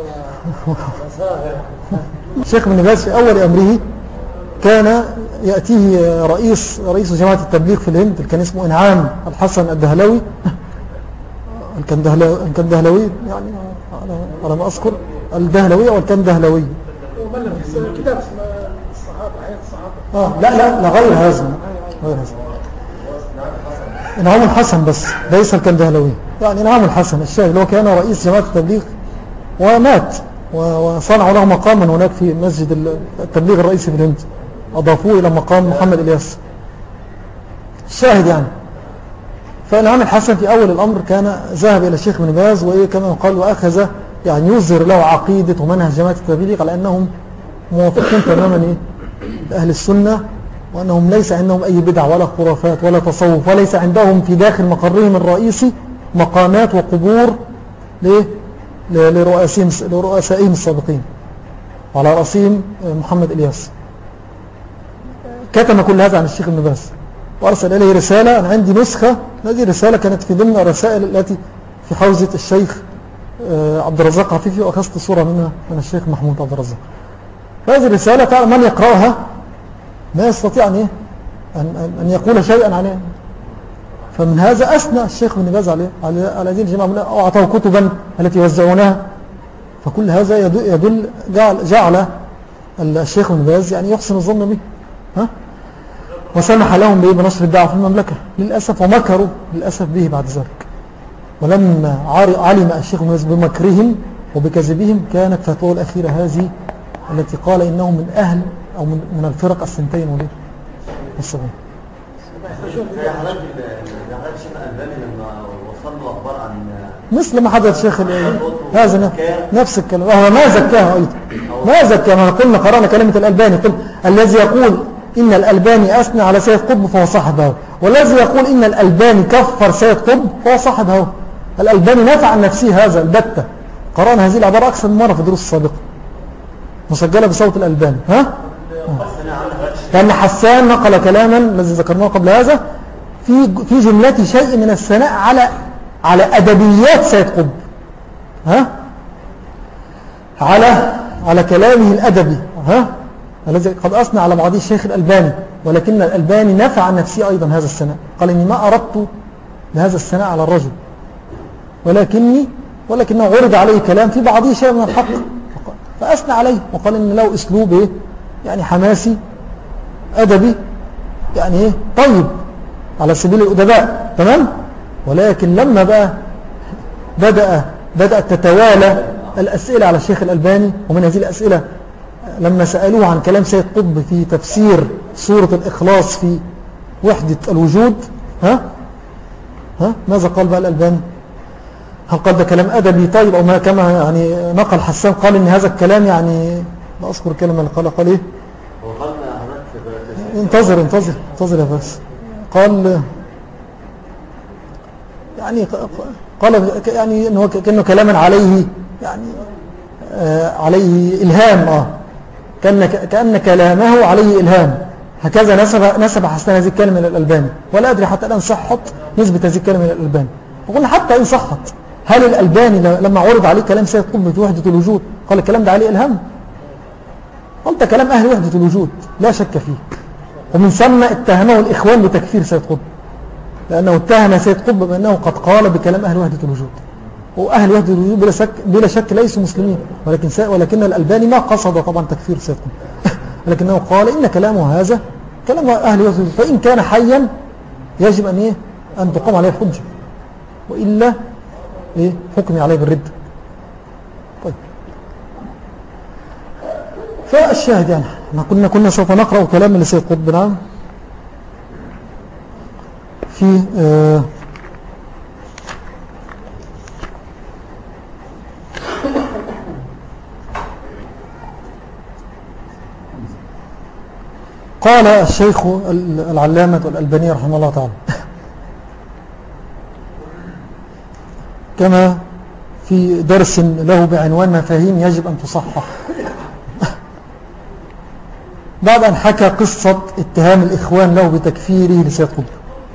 دي. الشيخ ابن باز في اول امره كان ياتيه رئيس رئيس جماعه التبليغ في الهند، كان اسمه انعام الحسن الدهلوي الكندهلوي الكندهلوي يعني على على ما اذكر الدهلوي او الكندهلوي كده اسم الصحابه حياه الصحابه. اه لا لا لا غير هذا غير هذا انعام الحسن بس ليس الكندهلوي، يعني انعام الحسن الشاهد اللي هو كان رئيس جماعه التبليغ ومات وصنعوا له مقاما هناك في مسجد التبليغ الرئيسي في الهند، اضافوه الى مقام محمد الياس الشاهد يعني. فانعام الحسن في اول الامر كان ذهب الى الشيخ ابن باز وايه كما قال واخذ يعني يظهر له عقيده ومنهج جماعه التبليغ على انهم موافقين تماما ايه لاهل السنه، وانهم ليس عندهم اي بدع ولا خرافات ولا تصوف، وليس عندهم في داخل مقرهم الرئيسي مقامات وقبور ليه لرؤسائهم لرؤسائهم السابقين وعلى رأسهم محمد الياس. كتم كل هذا عن الشيخ ابن باز وارسل اليه رساله. انا عندي نسخه، هذه الرساله كانت في ضمن الرسائل التي في حوزة الشيخ عبد الرزاق عفيفي، وأخذت صورة منها من الشيخ محمود عبد الرزاق. هذه الرسالة تعالى من يقرأها ما يستطيع أن, إيه؟ أن, أن يقول شيئا عليه. فمن هذا أثنى الشيخ بن باز عليه على هذه الجماعة، أو أعطاه كتبا التي يوزعونها. فكل هذا يدل جعل, جعل الشيخ بن باز يعني يحسن الظن به، ها؟ وسمح لهم به بنشر الدعوة في المملكة للأسف، ومكروا للأسف به بعد ذلك. ولما علم الشيخ بن باز بمكرهم وبكذبهم كانت فتوى الأخيرة هذه التي قال إنه من أهل أو من, من الفرق السنتين وليه والسبعين. زي حضرتك الشيخ الألباني لما وصل له أخبار عن مثل ما حدث شيخ هذا نفس الكلام، وهو ما زكاه أيضا، ما زكاه. ما قلنا قرأنا كلمة الألباني، قل الذي يقول إن الألباني أثنى على سيد قطب فهو صاحب هوى، والذي يقول إن الألباني كفر سيد قطب فهو صاحب هوى. الألباني نفع عن نفسه هذا البتة. قرأنا هذه العبارة أكثر من مرة في الدروس السابقة مسجلة بصوت الألباني، ها؟ لأن حسان نقل كلاما الذي ذكرناه قبل هذا في في جملة شيء من الثناء على على أدبيات سيد قطب، ها؟ على على كلامه الأدبي، ها؟ الذي قد أثنى على بعض الشيخ الألباني، ولكن الألباني نفع عن نفسه أيضا هذا الثناء. قال إني ما أردت بهذا الثناء على الرجل، ولكني ولكنه عرض عليه كلام في بعضه شيء من الحق فأثنى عليه، وقال إن له أسلوب إيه؟ يعني حماسي أدبي، يعني إيه؟ طيب على سبيل الأدباء، تمام. ولكن لما بقى بدأ بدأت تتوالى الأسئلة على الشيخ الألباني، ومن هذه الأسئلة لما سألوه عن كلام سيد قطب في تفسير سورة الإخلاص في وحدة الوجود، ها ها ماذا قال بقى الألباني؟ هل قال ده كلام أدبي طيب، أو ما كما يعني نقل حسان قال إن هذا الكلام يعني لا أذكر الكلمة اللي قال قال إيه؟ انتظر انتظر انتظر يا فارس. قال يعني قال يعني إنه كأنه كلاما عليه يعني آه عليه إلهام، آه كأن كأن كلامه عليه إلهام. هكذا نسب نسب حسان هذه الكلمة إلى الألباني، ولا أدري حتى الآن صحت نسبة هذه الكلمة إلى الألباني. وقلنا حتى إن صحت، هل الألباني لما عرض عليه كلام سيد قطب في وحدة الوجود قال الكلام ده عليه إلهام؟ قلت كلام أهل وحدة الوجود لا شك فيه، ومن ثم اتهمه الإخوان بتكفير سيد قطب، لأنه اتهم سيد قطب بأنه قد قال بكلام أهل وحدة الوجود، وأهل وحدة الوجود بلا شك, بلا شك ليسوا مسلمين، ولكن, ولكن الألباني ما قصد طبعا تكفير سيد قطب ولكنه قال إن كلامه هذا كلام أهل وحدة الوجود، فإن كان حيا يجب أن, إيه؟ أن تقام عليه الحجة، وإلا إيه؟ حكم عليه بالرد. طيب فالشاهد يعني كنا كنا سوف نقرأ كلام لسيد قطب، نعم، في آه قال الشيخ العلامة الألباني رحمه الله تعالى كما في درس له بعنوان مفاهيم يجب أن تصحح، بعد أن حكى قصة اتهام الإخوان له بتكفيره لسيد قطب،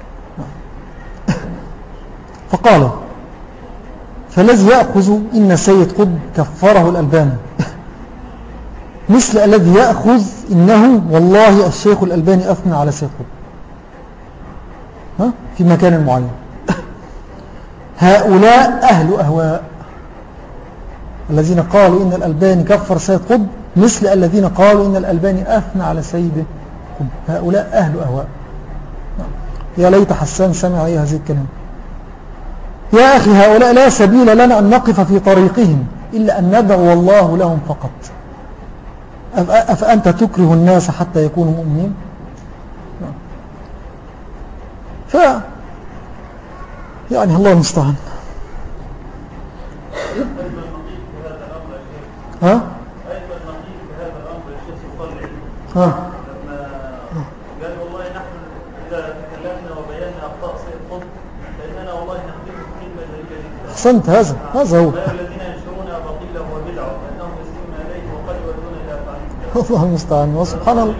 فقال فالذي يأخذ إن سيد قطب كفره الألباني مثل الذي يأخذ إنه والله الشيخ الألباني أثنى على سيد قطب في مكان معين. هؤلاء أهل أهواء، الذين قالوا إن الألباني كفر سيد قطب مثل الذين قالوا إن الألباني أثنى على سيد قطب، هؤلاء أهل أهواء. يا ليت حسان سمع أي هذه الكلمة. يا أخي هؤلاء لا سبيل لنا أن نقف في طريقهم إلا أن ندعو الله لهم فقط. أفأنت تكره الناس حتى يكونوا مؤمنين؟ ف يعني الله المستعان. ها؟ ها؟ قال والله نحن إذا تكلمنا وبينا أخطاء سيد قطب فإننا والله نخدمه كلمة جديدة. أحسنت، هذا هذا هو. الذين ينشرون أباطيله وبدعه فإنهم يسلمون إليه وقد يودون إلى أفعالهم. الله المستعان وسبحان الله.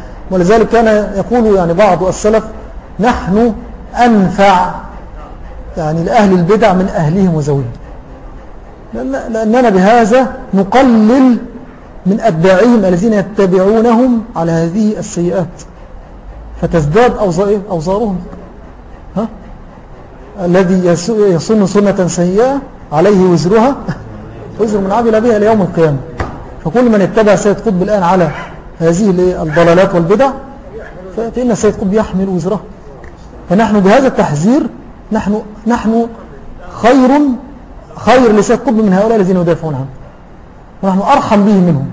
ولذلك كان يقول يعني بعض السلف نحن أنفع يعني لأهل البدع من أهلهم وزوجهم، لأننا بهذا نقلل من أتباعهم الذين يتبعونهم على هذه السيئات فتزداد أوزارهم. ها؟ الذي يسن سنة سيئة عليه وزرها وزر من عمل بها ليوم القيامة. فكل من اتبع سيد قطب الآن على هذه الضلالات والبدع فإن سيد قطب يحمل وزره. فنحن بهذا التحذير نحن نحن خير خير لسيد قطب من هؤلاء الذين يدافعون عنه، ونحن أرحم به منهم.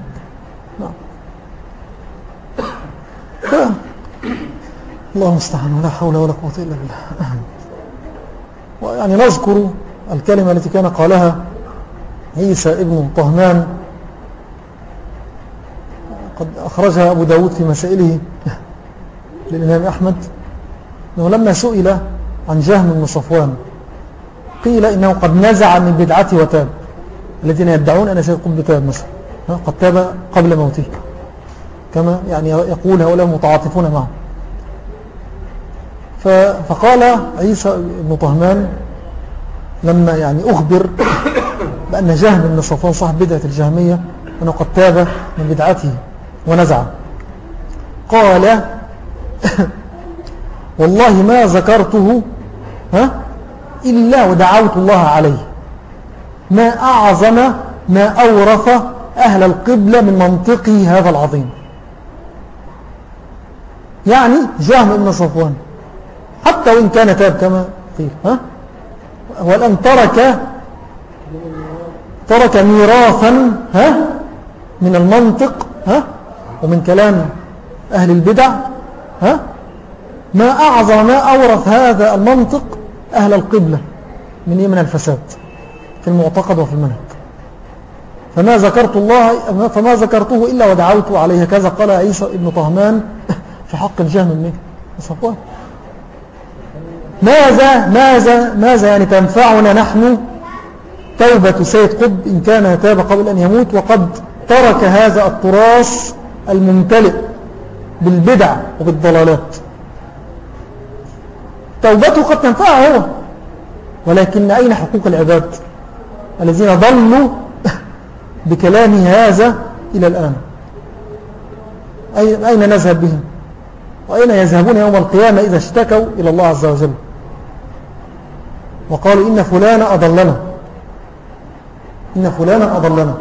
نعم. الله المستعان، ولا حول ولا قوة إلا بالله. ويعني نذكر الكلمة التي كان قالها عيسى ابن طهمان، قد أخرجها أبو داود في مسائله للإمام أحمد، أنه لما سئل عن جهم بن صفوان قيل إنه قد نزع من بدعته وتاب، الذين يدعون أن سيد قطب تاب مثلا قد تاب قبل موته، كما يعني يقول هؤلاء متعاطفون معه. فقال عيسى بن طهمان لما يعني أخبر بأن جهم بن صفوان صاحب بدعة الجهمية أنه قد تاب من بدعته ونزع، قال والله ما ذكرته ها إلا ودعوت الله عليه، ما أعظم ما أورث أهل القبلة من منطقه هذا العظيم. يعني جهم بن صفوان حتى وإن كان تاب كما قيل، ها والآن ترك ترك ميراثا ها من المنطق ها ومن كلام أهل البدع ها ما أعظم ما أورث هذا المنطق أهل القبلة من من الفساد في المعتقد وفي المنهج. فما ذكرت الله فما ذكرته إلا ودعوت عليه، كذا قال عيسى ابن طهمان في حق الجهم بن صفوان. ماذا ماذا ماذا يعني تنفعنا نحن توبة سيد قطب إن كان تاب قبل أن يموت وقد ترك هذا التراث الممتلئ بالبدع وبالضلالات؟ توبته قد تنفعه هو، ولكن أين حقوق العباد الذين ضلوا بكلامه هذا إلى الآن؟ أين نذهب بهم؟ وأين يذهبون يوم القيامة إذا اشتكوا إلى الله عز وجل وقالوا إن فلان أضلنا إن فلان أضلنا؟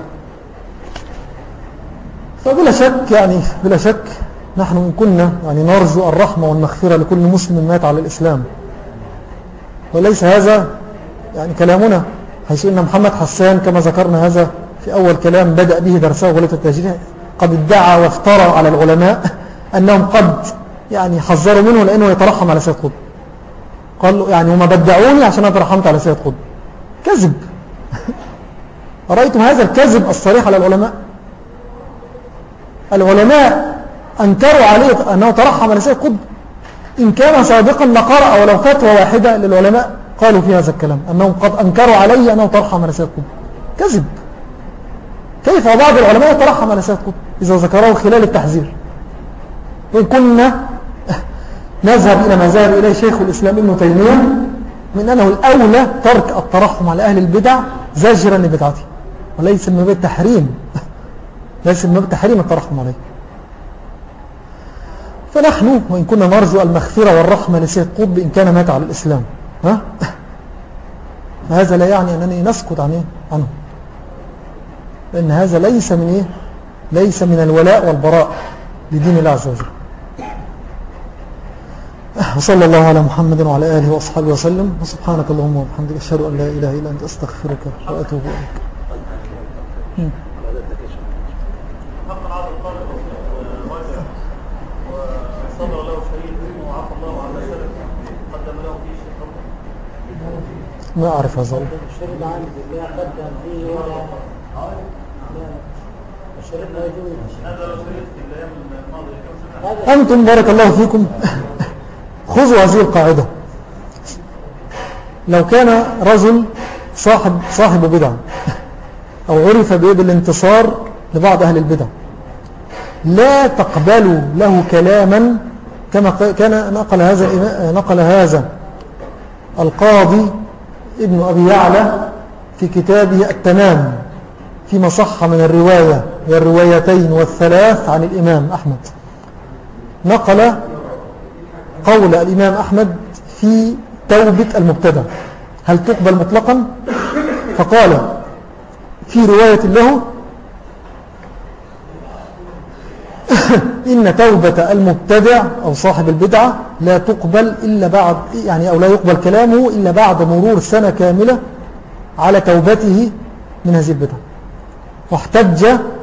فبلا شك يعني بلا شك نحن إن كنا يعني نرجو الرحمة والمغفرة لكل مسلم مات على الإسلام، وليس هذا يعني كلامنا، حيث إن محمد حسان كما ذكرنا هذا في أول كلام بدأ به درسه غلة التهجير قد ادعى وافترى على العلماء أنهم قد يعني حذروا منه لأنه يترحم على سيد قطب. قال له يعني وما بدعوني عشان أنا ترحمت على سيد قطب. كذب. أرأيتم هذا الكذب الصريح على العلماء؟ العلماء أنكروا عليه أنه ترحم على سيد قطب. إن كان صادقا لقرأ ولو فتوى واحدة للعلماء قالوا في هذا الكلام أنهم قد أنكروا عليه أنه ترحم على سيد قطب. كذب. كيف بعض العلماء يترحم على سيد قطب إذا ذكروه خلال التحذير؟ وإن كنا نذهب إلى ما ذهب إليه شيخ الإسلام ابن تيمية من أنه الأولى ترك الترحم على أهل البدع زجرا لبدعته، وليس من باب التحريم ليس من باب التحريم الترحم عليه. فنحن وإن كنا نرجو المغفرة والرحمة لسيد قطب إن كان مات على الإسلام، ها هذا لا يعني أنني نسكت عنه عنه لأن هذا ليس من إيه؟ ليس من الولاء والبراء لدين الله عز وجل. وصلى الله على محمد وعلى آله وأصحابه وسلم، وسبحانك اللهم وبحمدك أشهد أن لا إله إلا أنت أستغفرك وأتوب إليك. صبر له شهيد وعفى الله عما سلف قدم له فيه شيء. ما أعرف هذا. الشرب عن بالله قدم فيه ولا الشرب لا يجوز. هذا لو شربت في الايام الماضيه كم سنه. أنتم بارك الله فيكم خذوا هذه القاعدة. لو كان رجل صاحب صاحب بدعة أو عرف بالانتصار لبعض أهل البدع لا تقبلوا له كلاما كما كان نقل هذا نقل هذا القاضي ابن أبي يعلى في كتابه التمام فيما صح من الرواية والروايتين والثلاث عن الإمام أحمد، نقل قول الإمام أحمد في توبة المبتدع هل تقبل مطلقا؟ فقال في رواية له إن توبة المبتدع أو صاحب البدعة لا تقبل إلا بعد يعني أو لا يقبل كلامه إلا بعد مرور سنة كاملة على توبته من هذه البدعة. واحتج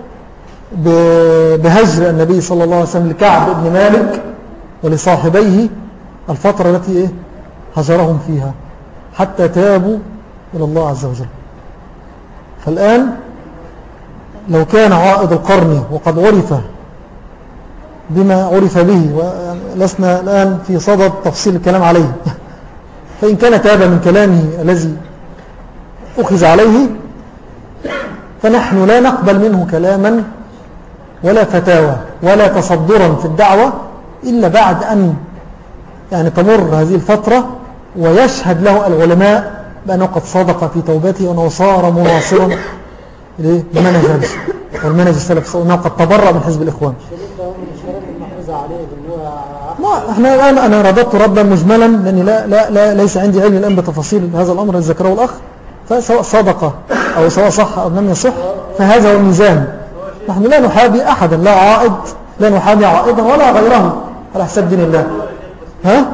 بهجر النبي صلى الله عليه وسلم لكعب بن مالك ولصاحبيه الفترة التي هجرهم فيها حتى تابوا إلى الله عز وجل. فالآن لو كان عائد القرن وقد عرف بما عرف به ولسنا الآن في صدد تفصيل الكلام عليه فإن كان تاب من كلامه الذي أخذ عليه فنحن لا نقبل منه كلاما ولا فتاوى ولا تصدرا في الدعوة إلا بعد أن يعني تمر هذه الفترة ويشهد له العلماء بأنه قد صدق في توبته وأنه صار مناصرا لمنهج هذا والمنهج السلف وأنه قد تبرأ من حزب الإخوان. ما احنا الآن أنا رددت ردا مجملا لأني لا لا لا ليس عندي علم الآن بتفاصيل هذا الأمر الذي ذكره الأخ، فسواء صدق أو سواء صح أو لم يصح فهذا هو الميزان. نحن لا نحابي أحدا لا عائد لا نحابي عائدا ولا غيره على حساب دين الله. ها؟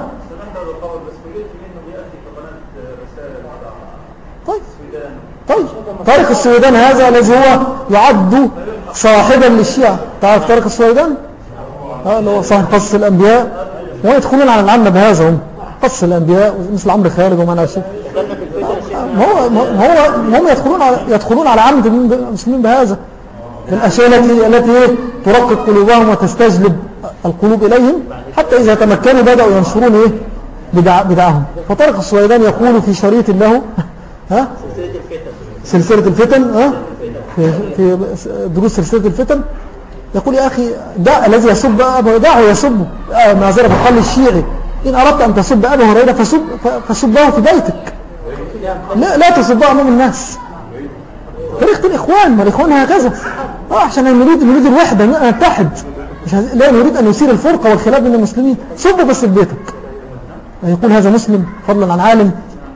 طيب طيب طارق السويدان هذا الذي هو يعد صاحبا للشيعة. تعرف طارق السويدان؟ ها اللي هو صاحب قصص الأنبياء ويدخلون على العامة بهذا هم قصص الأنبياء مثل عمرو خالد وما نعرف. هو هو هم يدخلون على يدخلون على عامة المسلمين بهذا من الأشياء التي التي ترقق قلوبهم وتستجلب القلوب إليهم حتى إذا تمكنوا بدأوا ينشرون إيه بدع بدعهم. فطارق السويدان يقول في شريط له ها سلسلة الفتن ها في, في دروس سلسلة الفتن يقول يا أخي دع الذي يسب أبا دعه يسبه معذرة بقال الشيعي إن أردت أن تسب أبا هريرة فسب فسبه في بيتك لا, لا تسبه أمام الناس. طريقة الإخوان والإخوان هكذا آه عشان نريد نريد الوحدة نتحد لا نريد أن يثير الفرقة والخلاف بين المسلمين سبه بس في بيتك. يقول هذا مسلم فضلا عن عالم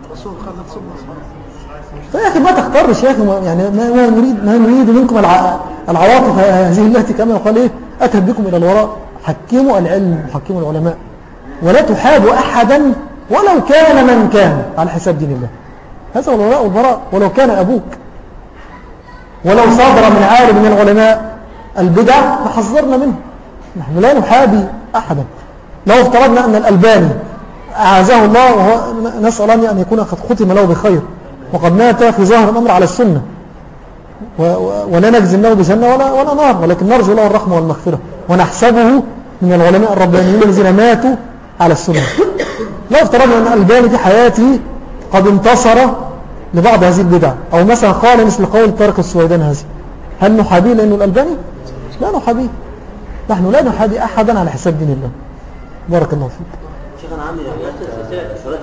فيا أخي ما تختارش يا أخي يعني ما نريد ما نريد منكم العواطف هذه التي كما يقال إيه أتهب بكم إلى الوراء. حكموا العلم حكموا العلماء ولا تحابوا أحدا ولو كان من كان على حساب دين الله. هذا هو الولاء والبراء ولو كان أبوك. ولو صدر من عالم من العلماء البدع فحذرنا منه. نحن لا نحابي أحدا. لو افترضنا أن الألباني أعزه الله وهو نسأل الله أن يكون قد ختم له بخير وقد مات في ظاهر الأمر على السنة ولا نجزم له بجنة ولا, ولا نار ولكن نرجو له الرحمة والمغفرة ونحسبه من العلماء الربانيين الذين ماتوا على السنة. لو افترضنا أن الألباني في حياته قد انتصر لبعض هذه البدع أو مثلا قال مثل قول طارق السويدان هذا هل نحابيه لأنه الألباني؟ لا نحابيه. نحن لا نحابي أحدا على حساب دين الله. بارك الله فيك. شيخ أنا عندي سلسلة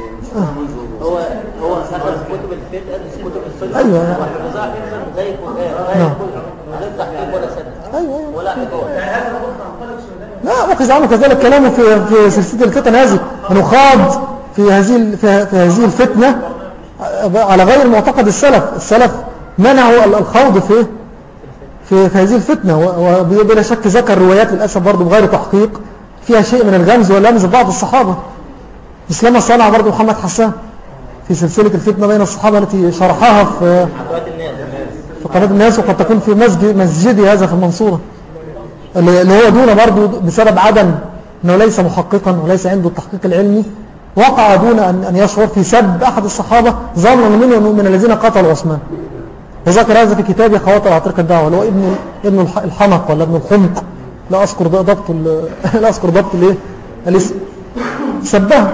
هو هو سافر كتب الفتن كتب الفتن ايوه زي القرآن غير تحقيق ولا سند ايوه ولا حكاية. لا أخذ عنه كذلك كلامه في في سلسلة الفتن هذه أنه خاض في هذه في هذه الفتنة على غير معتقد السلف. السلف منعوا الخوض في في, في هذه الفتنة وبلا شك ذكر روايات للأسف برضه بغير تحقيق فيها شيء من الغمز واللمز بعض الصحابة مثل ما صنع برضه محمد حسان في سلسلة الفتنة بين الصحابة التي شرحها في في قناة الناس وقد تكون في مسجد مسجدي هذا في المنصورة اللي هو دون برضه بسبب عدم أنه ليس محققا وليس عنده التحقيق العلمي وقع دون أن يشعر في سب أحد الصحابة ظنا منه من الذين قتلوا عثمان. وذكر هذا في كتابه خواطر عطرق الدعوة اللي هو ابن ابن الحمق ولا ابن الحمق لا أذكر ضبط لا أذكر ضبط الايه الاسم سبه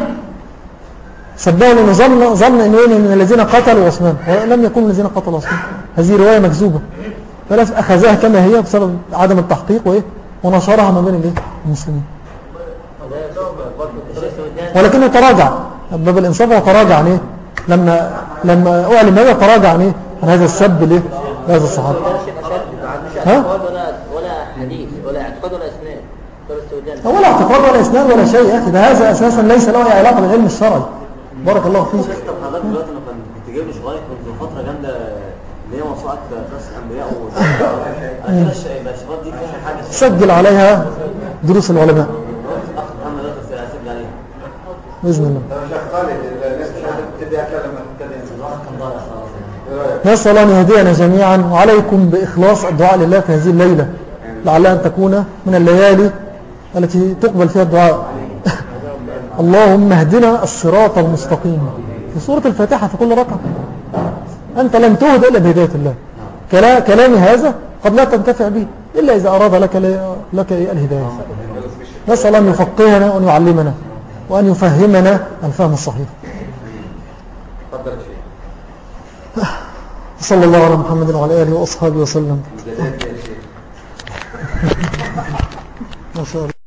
سبه لأنه ظن ظن أنه من الذين قتلوا عثمان ولم يكن الذين قتلوا عثمان. هذه رواية مكذوبة فلا أخذها كما هي بسبب عدم التحقيق وإيه ونشرها ما بين المسلمين ولكنه تراجع باب الإنصاف وتراجع ليه لما لما أعلم هذا تراجع عن إيه؟ عن هذا السب ليه هذا الصحابي. مش اعتقاد ولا ولا حديث ولا اعتقاد ولا اسناد هو ولا اعتقاد ولا اسناد ولا شيء يا اخي، ده هذا اساسا ليس له اي علاقه بالعلم الشرعي. بارك الله فيك. طب حضرتك دلوقتي انا كنت جايب لي شغايه منذ فتره جامده اللي هي موسوعه راس الانبياء و كده الشغايات دي فيها حاجه سجل عليها دروس العلماء اخ محمد ده اسجل عليها باذن الله. ده مش خالد الناس مش عايزه تبتدي اكله لما تبتدي الواحد كان ضايع خلاص. نسأل الله أن يهدينا جميعا، وعليكم بإخلاص الدعاء لله في هذه الليلة لعلها أن تكون من الليالي التي تقبل فيها الدعاء. اللهم اهدنا الصراط المستقيم في سورة الفاتحة في كل ركعة. أنت لم تهد إلا بهداية الله. كلامي هذا قد لا تنتفع به إلا إذا أراد لك, لك الهداية. نسأل الله أن يفقهنا وأن يعلمنا وأن يفهمنا الفهم الصحيح. صلى الله على محمد وعلى آله وأصحابه وسلم. ما شاء الله.